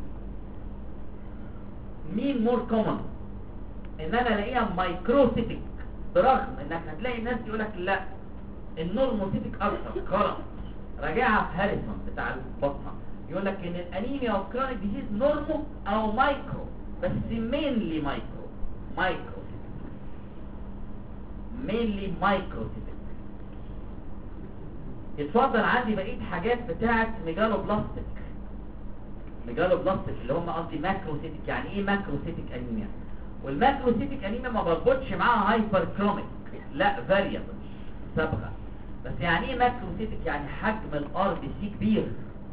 مين مور كومن؟ ان انا الاقيها مايكروسيتيك، برغم انك هتلاقي الناس يقول لك لا النورموسيتيك اكتر. غلط. راجعها في هاريسون بتاع البطنه، يقول لك ان الانيميا اوف كرونيك ديزيز نورمو او مايكرو، بس مينلي مايكروسيتيك مينلي مايكروسيتيك. اتفضل عندي بقيه حاجات بتاعه ميجالوبلاستيك اللي هم قصدي ماكروسيتيك. يعني ايه ماكروسيتيك انيميا؟ والماكروسيتيك انيميا ما بربطش معاها هايبر كروميك، لا فاريبل صبغه. بس يعني ايه ماكروسيتيك؟ يعني حجم الار بي سي كبير.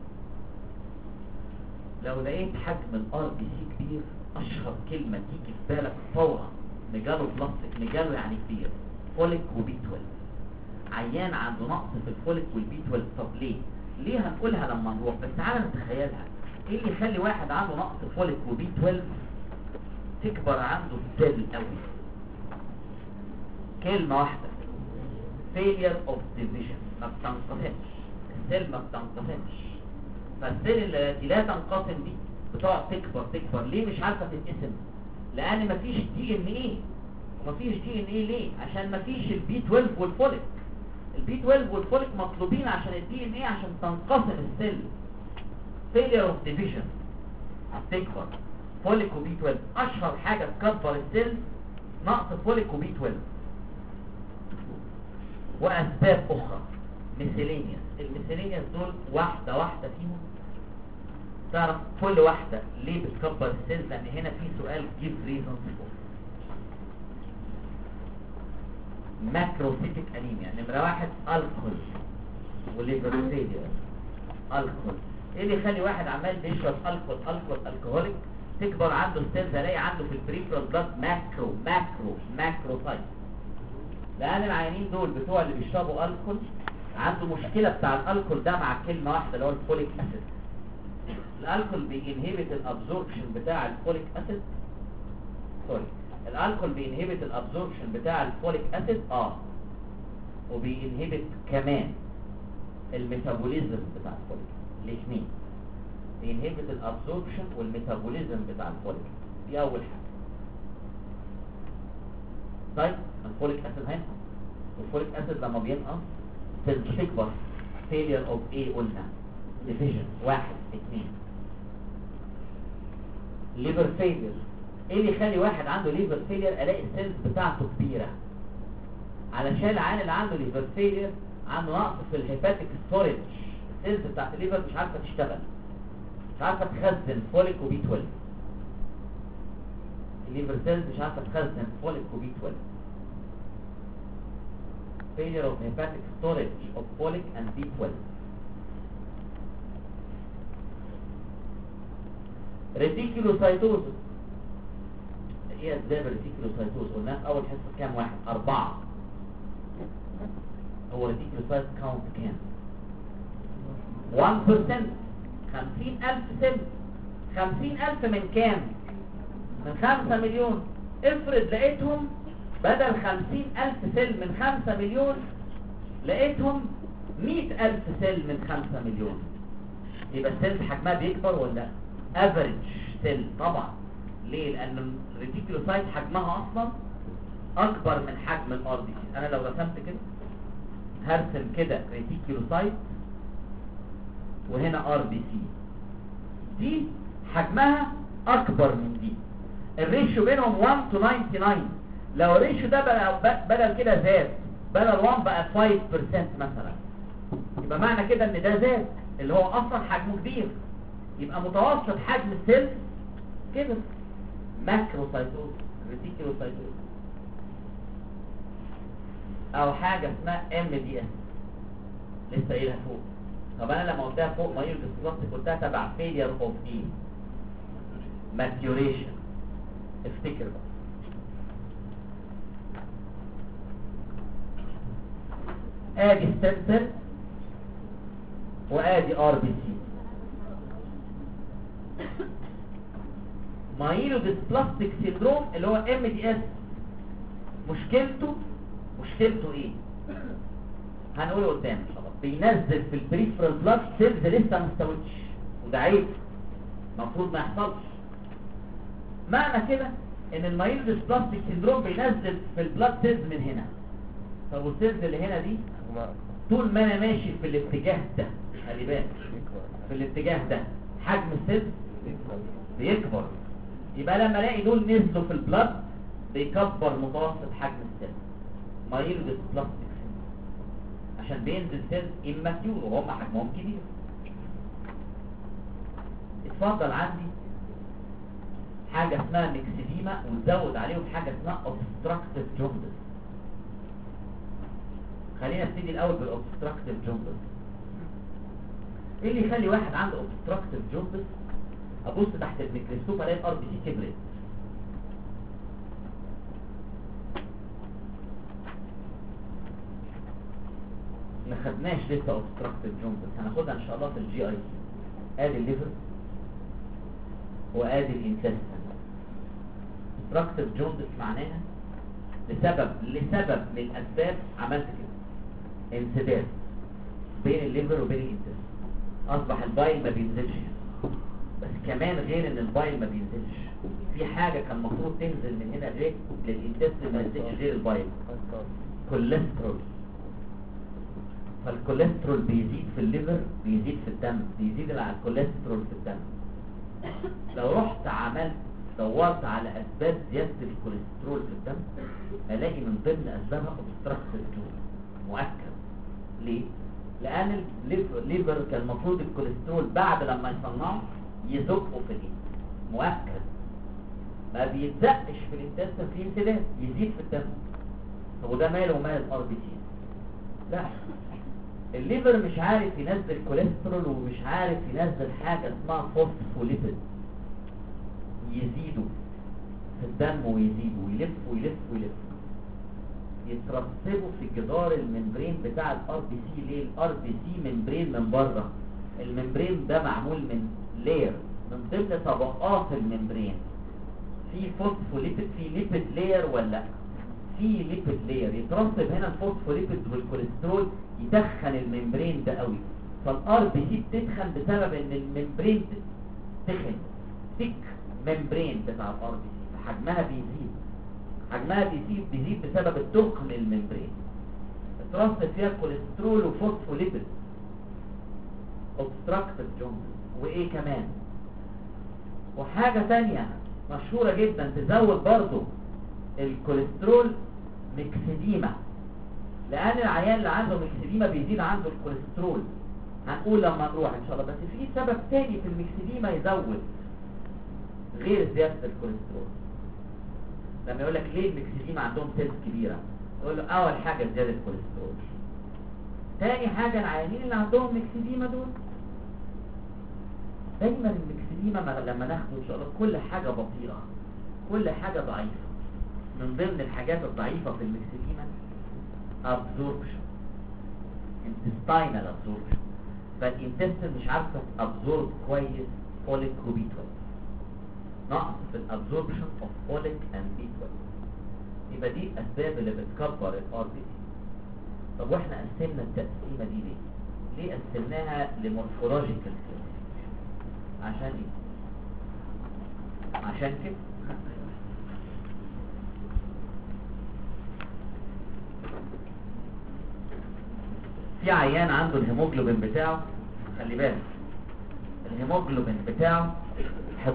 لو لقيت حجم الار بي سي كبير، اشهر كلمه تيجي في بالك فورا ميجالوبلاستيك. ميجالو يعني كبير، فوليك وبي 12. عيان عنده نقص في الفوليك والبي 12. طب ليه هنقولها لما نروح، بس تعالى نتخيلها. ايه اللي يخلي واحد عنده نقص فوليك وبي 12 تكبر عنده السيل قوي؟ كلمه واحده، failure of division. ما بتنقسمش السيل، ما بتنقسمش. فالسيل التي لا تنقسم دي بتقعد تكبر. ليه مش عارفه تتقسم؟ لان مفيش دي ان ايه. ومفيش دي ان ايه ليه؟ عشان مفيش البي 12 والفوليك. البي 12 والفوليك مطلوبين عشان الدي ان ايه عشان تنقسم السيل. failure of division هتكبر فوليك وبي 12. اشهر حاجه تكبر السيل نقص فوليك وبي 12. واسباب اخرى ميسيلينيوس. الميسيلينيوس دول واحده فيهم تعرف كل واحده ليه بتكبر السيل، لان هنا في سؤال give reasons for. ماكروسيتيك انيميا نمره 1 الكحول وليفر فيلير. الكحول ايه اللي يخلي واحد عمال بيشرب الكحوليك تكبر عنده السيلز؟ الاقي عنده في البريفرال بلاد ماكروسايت. لان العيانين دول بتوع اللي بيشربوا الكحول عنده مشكله بتاع الكحول ده مع كلمه واحده اللي هو الفوليك اسيد. الالكحول بينهبت الابزوربشن بتاع الفوليك اسيد. الالكحول بينهبت الابزوربشن بتاع الفوليك اسيد وبينهبت كمان الميتابوليزم بتاع الفوليك. الاثنين بينهبت الابزوربشن والميتابوليزم بتاع الفوليك. دي اول حاجه. طيب الفوليك اسيد هينقص، والفوليك اسيد لما بينقص تكبر. failure of ايه قلنا؟ division. 1 2. liver failure. ايه اللي يخلي واحد عنده liver failure الاقي السيلز بتاعته كبيره؟ علشان العيان اللي عنده liver failure عنده نقص في الهيباتيك ستورج. السيلز بتاعت الليفر مش عارفه تشتغل، مش عارفه تخزن فوليك وبي 12. الليفر سيلز مش عارفه تخزن فوليك وبي 12. failure of hepatic storage of folic and B12. reticulocytosis. ايه اسباب الريتيكولوسايتوز؟ قلنا في اول حصه كام واحد؟ 4. هو الريتيكولوسايت كاونت كام؟ 1%. 50,000 سيل. 50,000 من كام؟ من 5 مليون. افرض لقيتهم بدل 50,000 سيل من 5 مليون لقيتهم 100,000 سيل من 5 مليون. يبقى السيل حجمها بيكبر ولا افريج سيل؟ طبعا. ليه؟ لان الريتيكولوسايت حجمها اصلا اكبر من حجم الار بي سي. انا لو رسمت كده هرسم كده ريتيكولوسايت وهنا ار بي سي، دي حجمها اكبر من دي. الريشيو بينهم 1 to 99. لو الريشيو ده بدل كده زاد، بدل 1 بقى 5% مثلا، يبقى معنى كده ان ده زاد اللي هو اصلا حجمه كبير، يبقى متوسط حجم السيل كده ماكروسايتوز ريتيكولوسايتوز او حاجه اسمها ام دي اس لسه قايلها فوق. طب انا لما قلتها فوق مايل ديسبلاستيك قلتها تبع فيلير اوف ايه؟ ماتيوريشن. افتكر بقى ادي ستيم سيل وادي ار بي سي. مايلو ديسبلاستيك سيندروم اللي هو ام دي اس مشكلته ايه؟ هنقوله قدام ان شاء الله. بينزل في البريفرال بلاد سيلز لسه ما استوتش، وده عيب المفروض ما يحصلش. معنى كده ان المايلو ديسبلاستيك سيندروم بينزل في البلاد سيلز من هنا. طب والسيلز اللي هنا دي طول ما انا ماشي في الاتجاه ده، خلي بالك في الاتجاه ده حجم السيلز بيكبر، يبقى لما الاقي دول نزلوا في البلاد بيكبر متوسط حجم السيلز. مايلو ديسبلاستيك عشان بينزل سيلز اماتيور وهم حجمهم كبير. اتفضل عندي حاجه اسمها ميكسيديما وتزود عليهم حاجه اسمها اوبستراكتيف جوندس. خلينا نبتدي الاول بالاوبستراكتيف جوندس. ايه اللي يخلي واحد عنده اوبستراكتيف جوندس؟ ابص تحت الميكروسكوب الاقي الار بي سي كبرت. ما خدناش لسه اوبستراكتيف جوندس، هناخدها ان شاء الله في الجي اي. ادي الليفر وادي الانتستين. اوبستراكتيف جوندس معناها لسبب من الاسباب عملت كده انسداد بين الليفر وبين الانتستين، اصبح البايل ما بينزلش. بس كمان غير ان البايل ما بينزلش، في حاجه كان المفروض تنزل من هنا غير للانتستين ما نزلش غير البايل، كوليسترول. فالكوليسترول بيزيد في الليفر، بيزيد في الدم، بيزيد على الكوليسترول في الدم. لو رحت عملت دورت على اسباب زياده الكوليسترول في الدم الاقي من ضمن اسبابها اوبستراكتيف جوندس مؤكد. ليه؟ لان الليفر كان المفروض الكوليسترول بعد لما يصنعه يزقه في الايه؟ مؤكد ما بيتزقش في الانتستين، في انسداد يزيد في الدم. طب وده ماله ومال الار بي سي؟ لا، الليفر مش عارف ينزل كوليسترول ومش عارف ينزل حاجه اسمها فوسفوليبيد يزيدوا في الدم ويزيدوا ويلفوا ويلفوا ويلفوا يترسبوا في جدار الممبرين بتاع الار بي سي. ليه؟ الار بي سي ممبرين من بره، الممبرين ده معمول من لاير، من ضمن طبقات الممبرين في فوسفوليبيد، في ليبيد لاير ولا في ليبيد لاير. يترسب هنا الفوسفوليبيد والكوليسترول يدخن الممبرين ده قوي. فالار بي سي بتدخن بسبب ان الممبرين تخن، تك ممبرين بتاع الار بي سي، فحجمها بيزيد. حجمها بيزيد بسبب التخن الممبرين، اترسب فيها كوليسترول وفوسفوليبيد. اوبستراكتيف جوندس. وايه كمان؟ وحاجه ثانيه مشهوره جدا تزود برضو الكوليسترول، ميكسيديما. لان العيان اللي عنده ميكسيديما بيزيد عنده الكوليسترول، هنقول لما نروح ان شاء الله. بس في سبب تاني في الميكسيديما يزود غير زياده الكوليسترول. لما يقول لك ليه الميكسيديما عندهم سيلز كبيره، يقول له اول حاجه زياده الكوليسترول، تاني حاجه العيانين اللي عندهم ميكسيديما دول دايما الميكسيديما لما ناخده ان شاء الله كل حاجه بطيئه، كل حاجه ضعيفه. من ضمن الحاجات الضعيفه في الميكسيديما absorption، intestinal absorption. فالانتستين مش عارفه absorb كويس فوليك وبي12، نقص في الابزوربشن اوف فوليك اند بي12. يبقى دي الاسباب اللي بتكبر الار بي سي. طب واحنا قسمنا التقسيمه دي ليه؟ ليه قسمناها لمورفولوجيكال كده؟ عشان ايه؟ عشان كده في عيان عنده الهيموجلوبين بتاعه، خلي بالك الهيموجلوبين بتاعه 11،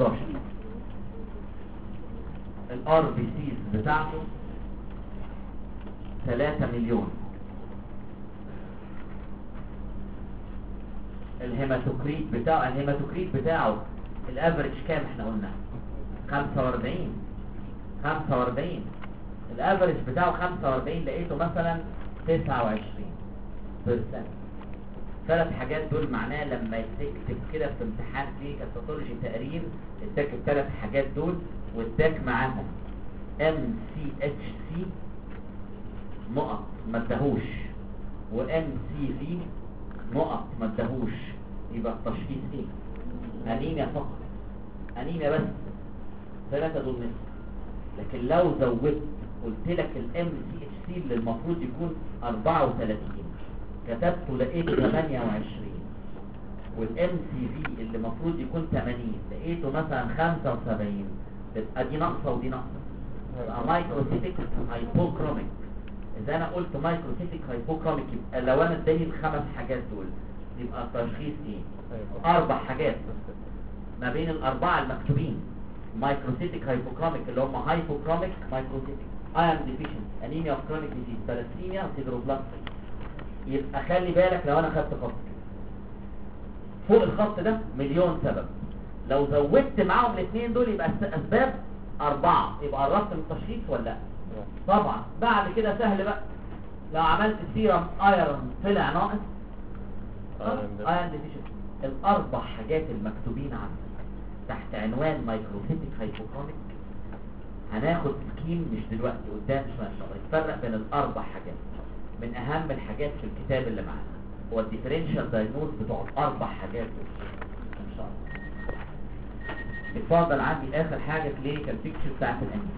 الار بي سيز بتاعته 3 مليون. الهيماتوكريت بتاعه الافريج كام احنا قلنا 45 الافريج بتاعه 45 لقيته مثلا 29%. ثلاث حاجات دول معناه لما تكتب كده في امتحان كلينيكال باثولوجي تقرير اداك الثلاث حاجات دول واداك معاهم MCHC نقط ما اداهوش وMCV نقط ما اداهوش، يبقى التشخيص ايه؟ انيميا فقط، انيميا بس. ثلاثة دول منهم. لكن لو زودت قلت لك MCHC اللي المفروض يكون 34 كتبته لقيته 28 والMCV اللي المفروض يكون 80 لقيته مثلا 75، تبقى دي ناقصه ودي ناقصه، يبقى مايكروسيتيك هايبوكروميك. اذا انا قلت مايكروسيتيك هايبوكروميك يبقى لو انا اداني الخمس حاجات دول يبقى التشخيص ايه؟ 4 حاجات ما بين الاربعه المكتوبين. مايكروسيتيك هايبوكروميك اللي هم هايبوكروميك مايكروسيتيك ايرون ديفيشنسي انيميا اوف كرونيك ديزيز ثالاسيميا سيدروبلاستيك. يبقى خلي بالك لو انا خدت خط فوق الخط ده مليون سبب، لو زودت معاهم الاثنين دول يبقى اسباب 4، يبقى قربت من التشخيص ولا لا؟ طبعا. بعد كده سهل بقى، لو عملت سيرم ايرون طلع ناقص ايرون ديفيشنسي. الاربع حاجات المكتوبين عندك تحت عنوان مايكروسيتيك هايبوكروميك هناخد سكيم مش دلوقتي قدام شويه ان شاء الله يتفرق بين الاربع حاجات. من اهم الحاجات في الكتاب اللي معانا هو الديفرنشال دايجنوز بتوع الاربع حاجات دول ان شاء الله. اتفضل عندي اخر حاجه كلينيكال بيكتشر بتاعت الانيميا.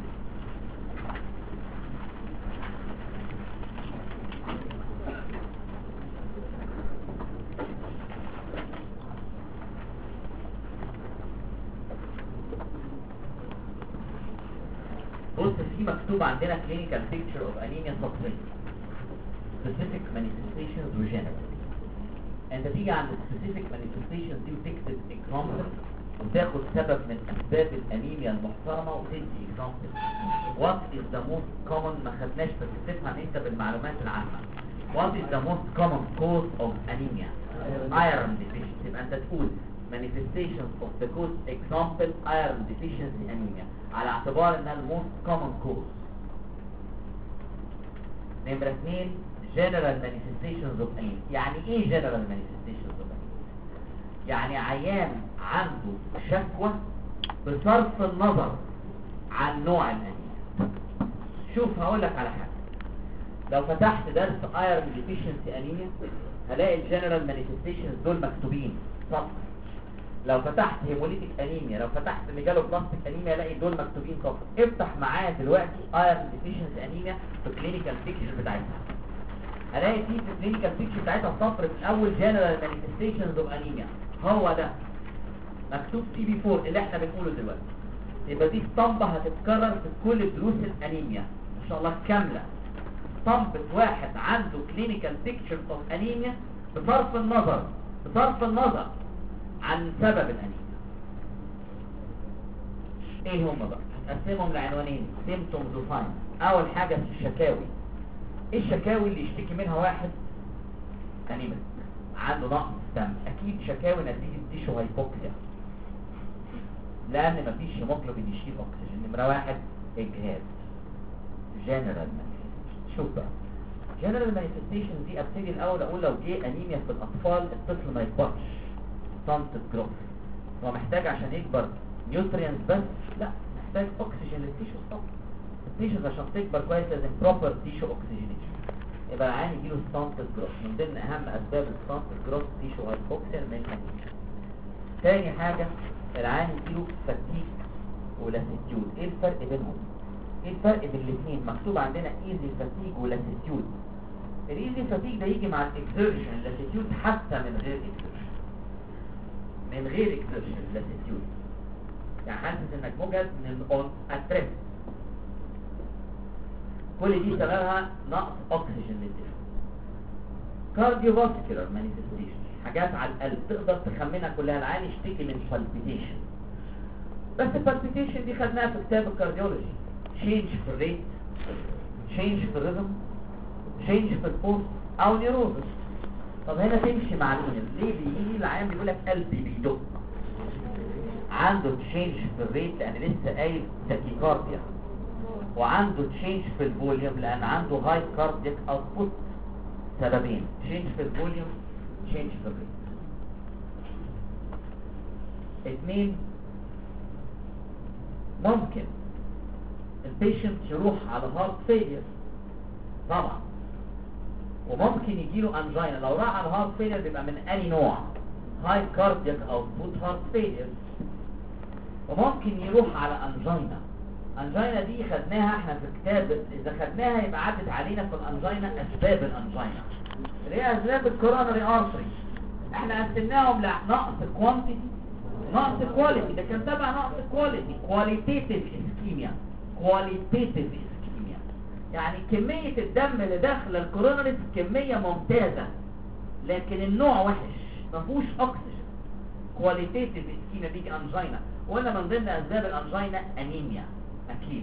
بص في مكتوب عندنا clinical picture of anemia subclinic specific manifestations وجنرال. انت تيجي عند specific manifestations دي وتكتب example وتاخد سبب من اسباب الانيميا المحترمه وتدي example. what is the most common ما خدناش بس تفهم انت بالمعلومات العامه. what is the most common cause of anemia؟ iron deficiency. يبقى انت تقول manifestations of the cause example iron deficiency anemia على اعتبار انها الموست كومن كوز. نمرة 2 general manifestations of anemia. يعني ايه general manifestations of anemia؟ يعني عيان عنده شكوى بصرف النظر عن نوع الانيميا. شوف هقول لك على حاجه، لو فتحت درس iron deficiency anemia هلاقي الجنرال manifestations دول مكتوبين سطر. لو فتحت هيموليتيك انيميا، لو فتحت ميجالوبلاستيك انيميا الاقي دول مكتوبين سطر. افتح معايا دلوقتي ايرون ديفيشنسي انيميا في الكلينيكال بيكتشر بتاعتها، هلاقي في الكلينيكال بيكتشر بتاعتها سطر في الاول جنرال مانيفستيشنز اوف انيميا، هو ده مكتوب TB4 اللي احنا بنقوله دلوقتي. يبقى دي اسطمبه هتتكرر في كل دروس الانيميا ان شاء الله كامله. اسطمبه واحد عنده كلينيكال بيكتشر اوف انيميا بصرف النظر عن سبب الانيميا. ايه هم بقى؟ هتقسمهم لعنوانين سيمبتومز وساينز. اول حاجه الشكاوي. ايه الشكاوي اللي يشتكي منها واحد انيميك عنده نقص دم؟ اكيد شكاوي نتيجه تيشو هايبوكسيا لان مفيش هيموجلوبين يشيل اكسجين. نمره 1 اجهاد. جنرال مانيفستيشن. شوف بقى جنرال مانيفستيشن دي ابتدي الاول اقول لو جه انيميا في الاطفال الطفل ما يكبرش stunted growth. هو محتاج عشان يكبر نيوترينز بس؟ لا، محتاج اكسجين للتيشو. طب التيشوز عشان تكبر كويس لازم بروبر تيشو اوكسجينيشن. يبقى العيان يجيله stunted growth. من ضمن اهم اسباب الstunted growth تيشو هايبوكسيا من الانيميا. تاني حاجه العيان يجيله فاتيك ولاسيتيود. ايه الفرق بينهم؟ ايه الفرق بين الاثنين؟ مكتوب عندنا ايزي فاتيك ولاسيتيود. الايزي فاتيك ده يجي مع الاكسيرشن، اللاسيتيود حتى من غير اكسيرشن. لاسيتيود يعني حاسس انك مجهد من اون اتريس. كل دي سببها نقص اكسجين للجسم. كارديوفاسكولار مانيفستيشن، حاجات على القلب تقدر تخمنها كلها. العيان يشتكي من بالبيتيشن، بس البالبيتيشن دي خدناها في كتاب الكارديولوجي. تشينج في الريت، تشينج في الريزم، تشينج في البولس او نيروزس. طب هنا تمشي مع مين؟ ليه بيجي العيان بيقول لك قلبي بيدق؟ عنده تشينج في الريت لان لسه قايل تاكيكارديا، وعنده تشينج في الفوليوم لان عنده هاي كاردياك اوتبوت. سببين: تشينج في الفوليوم، تشينج في الريت. 2 ممكن البيشنت يروح على هارت فيلير طبعا، وممكن يجيله انجينا. لو راح على هارت فيلير بيبقى من اي نوع؟ هاي كاردياك اوتبوت هارت فيلير. وممكن يروح على انجينا. انجينا دي خدناها احنا في كتاب، اذا خدناها يبقى عدت علينا في الانجينا اسباب الانجينا اللي هي اسباب الكوروناري ارتري. احنا قسمناهم لنقص كوانتيتي نقص كواليتي. ده كان تبع نقص كواليتي. كواليتيتيف اسكيميا، كواليتيتيف اسكيميا يعني كمية الدم اللي داخل الكوروناريز كمية ممتازة لكن النوع وحش مفهوش اكسجين. كواليتيتيف اسكيميا بيجي انجينا. وقلنا من ضمن اسباب الانجينا انيميا اكيد.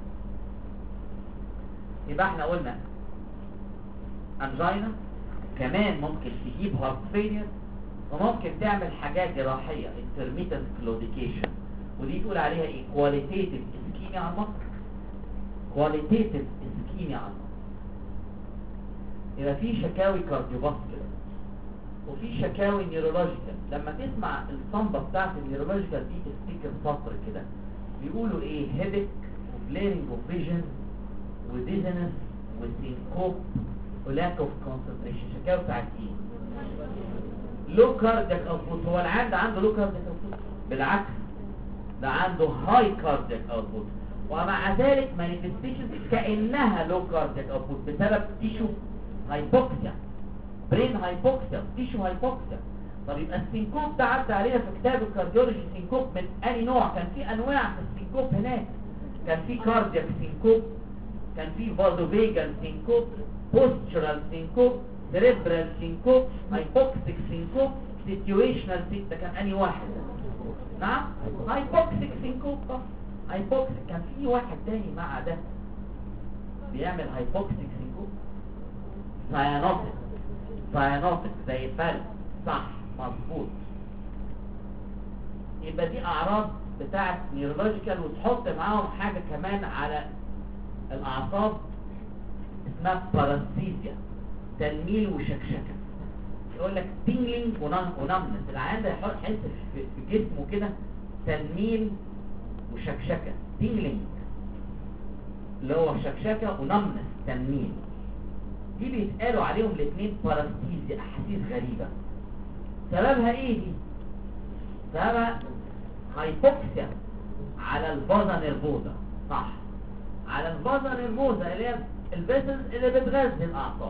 يبقى احنا قلنا انجينا كمان ممكن تجيب هارت فيلير، وممكن تعمل حاجات جراحيه intermittent claudication، ودي تقول عليها ايه؟ كواليتيتيف اسكيميا على المصر. كواليتيتيف اسكيميا على المصر. يبقى في شكاوي كارديوفاسكولار وفي شكاوي نيورولوجيكال. لما تسمع الصنبه بتاعت النيورولوجيكال دي تفتكر سطر كده بيقولوا ايه؟ هيدك وبليرنج اوف فيجن وديزنس وسينكوب ولاك اوف كونسنتريشن. شكاوي بتاعت ايه؟ لو كاردياك اوتبوت. هو العيان ده عنده لو كاردياك اوتبوت؟ بالعكس ده عنده هاي كاردياك اوتبوت، ومع ذلك مانيفستيشن كانها لو كاردياك اوتبوت بسبب تيشو هايبوكسيا، برين هايبوكسيا، تيشو هايبوكسيا. طب يبقى السينكوب ده عدى علينا في كتاب الكارديولوجي. سينكوب من اي نوع؟ كان في انواع في السينكوب هناك. كان في كاردياك سينكوب، كان في فازوفيجال سينكوب، بوستشرال سينكوب، سيريبرال سينكوب، هايبوكسيك سينكوب، سيتويشنال سينكوب. ده كان انهي واحد؟ نعم هايبوكسيك سينكوب. هايبوكسيك. كان في واحد تاني مع ده بيعمل هايبوكسيك سينكوب، سايانوتيك. سايانوتيك زي الفرد. صح مظبوط. يبقى دي اعراض بتاعت نيورولوجيكال. وتحط معاهم حاجه كمان على الاعصاب اسمها باراسيزيا، تنميل وشكشكه. يقول لك تينجلينج ونمنس. العيان ده يحس في جسمه كده تنميل وشكشكه. تينجلينج اللي هو شكشكه، ونمنس تنميل. دي بيتقالوا عليهم الاثنين باراسيزيا، احاسيس غريبه. سببها ايه دي؟ سببها هايبوكسيا على الفازا نيرفوزا. صح، على الفازا نيرفوزا اللي هي الفيسلز اللي بتغذي الاعصاب.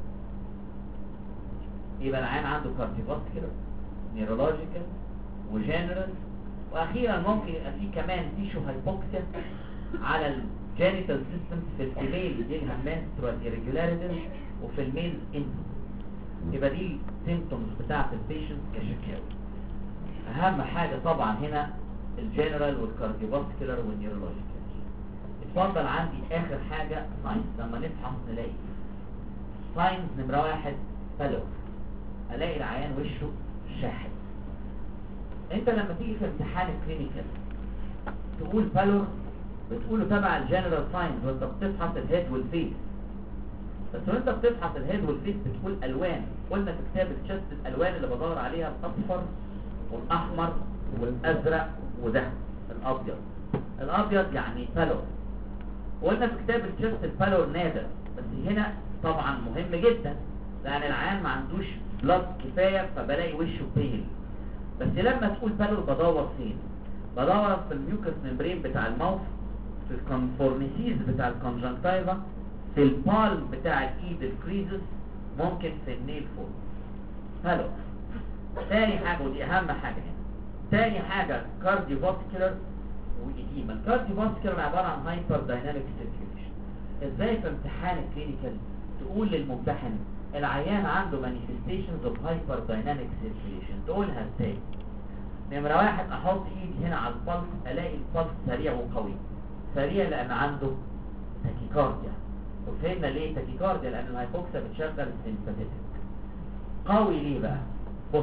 يبقى العيان عنده كارديوفاسكولار، نيورولوجيكال، وجنرال، واخيرا ممكن يبقى فيه كمان تيشو هايبوكسيا على الجينيتال سيستم. في الفيميل دي لها menstrual irregularities وفي الميل انتو. يبقى دي السيمبتومز بتاعت البيشنت كشكاوي. اهم حاجه طبعا هنا الجنرال والكارديوفاسكولار والنيورولوجيكال. اتفضل عندي اخر حاجه ساينس. لما نفحص نلاقي ساينس نمره 1 بالور. الاقي العيان وشه شاحب. انت لما تيجي في امتحان الكلينيكال تقول بالور بتقوله تبع الجنرال ساينس وانت بتفحص الهيد والفيس. بس وانت بتفحص الهيد والفيس بتقول الوان. قلنا في كتاب التشست الالوان اللي بدور عليها الاصفر والاحمر والازرق وده الابيض. الابيض يعني بالور. قلنا في كتاب التشست البالور نادر، بس هنا طبعا مهم جدا لان العيان ما عندوش بلاد كفايه فبلاقي وشه بيل. بس لما تقول بالور بدور فين؟ بدور في الميوكس ممبرين بتاع الماوث، في الكونفورميسيز بتاع الكونجنكتيفا، في البالم بتاع الايد الكريزس، ممكن في النيل فوق. حلو. تاني حاجه ودي اهم حاجه هنا، تاني حاجه كارديوفاسكولار وإديما. الكارديوفاسكولار عباره عن هايبر دايناميك سيركيوليشن. ازاي في امتحان الكلينيكال تقول للممتحن العيان عنده مانيفستيشنز اوف هايبر دايناميك سيركيوليشن؟ تقولها ازاي؟ نمره 1 احط ايدي هنا على البلس الاقي البلس سريع وقوي. سريع لان عنده تاكيكارديا. وفهمنا ليه تاكيكارديا؟ لان الهايبوكسيا بتشغل السيمباثيك. قوي ليه بقى؟ بص،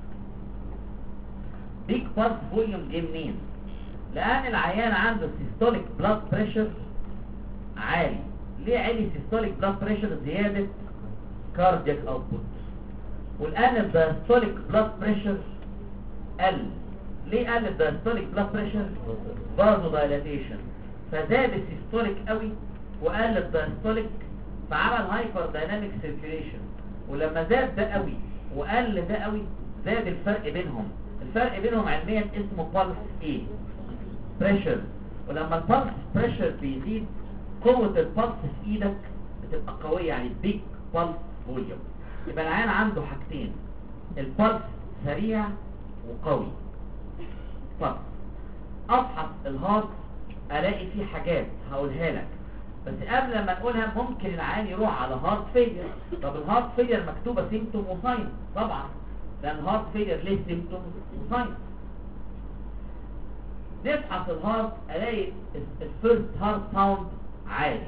بيج بالس فوليوم جه منين؟ لان العيان عنده سيستوليك بلاد بريشر عالي. ليه عالي سيستوليك بلاد بريشر؟ زياده كاردياك اوتبوت. والان الدايستوليك بلاد بريشر قل. ليه قل الدايستوليك بلاد بريشر؟ برضه دايلاتيشن، فزاد السيستوليك قوي وقل الدايستوليك، فعمل هايبر دايناميك سيركيوليشن. ولما زاد ده قوي وقل ده قوي زاد الفرق بينهم. الفرق بينهم علميا اسمه بالس ايه؟ بريشر. ولما البالس بريشر بيزيد قوة البالس في ايدك بتبقى قوية، يعني بيج بالس فوليوم. يبقى العيان عنده حاجتين، البالس سريع وقوي. طب افحص الهارت الاقي فيه حاجات هقولها لك، بس قبل ما نقولها ممكن العيان يروح على هارت فيلير. طب الهارت فيلير مكتوبه سيمتوم وساين طبعا، لان الهارت فيلير ليه سيمتوم وساين. نفحص الهارت الاقي الفيرست هارت ساوند عالي،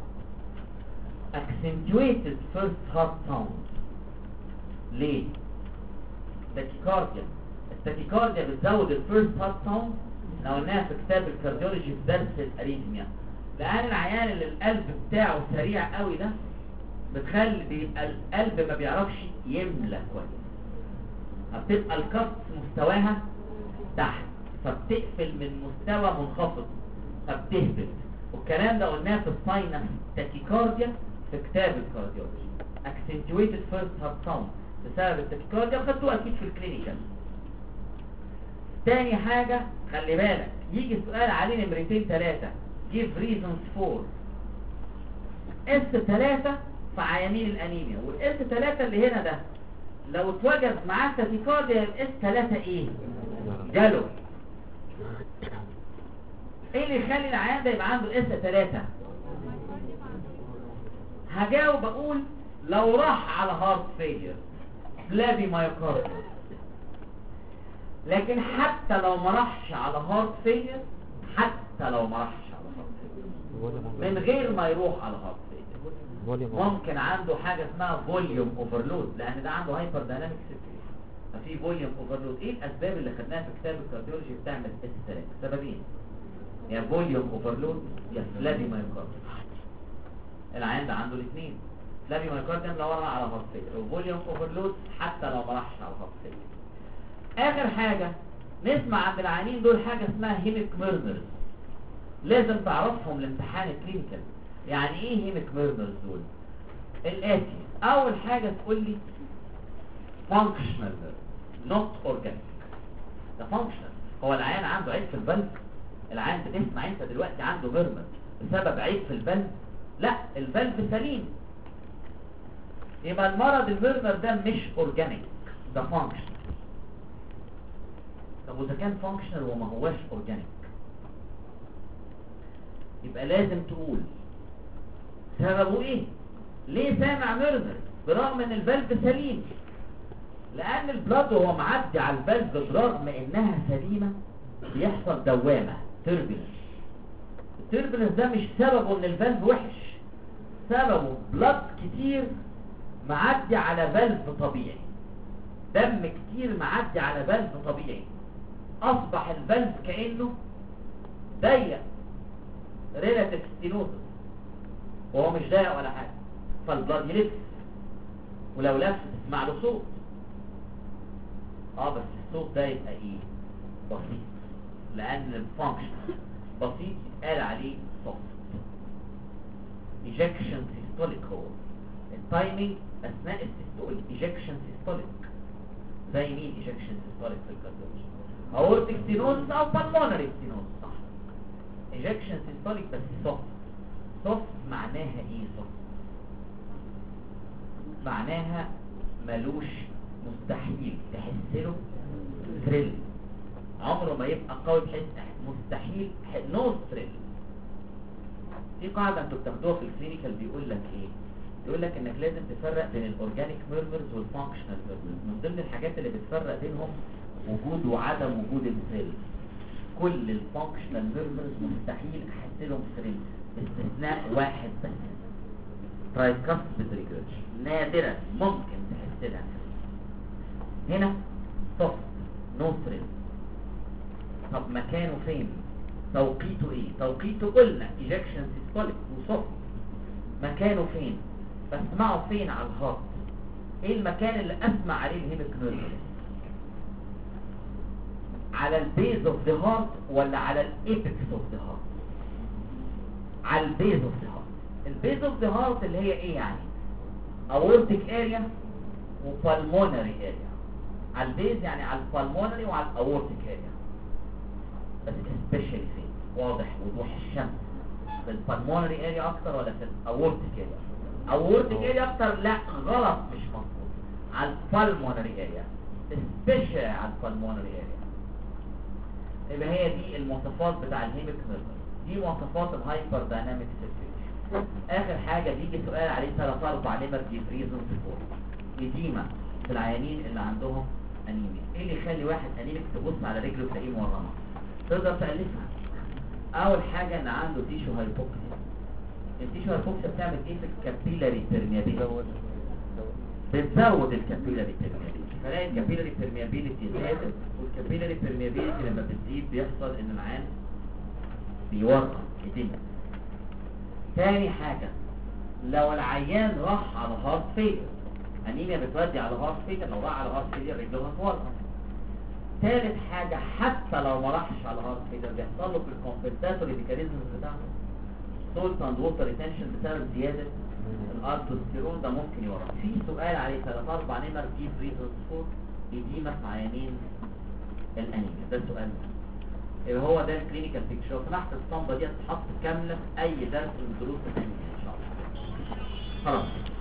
accentuated first heart sound. ليه؟ تاكيكارديا. التاكيكارديا بتزود الفيرست هارت ساوند، لو قلناها في كتاب الكارديولوجي في درس الاريثميا، لان العيان اللي القلب بتاعه سريع قوي ده بتخلي بيبقى القلب ما بيعرفش يملى كويس، فبتبقى الكف مستواها تحت، فبتقفل من مستوى منخفض فبتهبط. والكلام ده قلناه في الساينس تاكيكارديا في كتاب الكارديولوجي، accentuated first heart sound بسبب التاكيكارديا، وخدتوه اكيد في الكلينيكال. تاني حاجة خلي بالك، يجي سؤال عليه نمرتين 3 give reasons for S3 في عيانين الانيميا. والاس 3 اللي هنا ده لو اتوجد معاه تاكيكارديا يبقى S3 ايه؟ جاله. ايه اللي يخلي العيان ده يبقى عنده S3؟ هجاوب اقول لو راح على هارت فيلير بلادي مايوكارديوم. لكن حتى لو ما راحش على هارت فيلير، حتى لو ما راحش على هارت فيلير من غير ما يروح على هارت فيلير، ممكن عنده حاجه اسمها فوليوم اوفرلود، لان ده عنده هايبر دايناميك سيركيوليشن ففي فوليوم اوفرلود. ايه الاسباب اللي خدناها في كتاب الكارديولوجي بتعمل اس 3؟ سببين، يا فوليوم اوفرلود يا فلافي مايوكارديوم. العيان ده عنده الاثنين، فلافي مايوكارديوم لو راح على هارت فيلير، وفوليوم اوفرلود حتى لو ما راحش على هارت فيلير. اخر حاجة نسمع عند العيانين دول حاجة اسمها هيميك ميرمرز، لازم تعرفهم الامتحان الكلينيكال. يعني ايه هيميك ميرمرز دول؟ الاتي، اول حاجة تقول لي فانكشنال نوت اورجانيك. ده فانكشنال، هو العيان عنده عيب في البلب؟ العيان بتسمع انت دلوقتي عنده ميرمر بسبب عيب في البلب؟ لا، البلب سليم، يبقى المرض الميرمر ده مش اورجانيك، ده فانكشنال. طب وإذا كان فانكشنال وما هواش اورجانيك يبقى لازم تقول سببه ايه؟ ليه سامع ميرمر برغم ان الفالف سليم؟ لان البلاد وهو معدي على الفالف برغم انها سليمة بيحصل دوامة تربلنس. التربلنس ده مش سببه ان الفالف وحش، سببه بلاد كتير معدي على فالف طبيعي، دم كتير معدي على فالف طبيعي، اصبح الفالف كأنه ضيق ريلاتيف ستينوزس وهو مش ضيق ولا حاجة، فالبلاد يلف، ولو لف تسمع له صوت. بس الصوت ده يبقى ايه؟ بسيط، لان الفانكشن بسيط يتقال عليه سوفت. ايجكشن سيستوليك، هو التايمينج اثناء السيستول ايجكشن سيستوليك. زي مين ايجكشن سيستوليك في الكارديولوجي؟ اورتيك ستينوزس او بالمونري ستينوزس، صح. ايجكشن سيستوليك بس سوفت. سوفت معناها ايه؟ سوفت معناها ملوش، مستحيل تحس له ثريل، عمره ما يبقى قوي بحيث مستحيل نو ثريل. دي قاعده انتوا بتاخدوها في الكلينيكال، بيقول لك ايه؟ يقول لك انك لازم تفرق بين الاورجانيك ميرمرز والفانكشنال ميرمرز. من ضمن الحاجات اللي بتفرق بينهم وجود وعدم وجود الثريل. كل الفانكشنال ميرمرز مستحيل احس لهم ثريل باستثناء واحد بس، ترايكاسبيد ريجرش، نادرا ممكن تحس لها. هنا سوفت نو ثريل. طب مكانه فين؟ توقيته ايه؟ توقيته قلنا ايجكشن سيستوليك وسوفت. مكانه فين؟ بسمعه فين على الهارت؟ ايه المكان اللي اسمع عليه الهيميك نيرف؟ على البيز اوف ذا هارت ولا على الابيكس اوف ذا هارت؟ على البيز اوف ذا هارت. البيز اوف ذا هارت اللي هي ايه يعني؟ اورتيك اريا وبالمونري اريا. على البيز يعني على البالمونري وعلى الاورتيك اريا. بس سبيشالي فين؟ واضح وضوح الشمس في البالمونري اريا اكتر ولا في الاورتيك اريا؟ اورتيك اريا اكتر. لا غلط، مش مظبوط. على البالمونري اريا، سبيشالي على البالمونري اريا. يبقى هي دي المواصفات بتاع الهيميك نيرف. دي مواصفات الهايبر دايناميك سيركيوليشن. اخر حاجه بيجي سؤال عليه 3-4 ليمر ديفريزون سبورت. إديمة في العيانين اللي عندهم انيميا. ايه اللي يخلي واحد انيميك تبص على رجله تلاقيه مورمه؟ تقدر تألفها. اول حاجه ان عنده تيشو هايبوكسيا. التيشو هايبوكسيا بتعمل ايه في الكابيلاري بيرميابيليتي؟ بتزود الكابيلاري بيرميابيليتي. فلاقي الكابيلاري بيرميابيليتي زادت، والكابيلاري بيرميابيليتي لما بتزيد بيحصل ان العيان بيورم إديمة. تاني حاجه لو العيان راح على هارت فيلر، انيميا بتودي على هارت فيلر، لو راح على هارت فيلر رجله هتورم. ثالث حاجة حتى لو ما راحش على هارت فيلر بيحصل له في الكومبنساتوري ميكانيزم بتاعته سولت اند ووتر ريتنشن بسبب زيادة الالدوستيرون، ده ممكن يورم. في سؤال عليه 3-4 نمر جيب ريزون سبورت إديمة في عيانين الانيميا. ده سؤال مهم. هو ده الكلينيكال بيكتشر. تحت الصنبة دي هتتحط كاملة في اي درس من دروس الانيميا ان شاء الله. خلاص.